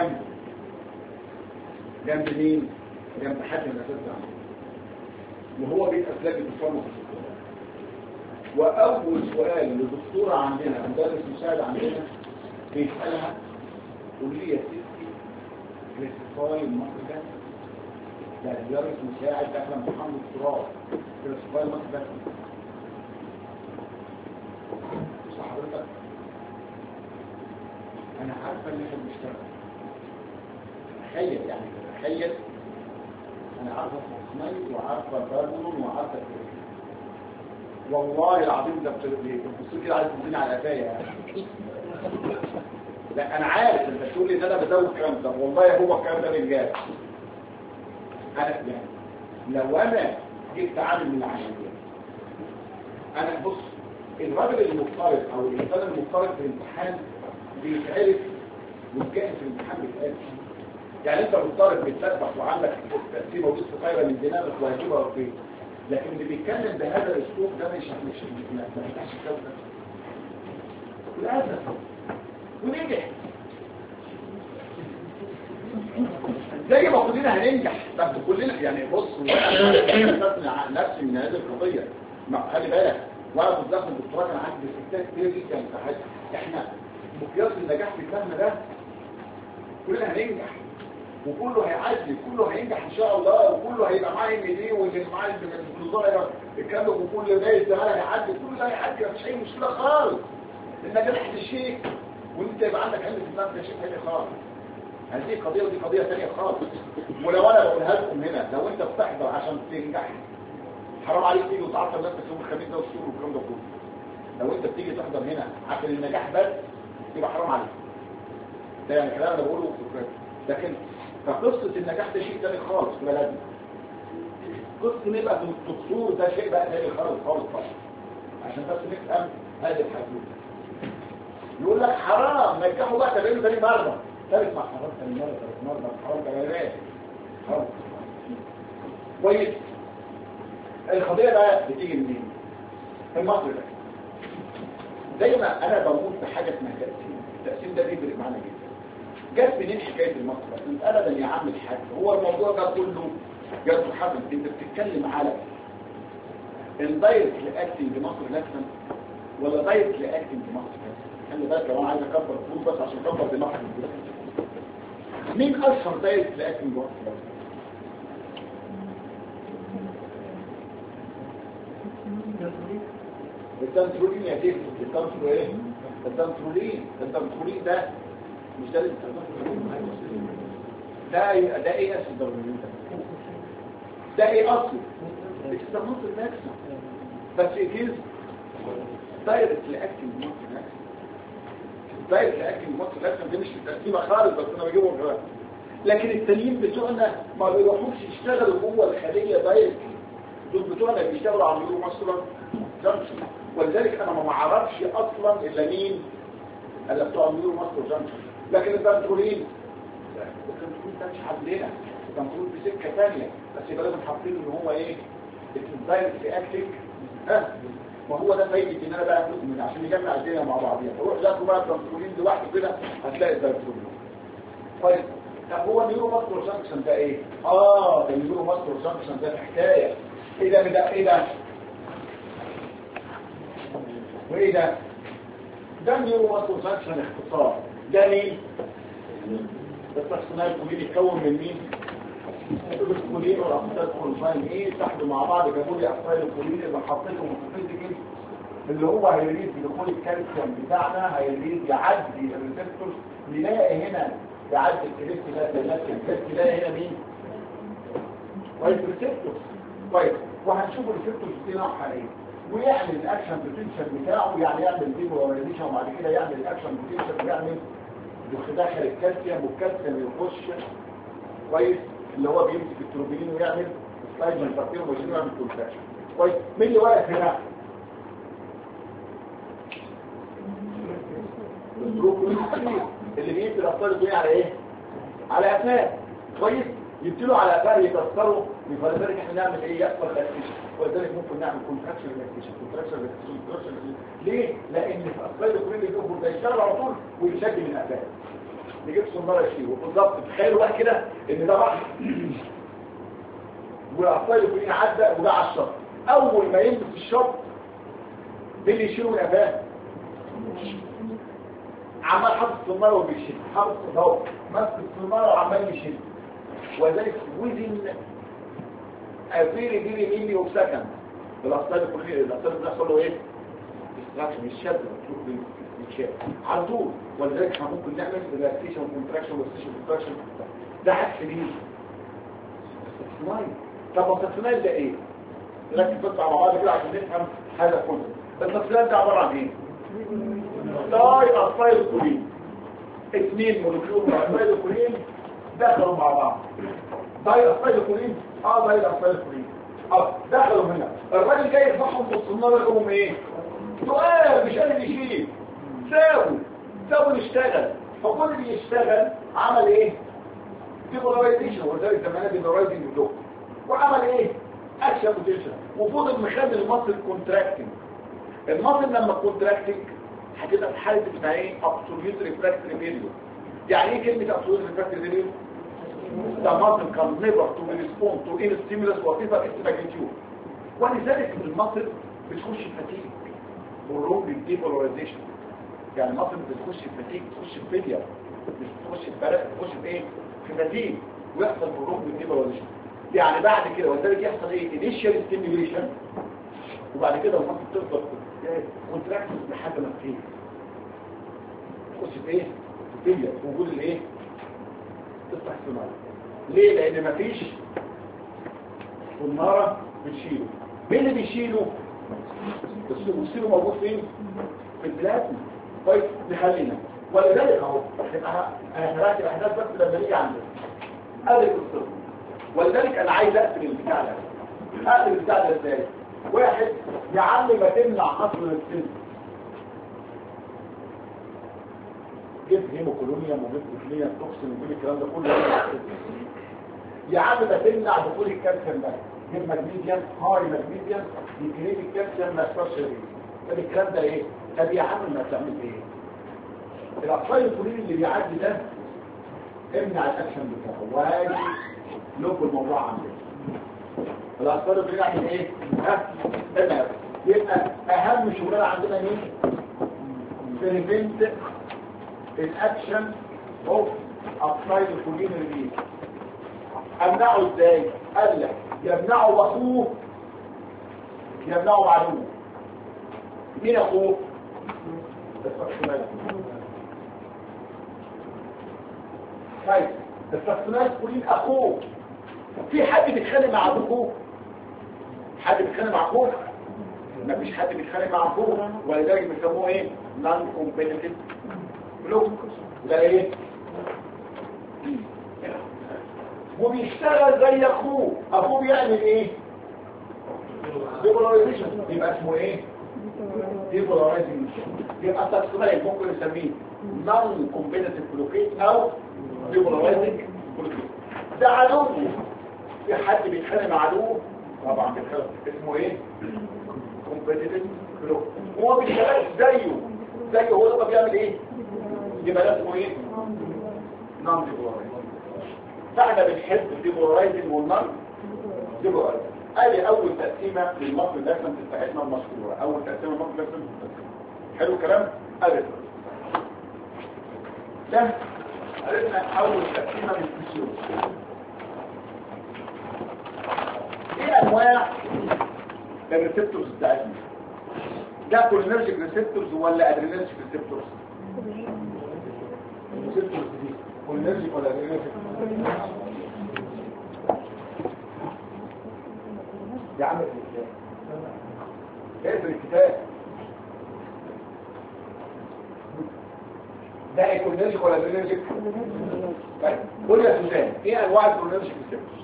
جنب مين؟ جنب حد من الاساتذه عنده وهو بيسال لك الدكتور مخصوص واول سؤال للدكتوره عندنا مدرس مساعد عندنا بيسالها قول لي يا ستي كلاسيفاي المصري ده مدرس مساعد داخل امتحان دكتوراه كلاسيفاي المصري ده صح حضرتك انا عارفه ان احنا بنشتغل تخيل يعني تخيل انا عارفه اسمي وعارفه باربولون وعارفه كده والله العظيم ده بتبص كده عايز تديني على قفايا يعني لا انا عارف انت تقول لي ان انا بزود الكلام ده والله هو الكلام ده رجال انا يعني لو انا جيت اتعامل من العمليه انا بص الراجل المفترض او الانسان المفترض في الامتحان بيتعرف والجاهز في الامتحان بيتعرف يعني انت مفترض بتسبح وعندك تقسيمه ودي صغيره من دماغك وهتجيبها فين لكن اللي بيتكلم بهذا الاسلوب ده مش ما يفتحش الكوكب للاسف ونجح زي ما كلنا هننجح بس كلنا يعني بص انا استثني نفسي من هذه القضيه خلي بالك وانا كنت داخل الدكتوراه كان عندي ستات كتير جدا احنا مقياس النجاح في دماغنا ده كلنا هننجح وكله هيعدي كله هينجح ان شاء الله وكله هيبقى معاه ام دي واللي معاه الوزاره الكلام ده وكل ده الزمالة هيعدي كل ده هيعدي مفيش اي مشكله خالص النجاح ده شيء وانت يبقى عندك علم في دماغك ده شيء ثاني خالص هذه قضيه ودي قضيه ثانيه خالص ولو انا بقولها لكم هنا لو انت بتحضر عشان تنجح حرام عليك تيجي وتعطل نفسك يوم الخميس ده والشهور والكلام ده كله لو انت بتيجي تحضر هنا عشان النجاح بس يبقى حرام عليك ده يعني كلام انا بقوله لكن فقصه النجاح ده شيء ثاني خالص في بلدنا قصه نبقى الدكتور ده شيء بقى ثاني خالص خالص عشان بس نفهم هذه الحدوته يقول لك حرام نجحوا بقى تبينوا ثاني مره ثالث مع حرام ثاني مره ثالث مره حرام كمان حرام كويس القضيه بقى بتيجي منين المصري ده دايما انا بموت بحاجه اسمها تقسيم التقسيم ده بيفرق معانا جدا جت منين حكايه المصري ابدا يا عم الحاج هو الموضوع ده كله جت حاجه انت بتتكلم على الدايركت لاكتنج مصر لكن ولا دايركت لاكتنج مصر خلي بالك لو انا عايز اكبر الفلوس بس عشان اكبر دماغي مين اشهر دايركت لاكتنج مصر التنترولين يا سيدي التنترولين ده مش ده اللي ده ايه اسم الدرجين ده ايه اصله استخدمت الماكسيم بس اكيد دايركت لاكتنج مصر دايركت لاكتنج مصر لازم دي مش تقسيمه خالص بس انا بجيبهم كمان لكن التانيين بتوعنا ما بيروحوش يشتغلوا جوه الخليه دايركت دول بتوعنا بيشتغلوا على النيورو ماسكولار جانكشن ولذلك انا ما اعرفش اصلا الا مين الا بتوع النيورو ماسكولار جانكشن لكن الكنترولين ده مش عندنا الكنترول في سكه ثانيه بس يبقى لازم حاطين ان هو ايه الدايركت اكتنج فهو ده فايده ان انا بقى افوز من عشان نجمع الدنيا مع بعضيها. روح ذاكروا بقى الترانسفورين لوحده كده هتلاقي الترانسفورين. طيب طب هو النيورو ماسكولار جانكشن ده ايه؟ ده النيورو ماسكولار جانكشن ده حكايه. ايه ده ايه ده؟ وايه ده؟ ده النيورو ماسكولار جانكشن اختصار. ده مين؟ الترانسفورين الكلي بيتكون من مين؟ الكولين والأقصاد الكولين ايه تحدوا مع بعض جابوا لي أقصاد الكولين اللي حطيتهم في الفيزيكال اللي هو هيريد بدخول الكالسيوم بتاعنا هيريد يعدي الريسبتورز نلاقي هنا يعدي الكريست نلاقي هنا مين؟ ريسبتورز. طيب وهنشوف الريسبتورز دي نوعها ايه ويعمل الاكشن بوتنشال بتاعه يعني يعمل ديبولاريزيشن وبعد كده يعمل الاكشن بوتنشال ويعمل داخل الكالسيوم والكالسيوم يخش كويس اللي هو بيمسك التروبينين ويعمل سلايد من الفاكتور ويجي يعمل كونتراكشن. كويس مين اللي واقف هنا؟ البروكولين اللي بيدي الابطال الدنيا على ايه؟ على قفاه. كويس يبتلوا على قفاه يكسروا ولذلك احنا نعمل ايه؟ يحصل ريلاكسيشن ولذلك ممكن نعمل كونتراكشن ريلاكسيشن. ليه؟ لان في اصل الكولين اللي بيقفوا ده يشتغل على طول ويشد من قفاه نجيب صناره يشيله بالظبط. تخيلوا بقى كده ان ده بحر والاطفال الكلين عدى وده على الشط. اول ما يلبس الشط ده اللي يشيله من قفاه عمال حاطط الصناره وبيشيل حاطط اهو ماسك الصناره وعمال يشيل وذلك وزن افيري ملي اوف سكند. الاطفال الكلين بيحصل له ايه؟ ديستراكشن الشد على طول. ولذلك احنا ممكن نعمل ريلاكسيشن وكونتراكشن وستيشن ده عكس مين؟ السكسنايل. طب السكسنايل ده ايه؟ نركز بس على بعض كده عشان نفهم هذا كله. السكسنايل ده عباره عن ايه؟ داي اسايل كولين. اثنين مولكيول من اسايل كولين دخلوا مع بعض. داي اسايل كولين داي اسايل كولين دخلوا هنا. الراجل جاي يرفعهم بالصناره لهم ايه؟ سؤال مش قادر يشيل. ساوي يشتغل. فكل اللي يشتغل عمل ايه؟ ديبولارايزيشن ولذلك زمان ديبولارايزنج بلوك وعمل ايه؟ اكشن بوتنشال وفضل مخلي المصل كونتراكتنج. المصل لما كونتراكتنج هتبقى في حاله اسمها ايه؟ ابسوليوت ريفراكتري بيريود. يعني ايه كلمه ابسوليوت ريفراكتري بيريود؟ ده مصل كان نيفر تو ريسبوند تو ان ستيمولس وات ايفر اتس ماجنتيود. ولذلك المصل بتخش في فتيج والروم ديبولارايزيشن. يعني مصر بتخش في فتيج تخش في فيديا مش بتخش في فرق تخش في ايه؟ في فتيج ويحصل بروك بالديبولاريزيشن. يعني بعد كده ولذلك يحصل ايه؟ انيشال ستيميوليشن وبعد كده المصر تفضل كونتراكشن لحد ما تخيل تخش في ايه؟ في فيديا وجود الايه؟ تفتح السماء. ليه؟ لان مفيش صناره بتشيله. مين اللي بيشيله؟ السيلو موجود فين؟ في البلازما. طيب نخلينا ولذلك اهو انا هراكب احداث بس لما نيجي عندنا ادي القصه. ولذلك انا عايز اقفل البتاع ده. اقفل البتاع ده ازاي؟ واحد يا عم ما تمنع حصر السن جيب هيموكولونيوم وجيب كليه توكسين وجيب الكلام ده كله. يا عم ما تمنع دخول الكالسيوم ده جيب مغنيسيوم هاي مغنيسيوم يكريت الكالسيوم ما يحصلش ايه. طب الكلام ده ايه؟ طب يا عم ما تعمل ايه؟ الاطفال الكولين اللي بيعدي ده امنع الاكشن بتاعه وهاجي لوب الموضوع عندنا. الاطفال الكولين يعمل ايه؟ امنع. يبقى اهم شغلانه عندنا مين؟ بريفنت الاكشن اوف اطفال الكولين ريليز. امنعه ازاي؟ قال لك يمنعه باخوه يمنعه بعدوه. مين اخوه؟ طيب الفاكسونال كولين اخوه. في حد بيتخانق مع اخوه؟ حد بيتخانق مع اخوه؟ مفيش حد بيتخانق مع اخوه ولذلك بيسموه ايه؟ نون كومبيتيتيف بلوك. ده ايه؟ وبيشتغل زي اخوه. اخوه بيعمل ايه؟ ديبولارايزيشن. يبقى اسمه ايه؟ ديبولارايزيشن. يبقى التكسيرات ممكن نسميه نون كومبيتيتيف بلوكيت او ديبولارايزنج بلوكيت. ده عدوه. في حد بيتخانق مع عدوه؟ طبعا بيتخانق. اسمه ايه؟ كومبيتيتيف بلوك. هو ما بيشتغلش زيه هو ده بيعمل ايه؟ يبقى ده اسمه ايه؟ نون ديبولارايزنج. فاحنا بنحب الديبولارايزنج والنون ديبولارايزنج. ادي اول تقسيمه للمصل الداخلي بتاعتنا المشهوره. اول تقسيمه للمصل الداخلي. حلو الكلام؟ ادي ده عرفنا اول تقسيمه للفسيولوجي. ايه انواع الريسبتورز بتاعتنا؟ ده كولينرجيك ريسبتورز ولا ادرينرجيك ريسبتورز؟ الريسبتورز دي كولينرجيك ولا ادرينرجيك؟ ده عامل ازاي؟ كيف الكتاب؟ ده كولينرجيك ولا ادرينرجيك؟ طيب قول يا سوزان ايه انواع الكولينرجيك ريسبتورز؟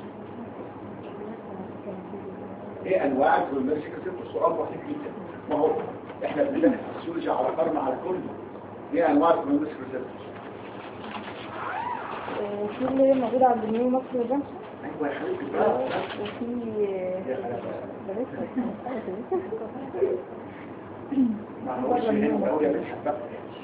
ايه انواع الكولينرجيك ريسبتورز؟ سؤال بسيط جدا. ما هو احنا بندرس الفسيولوجي على قرن على الكل. ايه انواع الكولينرجيك ريسبتورز؟ في اللي موجودة عند النيو مصر جنشن. ايوه يا حبيبي بقى. وفي ما هوش هنا قوي يا بنت حبك.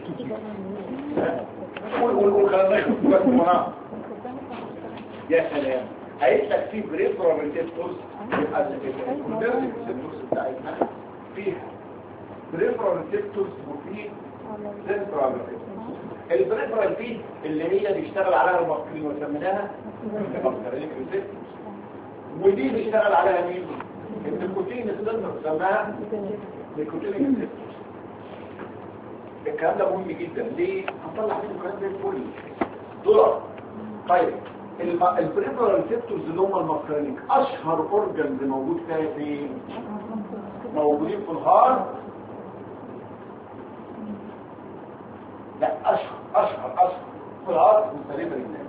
قول خلينا ناخد بس مناقشه. يا سلام. قالت لك في بريفرال ريسبتورز يبقى الكولينرجيك ريسبتورز بتاعتنا فيها بريفرال ريسبتورز وفي سنترال ريسبتورز. البريفرال دي اللي هي بيشتغل عليها الماسكرين وسميناها الماسكرينيك ريسبتورز. ودي بيشتغل عليها مين؟ النيكوتين سنتر سماها نيكوتينيك ريسبتورز. الكلام ده مهم جدا. ليه؟ هنطلع منه كلام زي الفل دولار. طيب البريفرال ريسبتورز اللي هم الماسكرينيك اشهر اورجانز موجود فيها فين؟ موجودين في الهارت. لا اشهر في الهارت والسليبري الناس.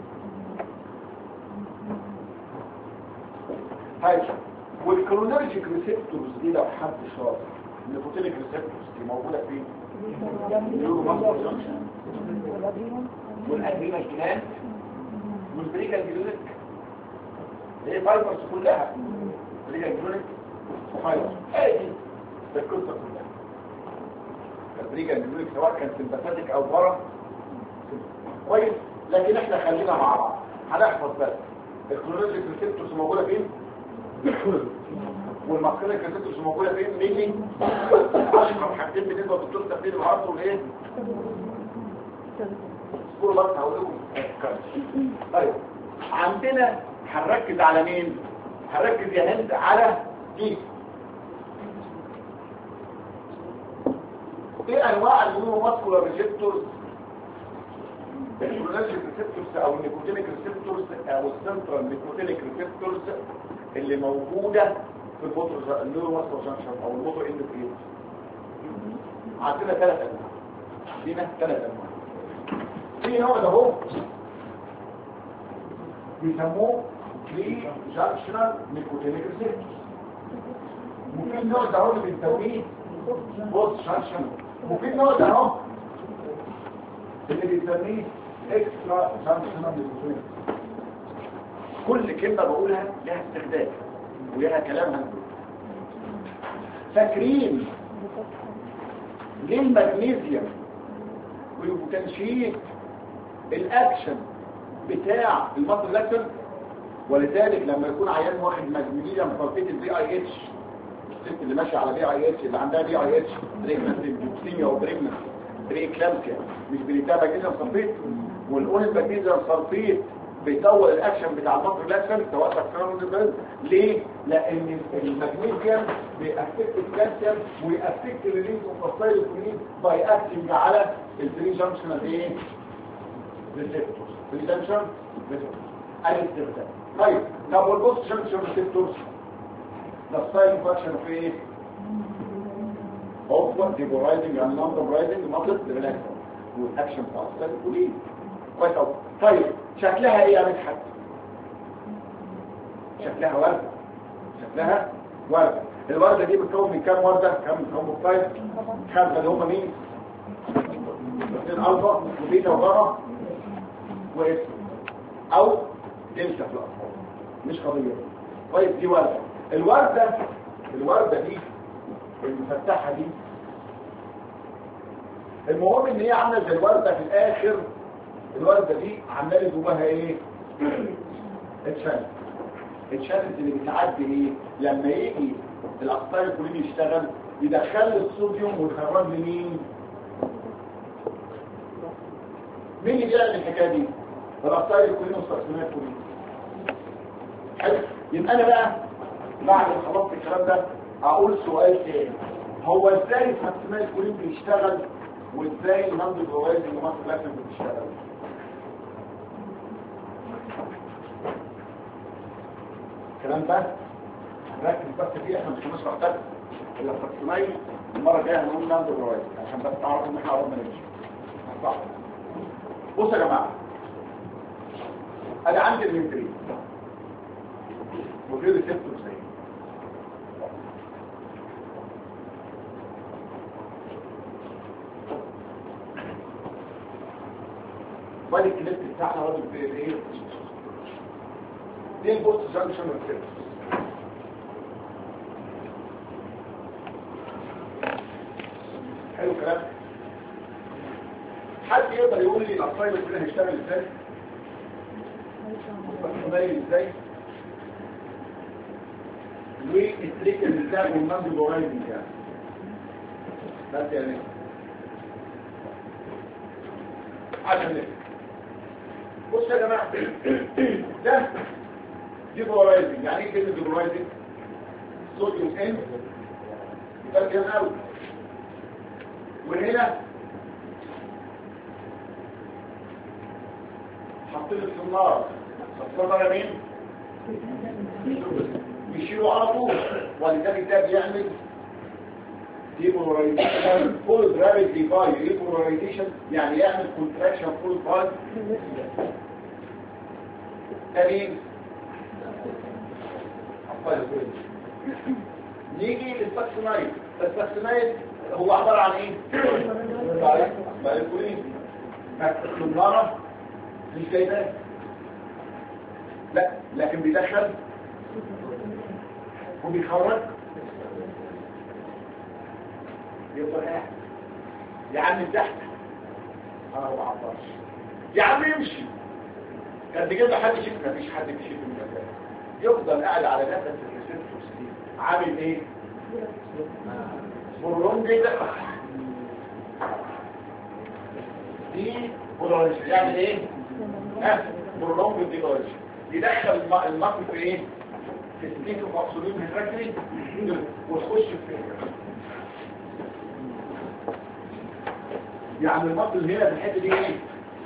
طيب والكولينرجيك ريسبتورز دي لو حد شاطر النيكوتينيك ريسبتورز دي موجوده فين؟ والادرينال جلاند والبريكال جلونيك. هي فايبرز كلها بريكال جلونيك وفايبرز. ايه دي القصه كلها. البريكال جلونيك سواء كان سمباثيك او برا كويس. لكن احنا خلينا مع بعض هنحفظ بس الكولينرجيك ريسبتورز موجوده فين والماسكرينيك ريسبتورز موجوده فين. ميلي اشهر حاجتين بالنسبه للدكتور تحديد الهارت والايه كل وقت هقول لكم. طيب عندنا هنركز على مين؟ هنركز يا هند على دي. ايه انواع النيوروماسكولار ريسبتورز؟ الكولينرجيك ريسبتورز او النيكوتينيك ريسبتورز او السنترال نيكوتينيك ريسبتورز اللي موجوده في البوتر النيوروماسكولار جانكشن او البوتر اندوكرين. عندنا ثلاث انواع. في نوع ده هو بيسموه بري جانكشنال نيكوتينيك ريسبتورز. وفي النوع ده هو اللي بنسميه بوست جانكشنال. وفي النوع ده هو اللي بنسميه اكسترا جانكشنال نيكوتينيك. كل كلمه بقولها لها استخدام ولها كلام هنقول. فاكرين ليه المغنيسيوم والبوتنشيت الاكشن بتاع المصل الاكشن؟ ولذلك لما يكون عيان واحد مغنيسيوم صلفيت البي اي اتش، الست اللي ماشيه على بي اي اتش اللي عندها بي اي اتش بريجنسي بيوكسيميا او بريجنسي بريكلامسيا مش بيديها مغنيسيوم صلفيت، والاون المغنيسيوم صلفيت بيطول الاكشن بتاع المصل الاكشن سواء سكران. ليه؟ لان المغنيسيوم بيأفكت الكالسيوم ويأفكت الريليز اوف فوسفاتيدين باي اكتنج على البري جانكشنال ايه؟ ريسبتورز. بري جانكشن ريسبتورز الاستخدام. طيب طب والبوست جانكشن ريسبتورز ده السايد فاكشن في ايه؟ اوفر ديبورايزنج يعني نون ديبورايزنج ماسل ريلاكس والاكشن بتاع السايد كويس قوي. طيب شكلها ايه يا مدحت؟ شكلها وردة. الوردة دي بتكون من كام وردة؟ كام بوكسايد؟ 5 اللي هم مين؟ اثنين الفا وبيتا وجاما واكس او دلتا في الاطفال. مش قضية. طيب دي وردة. الوردة دي المفتحه دي. المهم ان هي عامله زي الورده في الاخر. الورده دي عامله لي جواها ايه؟ الشانلز اللي بتعدي ايه؟ لما يجي الاقطار كلين يشتغل يدخل لي الصوديوم ويخرج لي مين؟ مين اللي بيعمل الحكايه دي؟ الاقطار كلين والسكسونات كلين. حلو. يبقى انا بقى بعد ما خلصت الكلام ده اقول سؤال تاني. هو ازاي السكسونات كلين بيشتغل وازاي المنظر الجوازي اللي مصر لازم بتشتغل؟ الكلام ده ركز بس فيه، احنا مش هنشرح ده الا السكسونات. المره الجايه هنقول منظر الجوازي عشان بس تعرفوا ان احنا قربنا نمشي. صح. بصوا يا جماعه، انا عندي المنترين وفي ريسبتور زي وادي الكليب بتاعنا راجل بايه؟ دي البوست جانكشن ريسبتور. حلو الكلام. حد يقدر يقول لي الافايل كده هيشتغل ازاي؟ هيشتغل ازاي؟ والتريك ازاي والمنظر جورايزنج يعني. بس يعني عشان نفهم. بصوا يا جماعه، ده ديبولايزنج. يعني ايه كلمه ديبولايزنج؟ صوديوم ان يبقى كام قوي، وهنا حاطين السناره. السناره مين؟ بيشيلوا على طول، ولذلك ده بيعمل ديبولايزيشن فول جرافيتي ديفاي. ديبولايزيشن يعني يعمل كونتراكشن فول باي. تمام. نيجي للسكسونايد. السكسونايد هو عباره عن ايه؟ مالكولين. السناره مش جايباه، لا، لكن بيدخل وبيخرج. يفضل قاعد يا عم تحت، انا هو عطاش يا عم يمشي. كان بيجيب له حد يشوف، مفيش حد بيشوف من المكان. يفضل قاعد على نفس الريسبتورز دي. عامل ايه؟ برولونج ده دي برولونج. يعمل ايه؟ برولونج دي برولونج. يدخل المقل في ايه؟ في ستيت اوف ابسوليوت هيدراكتري وتخش في يعني المقل هنا في الحته دي ايه؟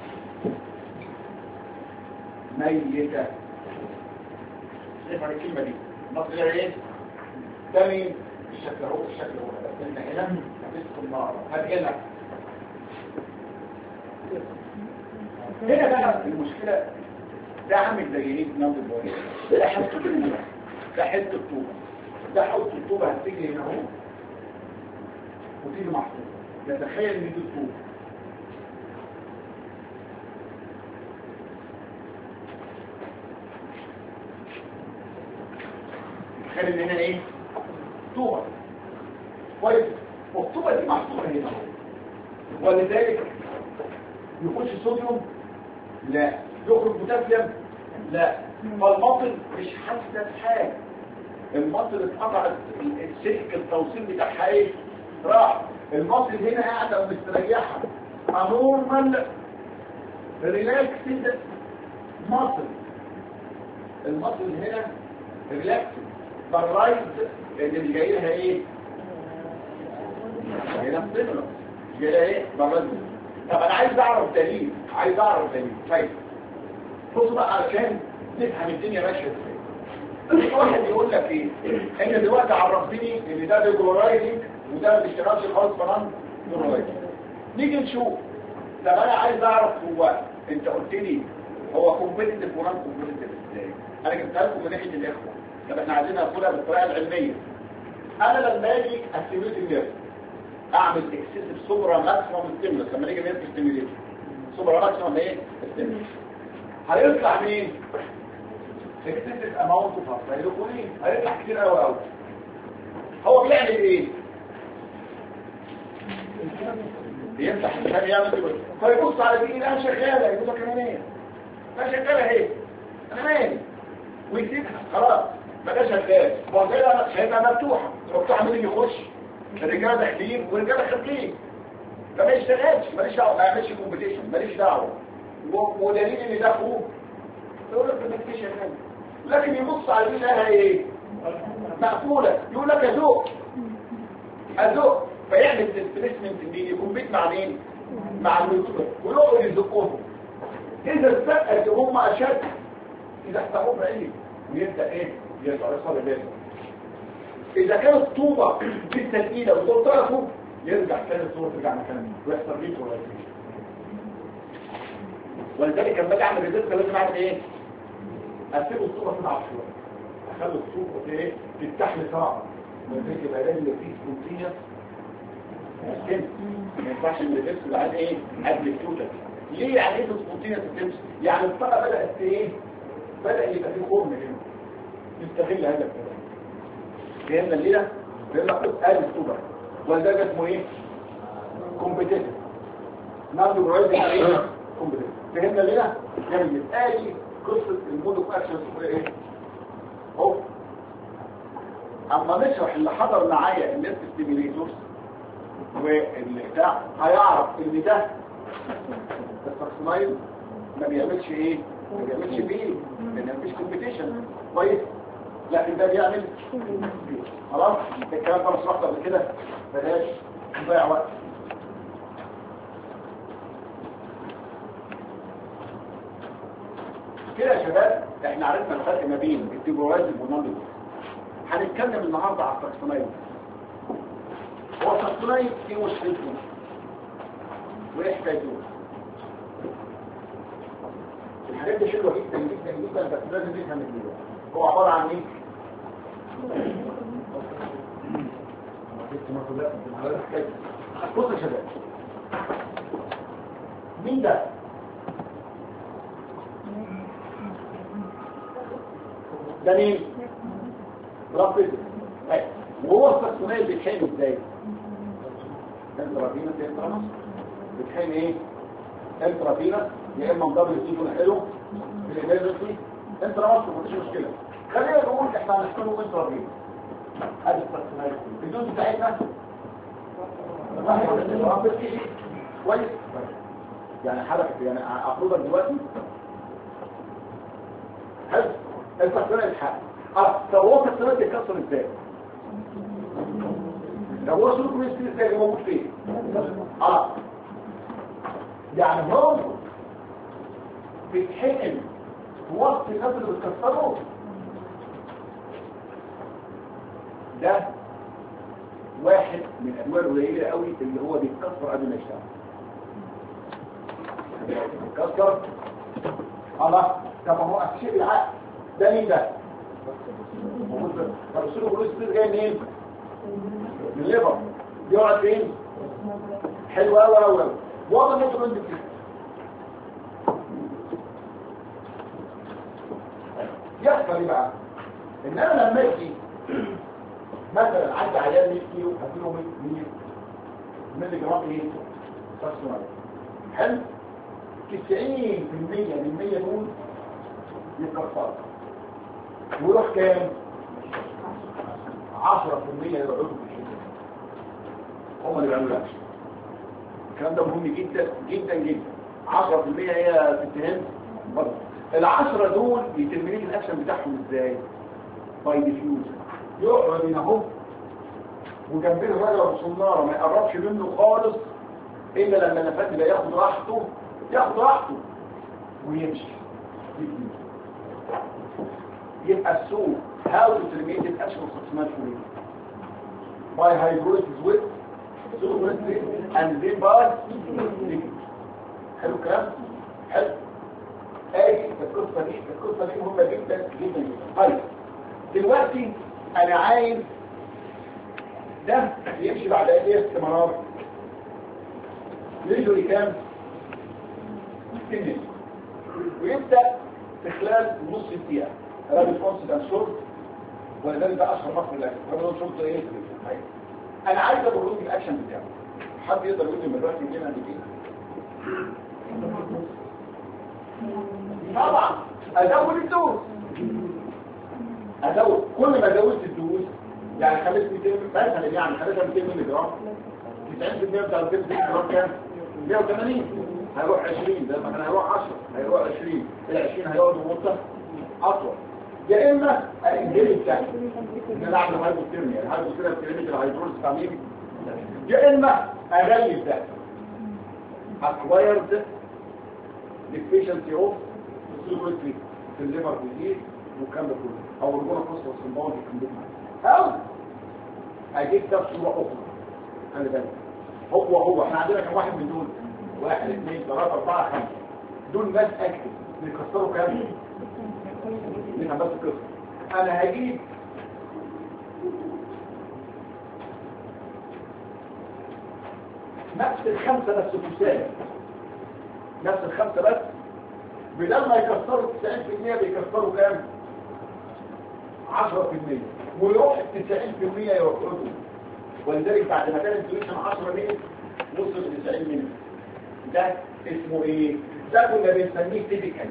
ميتة. نفهم الكلمة دي. المقل هنا ايه؟ ده مين؟ الشكل هو الشكل هو بس احنا هنا هنسكن النار. هنا بقى المشكلة. ده عامل زي ايه؟ نمط البوية. ده حته طوبة، ده حته طوبة، ده حته الطوبة هتيجي هنا اهو وتيجي محطوطة. نتخيل ان دي الطوبة. تخيل ان هنا ايه؟ طوبة. كويس. والطوبة دي محطوطة هنا اهو، ولذلك يخش صوديوم؟ لا. يخرج بوتاسيوم؟ لا. فالمطل مش حاسه بحاجه. المطل اتقطع، السلك التوصيل بتاعها ايه؟ راح. المطل هنا قاعده ومستريحه. نورمال ريلاكسد مطل. المطل هنا ريلاكسد. فالرايت اللي جاي لها ايه؟ جاي لها ستيمولس. جاي لها ايه؟ بالرايت. طب انا عايز اعرف دليل. طيب بصوا بقى علشان نفهم الدنيا ماشيه ازاي. واحد يقول لك ايه؟ انت دلوقتي عرفتني ان ده ديجولايزنج وده ما بيشتغلش خالص فران ديجولايزنج. نيجي نشوف. طب انا عايز اعرف هو انت قلت لي هو كومبيتيتيف ونان كومبيتيتيف ازاي؟ انا جبتها لكم من ناحيه الاخوه. طب احنا عايزين ناخدها بالطريقه العلميه. انا لما اجي استيميوليت النيرف اعمل اكسسيف سوبرا ماكسيمم ستيمولس. لما نيجي نعمل ستيميوليت سوبرا ماكسيمم ايه؟ ستيمولس. هيطلع مين؟ اكسسيف اماونت اوف هايدروكولين. هيطلع كتير قوي. هو بيعمل ايه؟ يفتح الثاني يعمل كده فيبص على دي لا شغاله يقول لك انا نايم لا شغاله اهي انا نايم ويسيبها خلاص ما ده شغال ما كده شايفها مفتوحه مين اللي يخش الرجاله داخلين والرجاله خارجين ده ما يشتغلش ماليش دعوه ما يعملش كومبيتيشن ماليش دعوه ودليل ان ده اخوه يقول لك ما شغال لكن يبص على دي لها ايه مقفوله يقول لك ازق فيعمل ديسبيسمنت دي يكمبيت مع مين مع اليوتيوبر ويقعد يزقهم اذا استقلت هم اشد اذا احترموا بعيد ويبدا ايه يرجع يصل لبيته اذا كانت طوبه لسه تقيله ودول طرفه يرجع تاني الصوره ترجع مكانها ويحصل ريت ولا ريت ولذلك لما اجي اعمل ريزيست لازم اعمل ايه اسيب الصوره تضعف شويه اخلي الصوره ايه تستحمل صعب ولذلك يبقى لازم فيه سبونتينيوس ما ينفعش ان الريزيست بعد ايه قبل التوتال ليه يعني ايه سبونتينيوس تمشي يعني الطاقه بدات ايه بدا يبقى فيه خرم هنا نستغل هذا الكلام فهمنا الليله فهمنا قصه ادي السوبر ولذلك اسمه ايه كومبيتيتيف ناخده برايز ايه كومبيتيتيف فهمنا الليله جميل ادي قصه المود اوف اكشن ايه اهو اما نشرح اللي حضر معايا النت ستيميليتورز والبتاع هيعرف ان ده السكسنايل ما بيعملش ايه ما بيعملش بيه لان مفيش كومبيتيشن كويس لكن ده بيعمل خلاص الكلام ده مش قبل كده بلاش نضيع وقت كده يا شباب احنا عرفنا الفرق ما بين التيبورايزم والنون هنتكلم النهارده على السكسنايل هو السكسنايل ايه مشكلته وايه حكايته الحاجات دي حلوه جدا جدا جدا بس لازم نفهم الدنيا هو عباره عن ايه بص يا شباب مين ده ده مين رابط وهو السكسونيل بيتحين ازاي انترافينس يا انترامس بيتحين ايه انترافينس يا اما مضاد يجيبوا نحله في الامرجنسي انترامس مفيش مشكله خلينا نقول احنا هنحكمه انترافينس هذه السكسونيل الدوز بتاعتنا كويس يعني حركه يعني اخرجها دلوقتي حلو السكسونيل الحق طب هو السكسونيل بيتكسر ازاي لو هو سلوك ميستري ازاي موجود فين يعني هو بيتحقن في وسط الناس اللي بتكسره ده واحد من الادوار القليله قوي اللي هو بيتكسر قبل ما يشتغل بيتكسر خلاص طب هو اكشف العقل ده مين ده فرسوله بروستيز جاي منين من الليفر بيقعد فين حلو قوي قوي واضح ان انتوا عندكم يحصل ايه بقى ان انا لما اجي مثلا عندي عيان 100 كيلو هديله 100 مللي جرام ايه سكسونايل حلو 90% من 100 دول يتكسروا ويروح كام 10% يقعدوا في الشغل هم اللي بيعملوا الاكشن الكلام ده مهم جدا جدا جدا 10% هي تتهم برضه ال10 دول بيترمينيت الاكشن بتاعهم ازاي باي ديفيوز يقعد هنا اهو وجنبيه الراجل ابو صناره ما يقربش منه خالص الا لما النفس يبقى ياخد راحته ويمشي يبقى السوق how to terminate the action of successful by hydrolysis with and then by حلو الكلام حلو القصه دي مهمه جدا جدا. طيب دلوقتي انا عايز ده يمشي بعد قد ايه استمرار يجري كام 60 ويبدا في خلال نص دقيقه رابط كونسيدنت شورت ولذلك ده اشهر مصر الاكشن رابط شورت ايه انا عايز اقول الاكشن بتاعه حد يقدر يقول لي المدرسة من هنا دي طبعا ازود الدوز، ازود كل ما زودت الدوز يعني خليت 200 مثلا، يعني خليتها 200 مللي جرام 90% بتاع 200 مللي جرام كام 180 هيروح 20 ده ما كان هيروح 10 هيروح 20 ال20 هيقعدوا مده اطول. يا اما الانجليزي بتاعي ان انا اعمل هايبوثيرميا، الهايبوثيرميا بتعمل الهيدروز تعميم. يا اما اغلب ده acquired deficiency of السلوكوليتري في الليفر ديزيز والكلام ده كله، او الجونا فوسفورس كومباوند كومبليت، او اجيب ده بصوره اخرى. خلي بالك هو احنا عندنا كم واحد من دول؟ 1 2 3 4 5 دول ناس اكتف بيكسروا كام؟ نفهم بس القصه. انا هجيب نفس الخمسه نفس الفساد، نفس الخمسه بس بدل ما يكسروا 90% بيكسروا كام 10% ويروح 90% يوقفوا. ولذلك بعد ما كان السوليوشن 10 مللي وصل ل 90 مللي. ده اسمه ايه؟ ده كنا بنسميه تيبيكال.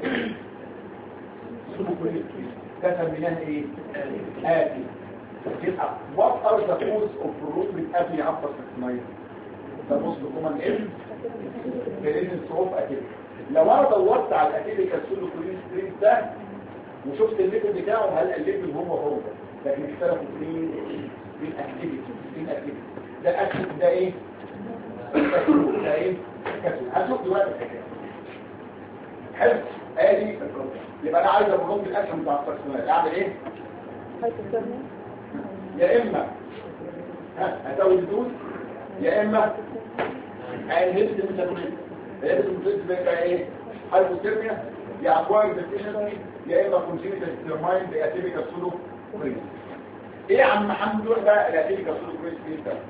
ده سميناه ايه؟ آتي. يبقى what are the causes of prolonged apnea after 6 months؟ ده most common ايه؟ presence of atypical. لو انا دورت على الاتيبيكال سولوكولين ستريس ده وشفت الليفل بتاعه هل الليفل هو لكن اختلفوا في الاكتيفيتي ده اكتيف ده ايه؟ ده ايه؟ هنشوف دلوقتي الحكايه. حلو ادي يبقى انا عايز ابرمج الاكشن بتاع التقسيمات اعمل ايه؟ يا اما ازود الدوز يا اما انهبت الميتابوليزم. الميتابوليزم بيبقى ايه؟ هايبوثيرميا يا اكوايرد ديفيشنسي يا اما كونجنيتال ديترمايند اتيبيكال سولوكولين. ايه يا عم محمد دول بقى الاتيبيكال سولوكولين ده؟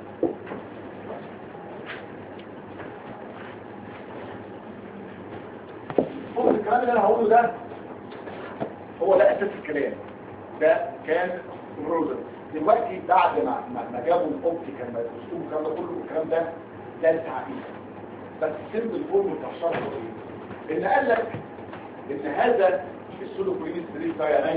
بص الكلام اللي انا هقوله ده هو ده اساس الكلام. ده كان روزر. دلوقتي بعد ما جابوا الاوبتيكال مايكروسكوب الكلام ده كله الكلام ده التعقيد. بس سيمبل فورم بتاع الشرح ايه؟ ان قال لك ان هذا السولوكولين ستريس ده يعني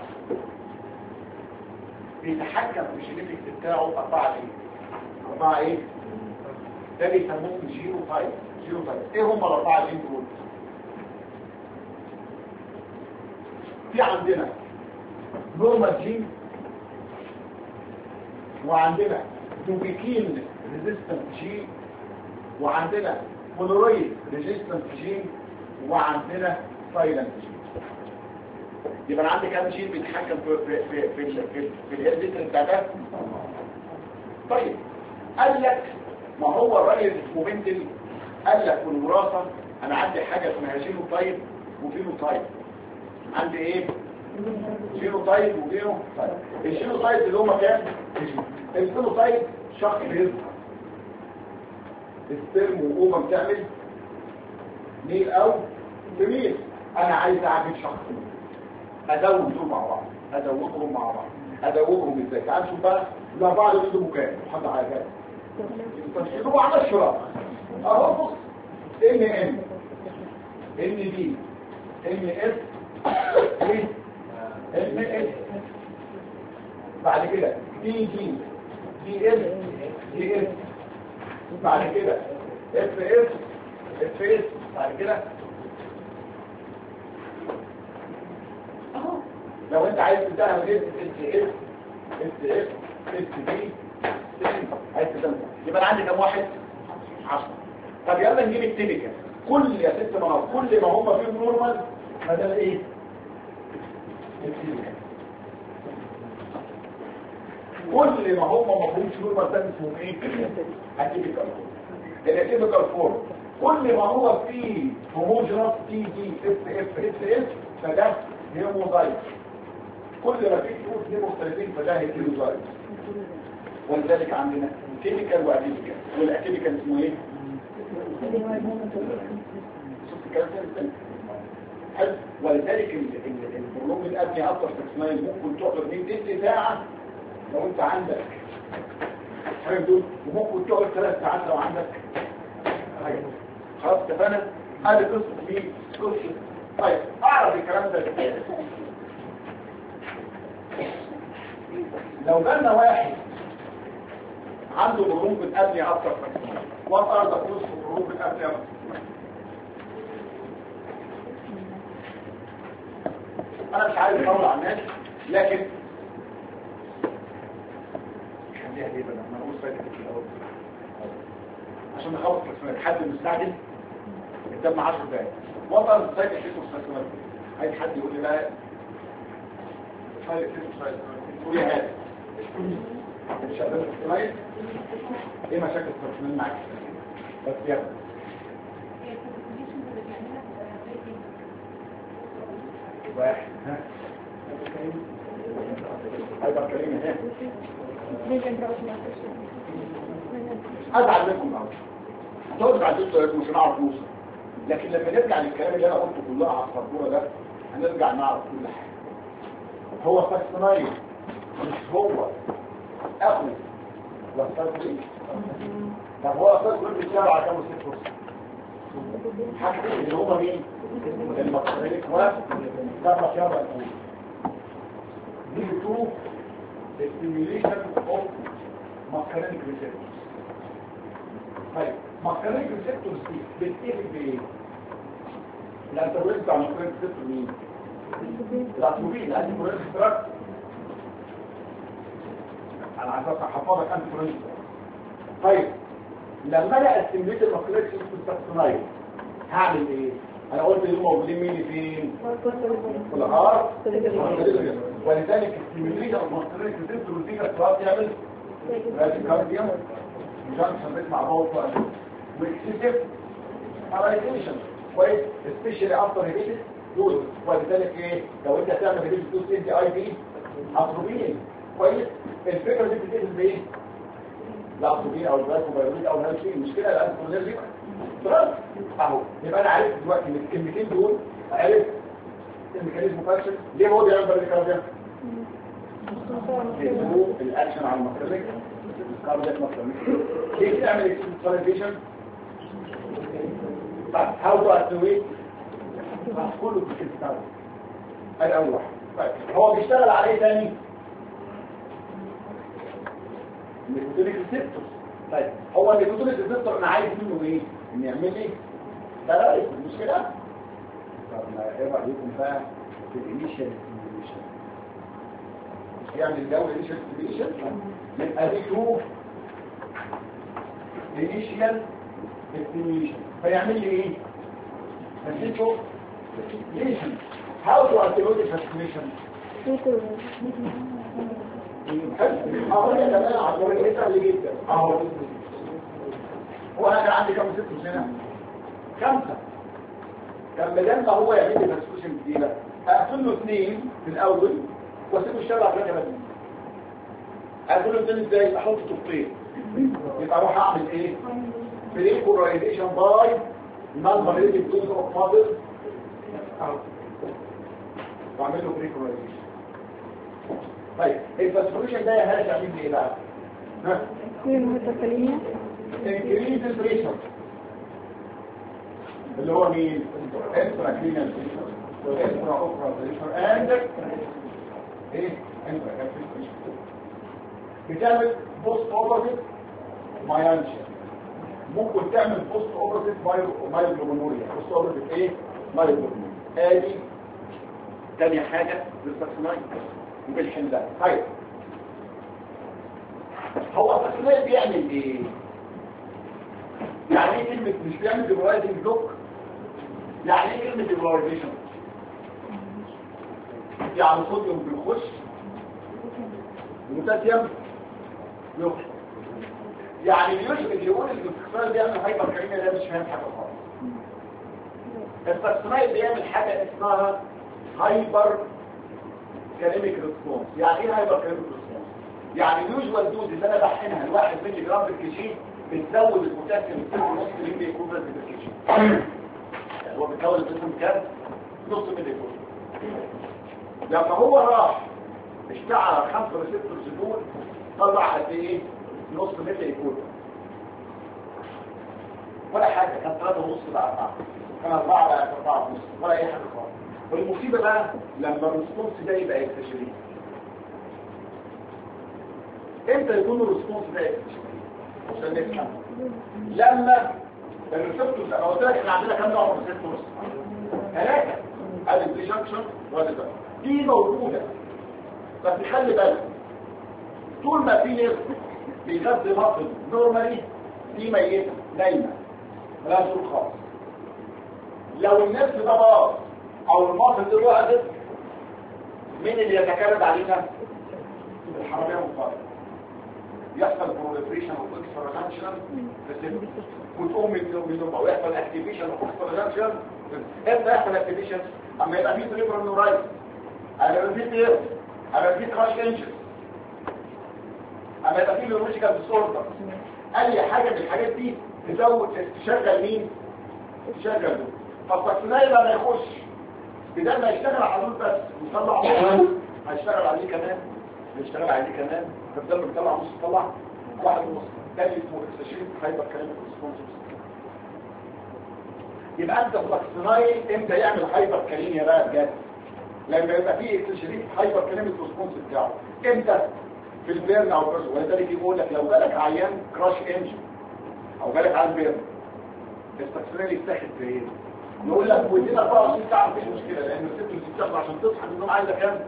بيتحكم في الجينيتكس بتاعه 4 ايه؟ ده بيسموه جينوتايب. ايه هم الاربعه اللي دول؟ في عندنا نورمال جين وعندنا دوبيكين ريزيستنت جين وعندنا فلورويد ريزيستنت جين وعندنا سايلنت جين. يبقى انا عندي كام جين بيتحكم في الهيرزيتر بتاع ده. طيب قال لك ما هو الراجل الاسمومنتل قال لك في الوراثه انا عندي حاجه اسمها جينوتايب وفينوتايب. عندي ايه؟ جينوتايب وفينوتايب. الجينوتايب اللي هم كام؟ الفينوتايب شخص بيظهر السبرم واوفم بتعمل ميل او فيميل. انا عايز اعمل شخص ازود دول مع بعض ازودهم ازاي؟ تعال نشوف بقى الاربعه اللي بيدوا كام حد على كام تشيلوا على الشراب اهو. بص ان دي ان اس ان اس بعد كده دي اس بعد كده اف اس بعد كده اهو. لو انت عايز تبداها من اس بي عايز تبدا يبقى انا عندي كام واحد 10. طب يلا نجيب التيبيكال. كل يا ست مناطق كل ما هم فيهم نورمال ما ده ايه؟ التيبيكال. كل ما هم ما فيهمش نورمال ده اسمه ايه؟ التيبيكال. التيبيكال فورم كل ما هو فيه هوموجينوس تي اس فده هيموزايت. كل ما فيه شروط دي مختلفين فده هيموزايت. ولذلك عندنا تيبيكال واتيبيكال. والاتيبيكال اسمه ايه؟ شفت الكلام ده ازاي؟ حلو. ولذلك البرولوج الابني اكتر تكسمين ممكن تقعد 2 ساعه لو انت عندك حاجه دول وممكن تقعد 3 ساعات لو عندك حاجه. خلاص اتفقنا؟ ادي قصه مين؟ قصه. طيب اعرف الكلام ده ازاي؟ لو جالنا واحد عنده بروب الابنيه اكتر من وات ار فلوس في بروب الابنيه اكتر. انا مش عايز اطول على الناس لكن خليها ليه بقى انا اقول فايده في الاول عشان نخلص الاسئله. حد مستعجل قدامنا 10 دقايق. وات ار سايد افكتس اوف عايز حد يقول لي بقى سايد افكتس تقول يا هادي شغال في السلايد ايه مشاكل التصميم معاك بس يلا واحد ها هيبقى كريم ها ازعل منكم اهو هتقعد بعدين مش هنعرف نوصل. لكن لما نرجع للكلام اللي انا قلته كلها على السبوره ده هنرجع نعرف كل حاجه. هو فاكسونايل مش هو اخو والفاكسونايل. طب هو الفاكسونايل بيشتغل على كام ست فرص حاجتين اللي هما مين؟ المقصرين وكما يابا الأول due to the stimulation of muscarinic receptors. طيب muscarinic receptors دي بتقلب بايه؟ الانترويد بتاع muscarinic receptor مين؟ الاتروبين الانترويد ستراكت على اساس احفظك انترويد. طيب لما انا استميت المسكرينيك ريسبتورز هعمل ايه؟ انا قلت دول موجودين مين فين؟ في الهارت ولذلك الستيميوليشن المسكرينيك ريسبتورز دي كانت تعمل راديكارديوم جانكشن بيت مع بعض واكسسيف اريتيشن كويس سبيشالي افتر هيبيتس دول. ولذلك ايه لو انت هتعمل هيبيتس دوز انتي اي بي اتروبين كويس الفكره دي بتتقلب بايه؟ الاتروبين او الجلايكوبيرويد او الهالسين المشكله الانتروجينيك خلاص اهو. يبقى انا عرفت دلوقتي من الكلمتين دول عرفت الميكانيزم فاكشن ليه هو بيعمل براديكارديا الاكشن على المسكرينيك كاردياك مسكرينيك ليه بتعمل اكسسواريزيشن. طيب هاو تو اكتويت كله بتشتغل ادي اول واحد. طيب هو بيشتغل على ايه تاني؟ النيكوتينيك ريسبتور. طيب هو النيكوتينيك ريسبتور انا عايز منه ايه؟ ان يعمل لي ده رأيك مش كده؟ طب ما ايه رايكم بقى في الانيشال ستيميوليشن؟ يعني الجو الانيشال ستيميوليشن يبقى دي تو انيشال ستيميوليشن فيعمل لي ايه؟ فشيتو ليشن هاو تو اكتيفيت الفاسكيوليشن اهو يا جماعه على طريقه سهل جدا اهو. هو انا كان عندي كام ست هنا 5 كان بدل ما هو يعمل لي فاسكيوليشن جديده اقفل له 2 في الاول واسيبه يشتغل على حاجه بس. اقفل له 2 ازاي؟ احط طوبتين يبقى اروح اعمل ايه؟ بريكورايزيشن باي نمبر ريليتيف دوز اوف ماتر اهو واعمل له بريكورايزيشن. طيب الفاسكيوليشن ده يا هاشم يعمل لي ايه بقى؟ ها؟ increase the pressure اللي هو مين؟ intracranial pressure intraocular pressure and ايه؟ intracranial pressure بتعمل post operative myalgia ممكن تعمل post operative myoglobinuria post operative ايه؟ myoglobinuria ادي تاني حاجة بالفاسكيوليشن وبالحمدان. طيب هو الفاسكيوليشن بيعمل ايه؟ يعني ايه كلمة مش بيعمل ديبولايزنج بلوك؟ يعني ايه كلمة ديبولايزيشن؟ يعني صوديوم بيخش وبوتاسيوم يخرج. يعني اللي يقول الاستكسار بيعمل هايبر كاريميا ده مش فاهم حاجة خالص. الفاسكيوليشن بيعمل حاجة اسمها هايبر كاريميك ريسبونس. يعني ايه هايبر كاريميك ريسبونس؟ يعني اليوجوال دوز اللي انا بحقنها الواحد مللي جرام بالكيجي بتزود البوتاسيوم نص مللي كوبرات بالكيجي. يعني هو بتزود البوتاسيوم كام؟ نص مللي كوبرات. لما هو راح اشتعل 5 ريسبتورز دول طلع قد ايه؟ نص متر يكون ولا حاجه، كان 3.5 بقى 4، كان 4 بقى 4.5 ولا اي حاجه خالص. والمصيبه بقى لما الريسبونس ده يبقى اكتشافي. امتى يكون الريسبونس ده اكتشافي؟ عشان نفهم. لما الريسبتورز، انا قلت لك احنا عندنا كام نوع من الريسبتورز؟ 3. ادي الديجكشن وادي ده، دي موجوده بس خلي بالك طول ما في نيرف بيغذي مصل نورمالي دي ميته نايمه ملهاش دور خالص. لو النيرف ده باظ او المصل دي وقعت، مين اللي يتكرد علينا؟ الحراميه منفرده، يحصل بروليفريشن اوف اكسترا جانكشن وتقوم من النوم ويحصل اكتيفيشن اوف اكسترا جانكشن. امتى يحصل اكتيفيشن؟ اما يبقى في سيريبرال نورايتس، اما يبقى في تير، اما يبقى في كراش انجن، اما يبقى في نيورولوجيكال ديسوردر. اي حاجه من الحاجات دي تزود تشغل مين؟ تشغل دول. فالتكسيناي لما يخش بدل ما يشتغل على دول بس ويطلع نص، هيشتغل عليه كمان، هيشتغل عليه كمان، فبدل ما يطلع نص يطلع 1.5. ده اسمه اكسشين هايبر كلاميك ريسبونسز. يبقى انت التكسيناي امتى يعمل هايبر كليميا بقى بجد؟ لما يبقى فيه اكسشين هايبر كلاميك ريسبونس بتاعه. امتى؟ في البيرن او البرز. ولذلك يقول لك لو جالك عيان كراش انجن او جالك عيان بيرن، التكسيناي يتاخد في ايه؟ يقول لك ودينا 24 ساعه مفيش مشكله، لان الست اللي بتشتغل عشان تصحى من النوم عايزه كام؟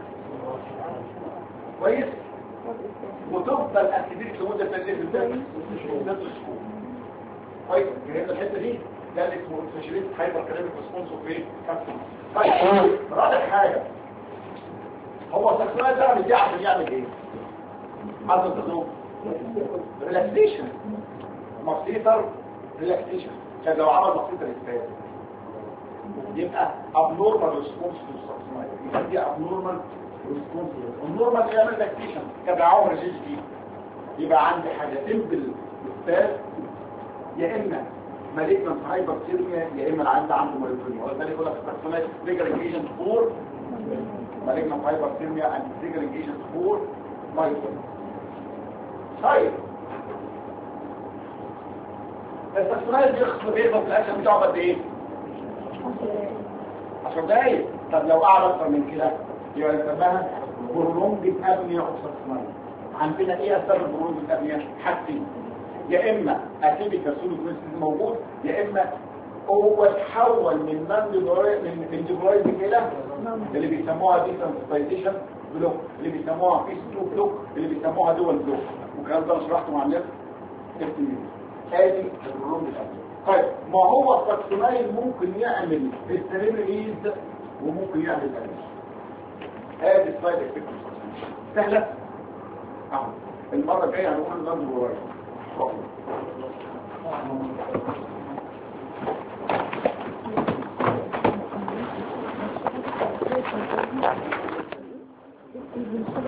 كويس؟ وتفضل اكتيفيتي لمده قد ايه في البيت؟ 6 شهور. كويس؟ فهمنا الحته دي؟ ده اللي اسمه اكسشين هايبر كلاميك ريسبونس اوف ايه؟ طيب رابع حاجه، هو التكسيناي ده عامل ايه عشان يعمل ايه؟ عايز تخرج ريلاكسيشن، مصيتر ريلاكسيشن. عشان لو عمل مصيتر استاذ يبقى abnormal response to التكسيناي، يبقى دي abnormal response. النورمال يعمل ريلاكسيشن كبعوم رجيج دي. يبقى عندي حاجتين بالاستاذ، يا اما مالجنت هايبرثيرميا يا اما عنده مايوبيا. ولذلك يقول لك التكسيناي تريجرنج ايجنت فور مالجنت هايبرثيرميا اند تريجرنج ايجنت فور مايوبيا. طيب التكسيناي بيخلص بيخلص الاكشن بتاعه قد ايه؟ 10 دقايق. طب لو قعد اكتر من كده يبقى نسميها برولونجد ابنيا اوف تكسيناي. عندنا ايه اسباب البرولونجد ابنيا؟ حاجتين، يا اما اتيبيكال سوليد موجود، يا اما هو اتحول من من ديبرايزنج الى اللي بيسموها ديسنسيتايزيشن بلوك، اللي بيسموها فيس 2 بلوك، اللي بيسموها دول بلوك. والكلام ده شرحته مع الناس ادي البرولونجد ابنيا. طيب ما هو التكسيناي ممكن يعمل السيريبريز وممكن يعمل الانيش. ادي السلايد افكت سهله اهو. المره الجايه هنقول نظام الورايا.